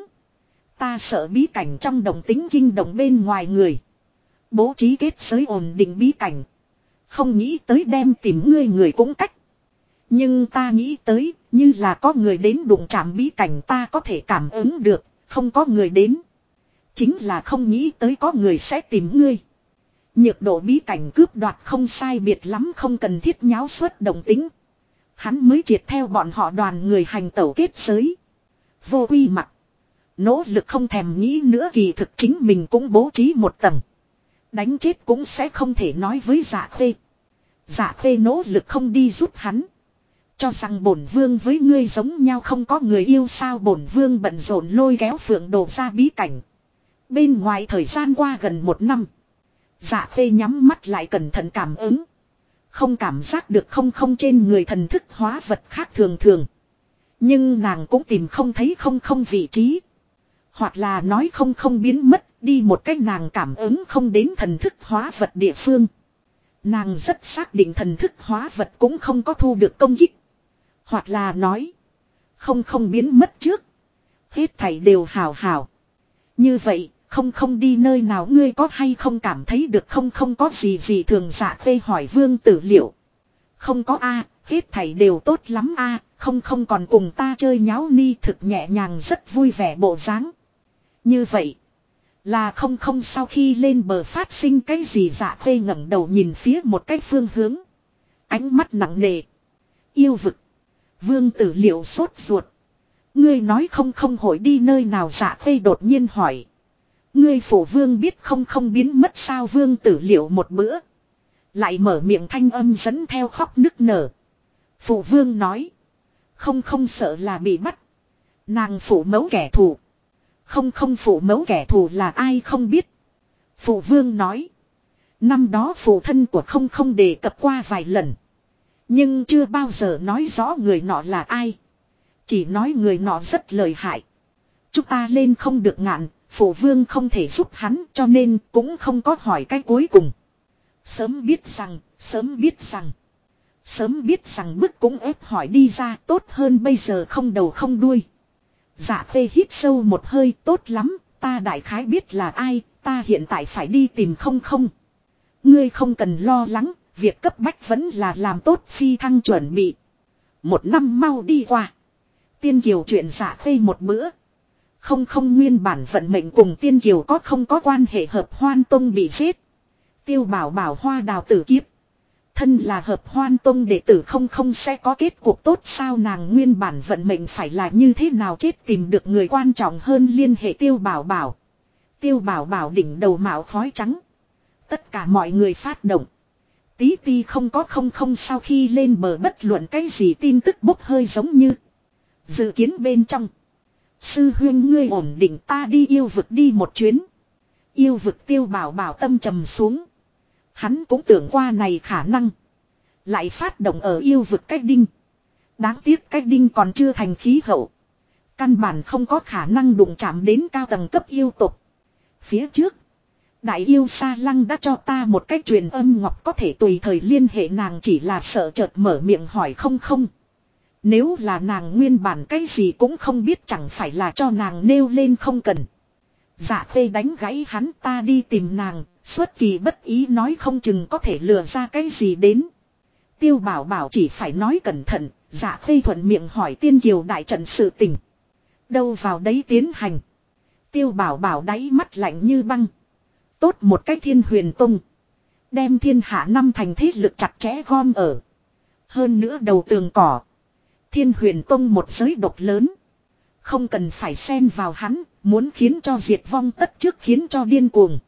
Ta sợ bí cảnh trong đồng tính kinh động bên ngoài người. Bố trí kết giới ổn định bí cảnh. Không nghĩ tới đem tìm ngươi người cũng cách. Nhưng ta nghĩ tới, như là có người đến đụng chạm bí cảnh ta có thể cảm ứng được, không có người đến. Chính là không nghĩ tới có người sẽ tìm ngươi. Nhược độ bí cảnh cướp đoạt không sai biệt lắm không cần thiết nháo suất đồng tính. Hắn mới triệt theo bọn họ đoàn người hành tẩu kết giới. Vô quy mặt. Nỗ lực không thèm nghĩ nữa kỳ thực chính mình cũng bố trí một tầng. Đánh chết cũng sẽ không thể nói với Dạ Khê. Dạ Khê nỗ lực không đi giúp hắn. Cho rằng bổn vương với ngươi giống nhau không có người yêu sao bổn vương bận rộn lôi kéo Phượng Đồ ra bí cảnh. Bên ngoài thời gian qua gần 1 năm. Dạ Khê nhắm mắt lại cẩn thận cảm ứng. Không cảm giác được không không trên người thần thức hóa vật khác thường thường. Nhưng nàng cũng tìm không thấy không không vị trí. Hoặc là nói không không biến mất đi một cách nàng cảm ứng không đến thần thức hóa vật địa phương. Nàng rất xác định thần thức hóa vật cũng không có thu được công kích. Hoặc là nói. Không không biến mất trước. Hết thảy đều hào hào. Như vậy không không đi nơi nào ngươi có hay không cảm thấy được không không có gì gì thường Dạ Khê hỏi Vương Tử Liệu. Không có a, hết thảy đều tốt lắm a, không không còn cùng ta chơi nháo ni thực nhẹ nhàng rất vui vẻ bộ dáng. Như vậy là không không sau khi lên bờ phát sinh cái gì Dạ Khê ngẩng đầu nhìn phía một cái phương hướng. Ánh mắt nặng nề. Yêu vực. Vương Tử Liệu sốt ruột. Ngươi nói không không hội đi nơi nào Dạ Khê đột nhiên hỏi. Ngươi phổ vương biết không không biến mất sao Vương Tử Liệu một bữa. Lại mở miệng thanh âm dẫn theo khóc nức nở. Phụ vương nói. Không không sợ là bị bắt. Nàng phụ mẫu kẻ thù. Không không phụ mẫu kẻ thù là ai không biết. Phụ vương nói. Năm đó phụ thân của không không đề cập qua vài lần. Nhưng chưa bao giờ nói rõ người nọ là ai. Chỉ nói người nọ rất lợi hại. Chúng ta lên không được ngạn. Phụ vương không thể giúp hắn cho nên cũng không có hỏi cái cuối cùng. Sớm biết rằng, sớm biết rằng. Sớm biết rằng bức cũng ép hỏi đi ra tốt hơn bây giờ không đầu không đuôi. Dạ Khê hít sâu một hơi tốt lắm, ta đại khái biết là ai, ta hiện tại phải đi tìm không không. Ngươi không cần lo lắng, việc cấp bách vẫn là làm tốt phi thăng chuẩn bị. 1 năm mau đi qua. Tiên Kiều chuyện Dạ Khê một bữa. Không không nguyên bản vận mệnh cùng Tiên Kiều có không có quan hệ hợp hoan tông bị giết. Tiêu Bảo Bảo hoa đào tử kiếp. Thân là hợp hoan tông đệ tử không không sẽ có kết cục tốt sao nàng nguyên bản vận mệnh phải là như thế nào chết tìm được người quan trọng hơn liên hệ Tiêu Bảo Bảo. Tiêu Bảo Bảo đỉnh đầu mạo khói trắng. Tất cả mọi người phát động. Tí ti không có không không sau khi lên bờ bất luận cái gì tin tức bốc hơi giống như. Dự kiến bên trong. Sư huyên ngươi ổn định ta đi yêu vực đi một chuyến. Yêu vực Tiêu Bảo Bảo tâm trầm xuống. Hắn cũng tưởng qua này khả năng. Lại phát động ở yêu vực cách đinh. Đáng tiếc cách đinh còn chưa thành khí hậu. Căn bản không có khả năng đụng chạm đến cao tầng cấp yêu tục. Phía trước. Đại yêu Sa Lăng đã cho ta một cách truyền âm ngọc có thể tùy thời liên hệ nàng chỉ là sợ chợt mở miệng hỏi không không. Nếu là nàng nguyên bản cái gì cũng không biết chẳng phải là cho nàng nêu lên không cần. Dạ Khê đánh gãy hắn ta đi tìm nàng, xuất kỳ bất ý nói không chừng có thể lừa ra cái gì đến. Tiêu Bảo Bảo chỉ phải nói cẩn thận, Dạ Khê thuận miệng hỏi Tiên Kiều đại trận sự tình. Đâu vào đấy tiến hành. Tiêu Bảo Bảo đáy mắt lạnh như băng. Tốt một cách Thiên Huyền Tông. Đem thiên hạ 5 thành thế lực chặt chẽ gom ở. Hơn nữa đầu tường cỏ. Thiên Huyền Tông một giới độc lớn. Không cần phải xen vào hắn, muốn khiến cho diệt vong tất trước khiến cho điên cuồng.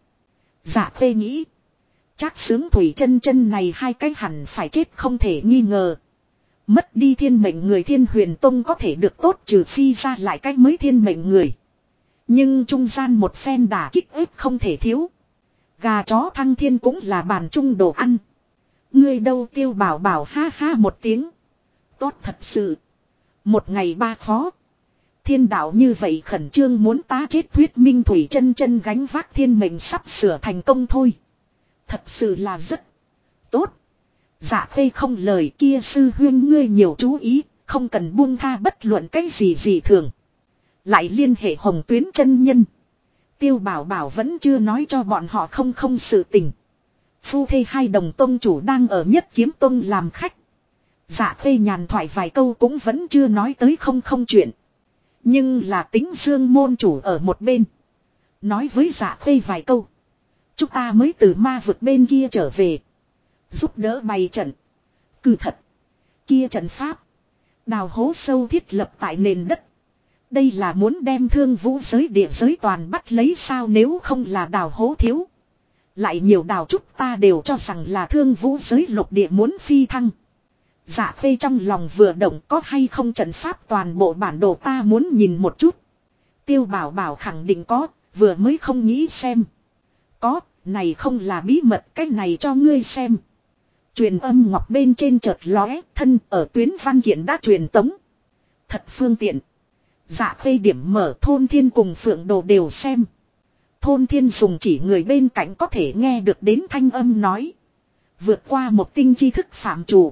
Dạ Khê nghĩ. Trác Xướng Thủy Chân Chân này hai cái hẳn phải chết không thể nghi ngờ. Mất đi thiên mệnh người Thiên Huyền Tông có thể được tốt trừ phi ra lại cách mới thiên mệnh người. Nhưng trung gian một phen đả kích ép không thể thiếu. Gà chó thăng thiên cũng là bàn chung đồ ăn. Ngươi đâu Tiêu Bảo Bảo ha ha một tiếng. Tốt thật sự. Một ngày ba khó. Thiên đạo như vậy khẩn trương muốn ta chết thuyết minh Thủy Chân Chân gánh vác thiên mệnh sắp sửa thành công thôi. Thật sự là rất tốt. Dạ Khê không lời kia sư huyên ngươi nhiều chú ý, không cần buông tha bất luận cái gì thường. Lại liên hệ Hồng Tuyến chân nhân. Tiêu Bảo Bảo vẫn chưa nói cho bọn họ không sự tình. Phu thê hai đồng tông chủ đang ở Nhất Kiếm Tông làm khách. Dạ Khê nhàn thoại vài câu cũng vẫn chưa nói tới không chuyện. Nhưng là Tính Dương môn chủ ở một bên. Nói với Dạ Khê vài câu. Chúng ta mới từ ma vực bên kia trở về. Giúp đỡ bày trận. Cứ thật. Kia trận pháp. Đào hố sâu thiết lập tại nền đất. Đây là muốn đem Thương Vũ giới địa giới toàn bắt lấy sao nếu không là đào hố thiếu. Lại nhiều đào chút ta đều cho rằng là Thương Vũ giới lục địa muốn phi thăng. Dạ Khê trong lòng vừa động có hay không trận pháp toàn bộ bản đồ ta muốn nhìn một chút. Tiêu Bảo Bảo khẳng định có, vừa mới không nghĩ xem. Có, này không là bí mật, cái này cho ngươi xem. Truyền âm ngọc bên trên chợt lóe, thân ở tuyến văn kiện đã truyền tống. Thật phương tiện. Dạ Khê điểm mở Thôn Thiên cùng Phượng Đồ đều xem. Thôn Thiên dùng chỉ người bên cạnh có thể nghe được đến thanh âm nói. Vượt qua một tinh tri thức phạm chủ.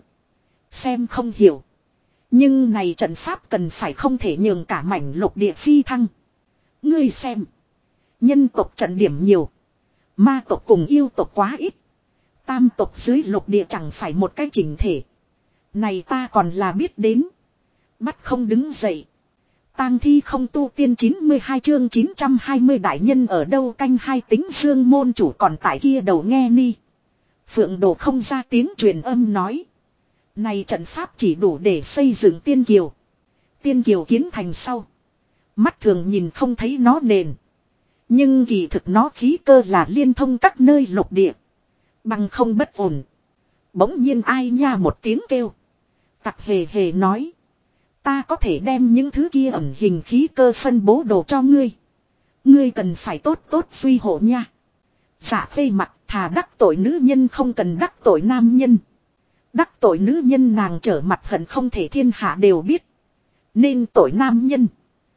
Xem không hiểu. Nhưng này trận pháp cần phải không thể nhường cả mảnh lục địa phi thăng. Ngươi xem. Nhân tộc trận điểm nhiều. Ma tộc cùng yêu tộc quá ít. Tam tộc dưới lục địa chẳng phải một cái chỉnh thể. Này ta còn là biết đến. Bắt không đứng dậy. Tang thi không tu tiên 92 chương 920 đại nhân ở đâu canh hai Tính Dương môn chủ còn tại kia đầu nghe ni. Phượng Đồ không ra tiếng truyền âm nói. Này trận pháp chỉ đủ để xây dựng tiên kiều. Tiên kiều kiến thành sau. Mắt thường nhìn không thấy nó nền. Nhưng kỳ thực nó khí cơ là liên thông các nơi lục địa. Bằng không bất ổn. Bỗng nhiên ai nha một tiếng kêu. Tặc hề hề nói. Ta có thể đem những thứ kia ẩn hình khí cơ phân bố đồ cho ngươi. Ngươi cần phải tốt tốt suy hộ nha. Dạ Khê mặt thà đắc tội nữ nhân không cần đắc tội nam nhân. Đắc tội nữ nhân nàng trở mặt hận không thể thiên hạ đều biết. Nên tội nam nhân.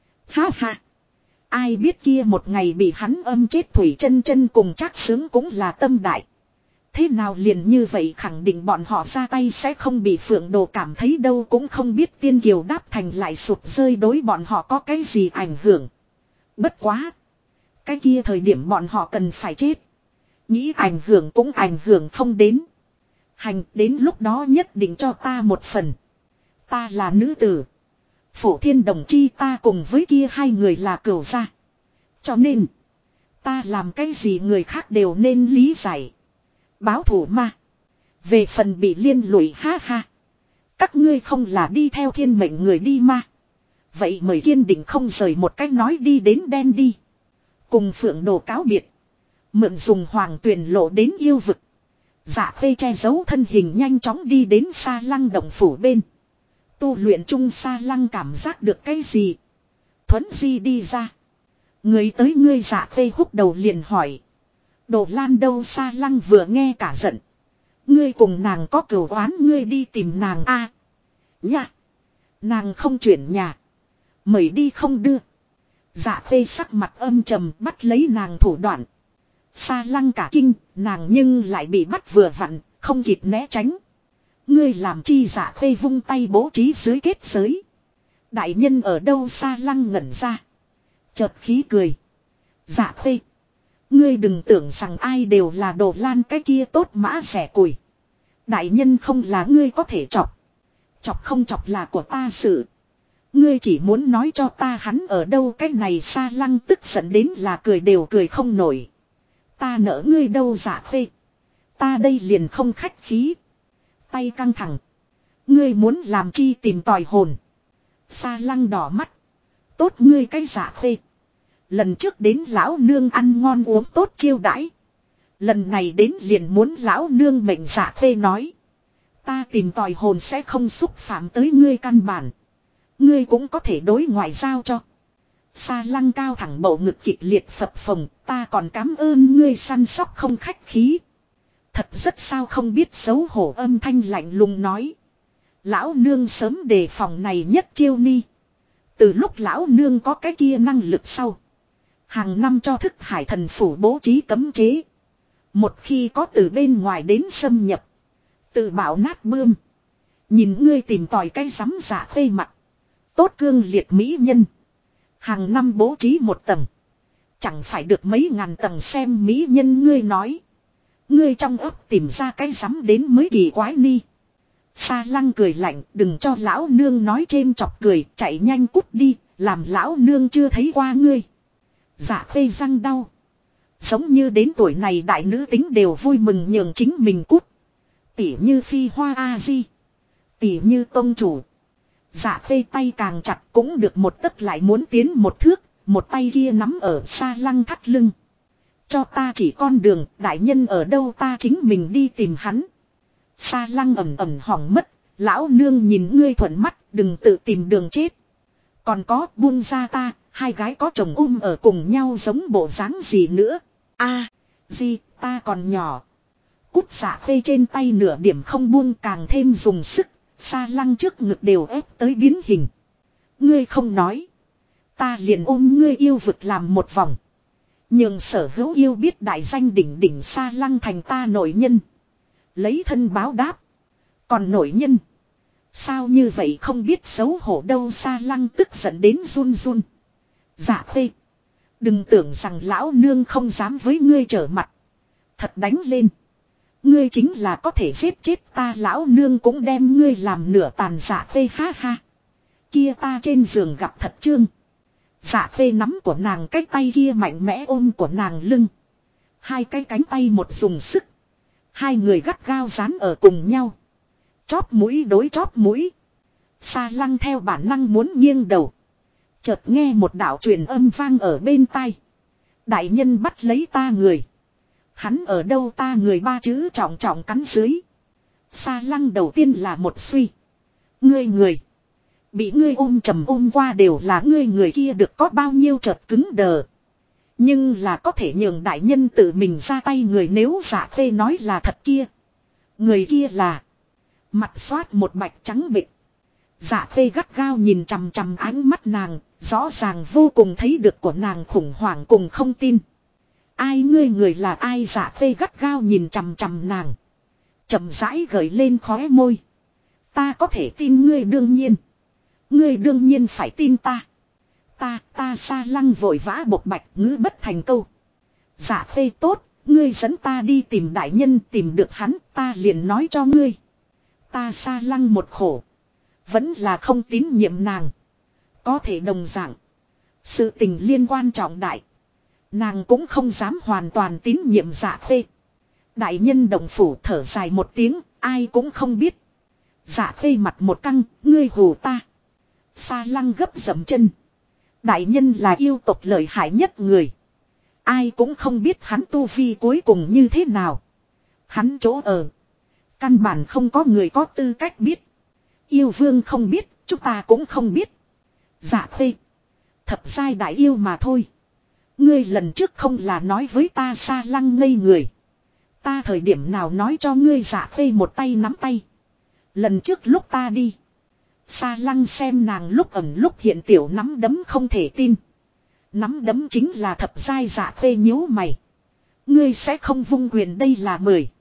Ha ha. Ai biết kia một ngày bị hắn âm chết Thủy Chân Chân cùng Trác Xướng cũng là tâm đại. Thế nào liền như vậy khẳng định bọn họ ra tay sẽ không bị Phượng Đồ cảm thấy đâu cũng không biết tiên kiều đáp thành lại sụp rơi đối bọn họ có cái gì ảnh hưởng. Bất quá. Cái kia thời điểm bọn họ cần phải chết. Nghĩ ảnh hưởng cũng ảnh hưởng không đến. Hành đến lúc đó nhất định cho ta một phần. Ta là nữ tử. Phổ Thiên đồng chi ta cùng với kia hai người là cửu gia. Cho nên. Ta làm cái gì người khác đều nên lý giải. Báo thủ ma. Về phần bị liên lụy ha ha. Các ngươi không là đi theo thiên mệnh người đi ma. Vậy mời kiên định không rời một cách nói đi đến đen đi. Cùng Phượng Đồ cáo biệt. Mượn dùng hoàng tuyển lộ đến yêu vực. Dạ Khê che giấu thân hình nhanh chóng đi đến Sa Lăng động phủ bên. Tu luyện chung Sa Lăng cảm giác được cái gì. Thuấn di đi ra. Người tới ngươi Dạ Khê húc đầu liền hỏi. Đồ Lan đâu Sa Lăng vừa nghe cả giận. Ngươi cùng nàng có cửu oán ngươi đi tìm nàng a nha. Nàng không chuyển nhà. Mời đi không đưa. Dạ Khê sắc mặt âm trầm bắt lấy nàng thủ đoạn. Sa Lăng cả kinh, nàng nhưng lại bị bắt vừa vặn, không kịp né tránh. Ngươi làm chi Dạ Khê vung tay bố trí dưới kết giới. Đại nhân ở đâu Sa Lăng ngẩn ra. Chợt khí cười. Dạ Khê. Ngươi đừng tưởng rằng ai đều là Đồ Lan cái kia tốt mã rẻ củi. Đại nhân không là ngươi có thể chọc. Chọc không chọc là của ta sự. Ngươi chỉ muốn nói cho ta hắn ở đâu cái này Sa Lăng tức giận đến là cười đều cười không nổi. Ta nỡ ngươi đâu Dạ Khê. Ta đây liền không khách khí. Tay căng thẳng. Ngươi muốn làm chi tìm tòi hồn. Sa Lăng đỏ mắt. tốt ngươi cái Dạ Khê. Lần trước đến lão nương ăn ngon uống tốt chiêu đãi. Lần này đến liền muốn lão nương mệnh. Dạ Khê nói. Ta tìm tòi hồn sẽ không xúc phạm tới ngươi căn bản. Ngươi cũng có thể đối ngoại giao cho. Sa Lăng cao thẳng bầu ngực kịch liệt phập phồng. Ta còn cảm ơn ngươi săn sóc không khách khí. Thật rất sao không biết xấu hổ âm thanh lạnh lùng nói. Lão nương sớm đề phòng này nhất chiêu ni. Từ lúc lão nương có cái kia năng lực sau. Hàng năm cho thức hải thần phủ bố trí cấm chế. Một khi có từ bên ngoài đến xâm nhập. Tự bảo nát bươm. Nhìn ngươi tìm tòi cái sắm Dạ Khê mặt. Tốt cương liệt mỹ nhân. Hàng năm bố trí một tầng. Chẳng phải được mấy ngàn tầng xem mỹ nhân ngươi nói. Ngươi trong ấp tìm ra cái sắm đến mới kỳ quái ni. Sa Lăng cười lạnh, đừng cho lão nương nói chêm chọc cười, chạy nhanh cút đi, làm lão nương chưa thấy qua ngươi. Dạ Khê răng đau. Giống như đến tuổi này đại nữ tính đều vui mừng nhường chính mình cút. Tỉ như Phi Hoa A Di. Tỉ như tông chủ. Dạ Khê tay càng chặt cũng được một tấc lại muốn tiến một thước, một tay kia nắm ở Sa Lăng thắt lưng. Cho ta chỉ con đường, đại nhân ở đâu ta chính mình đi tìm hắn. Sa Lăng ẩm ẩm hỏng mất, lão nương nhìn ngươi thuận mắt, đừng tự tìm đường chết. Còn có buông ra ta, hai gái có chồng ở cùng nhau giống bộ dáng gì nữa. A, gì, ta còn nhỏ. Cút. Dạ Khê trên tay nửa điểm không buông càng thêm dùng sức, Sa Lăng trước ngực đều ép tới biến hình. Ngươi không nói. Ta liền ôm ngươi yêu vực làm một vòng. Nhưng sở hữu yêu biết đại danh đỉnh đỉnh Sa Lăng thành ta nội nhân. Lấy thân báo đáp. Còn nội nhân. Sao như vậy không biết xấu hổ đâu. Sa Lăng tức giận đến run run. Dạ Khê. Đừng tưởng rằng lão nương không dám với ngươi trở mặt. Thật đánh lên. Ngươi chính là có thể giết chết ta. Lão nương cũng đem ngươi làm nửa tàn. Dạ Khê ha ha. Kia ta trên giường gặp thật trương. Dạ Khê nắm của nàng cái tay kia mạnh mẽ ôm của nàng lưng. Hai cái cánh tay một dùng sức. Hai người gắt gao dán ở cùng nhau. Chóp mũi đối chóp mũi. Sa Lăng theo bản năng muốn nghiêng đầu. Chợt nghe một đạo truyền âm vang ở bên tai. Đại nhân bắt lấy ta người. Hắn ở đâu ta người ba chữ trọng trọng cắn dưới. Sa Lăng đầu tiên là một suy. Ngươi người. Bị ngươi ôm trầm ôm qua đều là ngươi người kia được có bao nhiêu chợt cứng đờ. Nhưng là có thể nhường đại nhân tự mình ra tay người nếu Dạ Khê nói là thật kia. Người kia là. Mặt xoát một bạch trắng bịch. Dạ Khê gắt gao nhìn chằm chằm ánh mắt nàng. Rõ ràng vô cùng thấy được của nàng khủng hoảng cùng không tin. Ai ngươi người là ai. Dạ Khê gắt gao nhìn chằm chằm nàng. Chậm rãi gợi lên khóe môi. Ta có thể tin ngươi đương nhiên. Ngươi đương nhiên phải tin ta. Ta Sa Lăng vội vã bộc bạch ngữ bất thành câu. Dạ Khê tốt, ngươi dẫn ta đi tìm đại nhân tìm được hắn ta liền nói cho ngươi. Ta Sa Lăng một khổ. Vẫn là không tín nhiệm nàng. Có thể đồng dạng. Sự tình liên quan trọng đại. Nàng cũng không dám hoàn toàn tín nhiệm Dạ Khê. Đại nhân đồng phủ thở dài một tiếng, ai cũng không biết. Dạ Khê mặt một căng, ngươi hù ta. Sa Lăng gấp dậm chân. Đại nhân là yêu tộc lợi hại nhất người. Ai cũng không biết hắn tu vi cuối cùng như thế nào. Hắn chỗ ở. Căn bản không có người có tư cách biết. Yêu vương không biết, chúng ta cũng không biết. Dạ Khê. Thập giai đại yêu mà thôi. Ngươi lần trước không là nói với ta. Sa Lăng ngây người. Ta thời điểm nào nói cho ngươi. Dạ Khê một tay nắm tay. Lần trước lúc ta đi. Sa Lăng xem nàng lúc ẩn lúc hiện tiểu nắm đấm không thể tin. Nắm đấm chính là thập giai. Dạ Khê nhíu mày. Ngươi sẽ không vung quyền đây là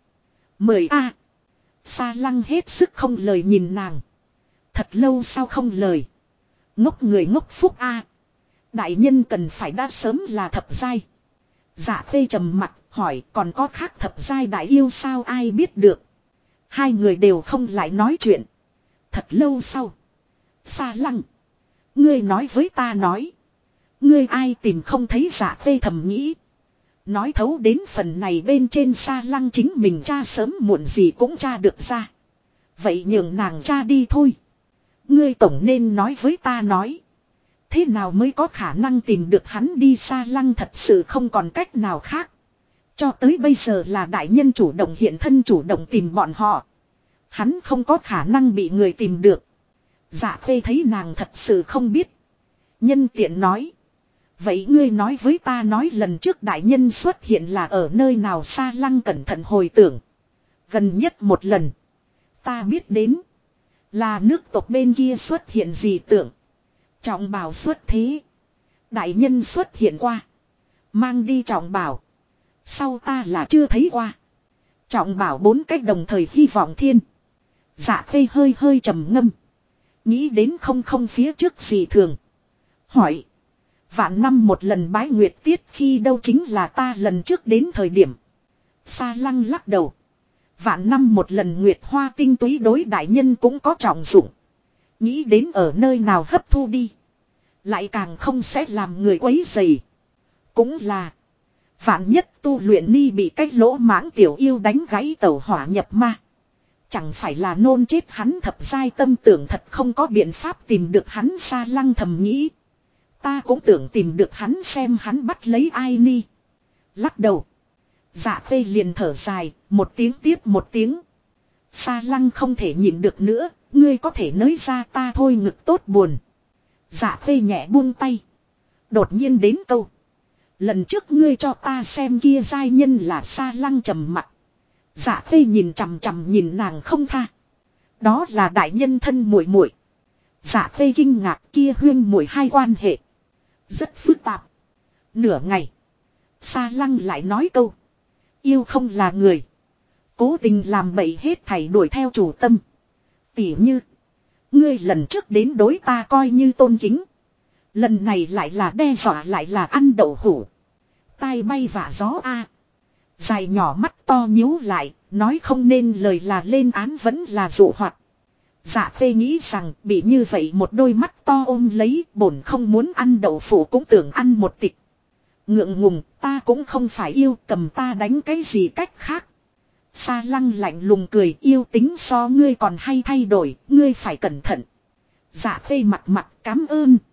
10 a. Sa Lăng hết sức không lời nhìn nàng. Thật lâu sau không lời. Ngốc người ngốc phúc a. Đại nhân cần phải đã sớm là thập giai. Dạ Khê trầm mặt hỏi còn có khác thập giai đại yêu sao ai biết được. Hai người đều không lại nói chuyện. Thật lâu sau. Sa Lăng. Ngươi nói với ta nói. Ngươi ai tìm không thấy. Dạ Khê thầm nghĩ. Nói thấu đến phần này bên trên. Sa Lăng chính mình tra sớm muộn gì cũng tra được ra. Vậy nhường nàng tra đi thôi. Ngươi tổng nên nói với ta nói. Thế nào mới có khả năng tìm được hắn đi Sa Lăng thật sự không còn cách nào khác. Cho tới bây giờ là đại nhân chủ động hiện thân chủ động tìm bọn họ. Hắn không có khả năng bị người tìm được. Dạ Khê thấy nàng thật sự không biết. Nhân tiện nói. Vậy ngươi nói với ta nói lần trước đại nhân xuất hiện là ở nơi nào Sa Lăng cẩn thận hồi tưởng. Gần nhất một lần. Ta biết đến. Là nước tộc bên kia xuất hiện gì tưởng. Trọng bảo xuất thế. Đại nhân xuất hiện qua. Mang đi trọng bảo. Sau ta là chưa thấy qua. Trọng bảo 4 cách đồng thời hy vọng thiên. Dạ Khê hơi hơi trầm ngâm. Nghĩ đến không phía trước gì thường. Hỏi. Vạn năm một lần bái nguyệt tiết khi đâu chính là ta lần trước đến thời điểm. Sa Lăng lắc đầu. Vạn năm một lần nguyệt hoa tinh túy đối đại nhân cũng có trọng dụng. Nghĩ đến ở nơi nào hấp thu đi. Lại càng không sẽ làm người quấy dày. Cũng là. Vạn nhất tu luyện ni bị cái lỗ mãng tiểu yêu đánh gãy tẩu hỏa nhập ma. Chẳng phải là nôn chết hắn thập giai tâm tưởng thật không có biện pháp tìm được hắn Sa Lăng thầm nghĩ. Ta cũng tưởng tìm được hắn xem hắn bắt lấy ai ni. Lắc đầu. Dạ Khê liền thở dài, một tiếng tiếp một tiếng. Sa Lăng không thể nhịn được nữa, ngươi có thể nới ra ta thôi ngực tốt buồn. Dạ Khê nhẹ buông tay. Đột nhiên đến câu. Lần trước ngươi cho ta xem kia giai nhân là Sa Lăng trầm mặc. Dạ Khê nhìn chằm chằm nhìn nàng không tha. Đó là đại nhân thân muội muội. Dạ Khê kinh ngạc kia huyên muội hai quan hệ. Rất phức tạp. Nửa ngày. Sa Lăng lại nói câu. Yêu không là người. Cố tình làm bậy hết thảy đuổi theo chủ tâm. Tỉ như. Ngươi lần trước đến đối ta coi như tôn kính. Lần này lại là đe dọa lại là ăn đậu hũ. Tai bay vạ gió a. Dài nhỏ mắt to nhíu lại. Nói không nên lời là lên án vẫn là dụ hoạt. Dạ Khê nghĩ rằng bị như vậy một đôi mắt to ôm lấy bổn không muốn ăn đậu phụ cũng tưởng ăn một tịch. Ngượng ngùng ta cũng không phải yêu cầm ta đánh cái gì cách khác. Sa Lăng lạnh lùng cười yêu tính so ngươi còn hay thay đổi ngươi phải cẩn thận. Dạ Khê mặt mặt cảm ơn.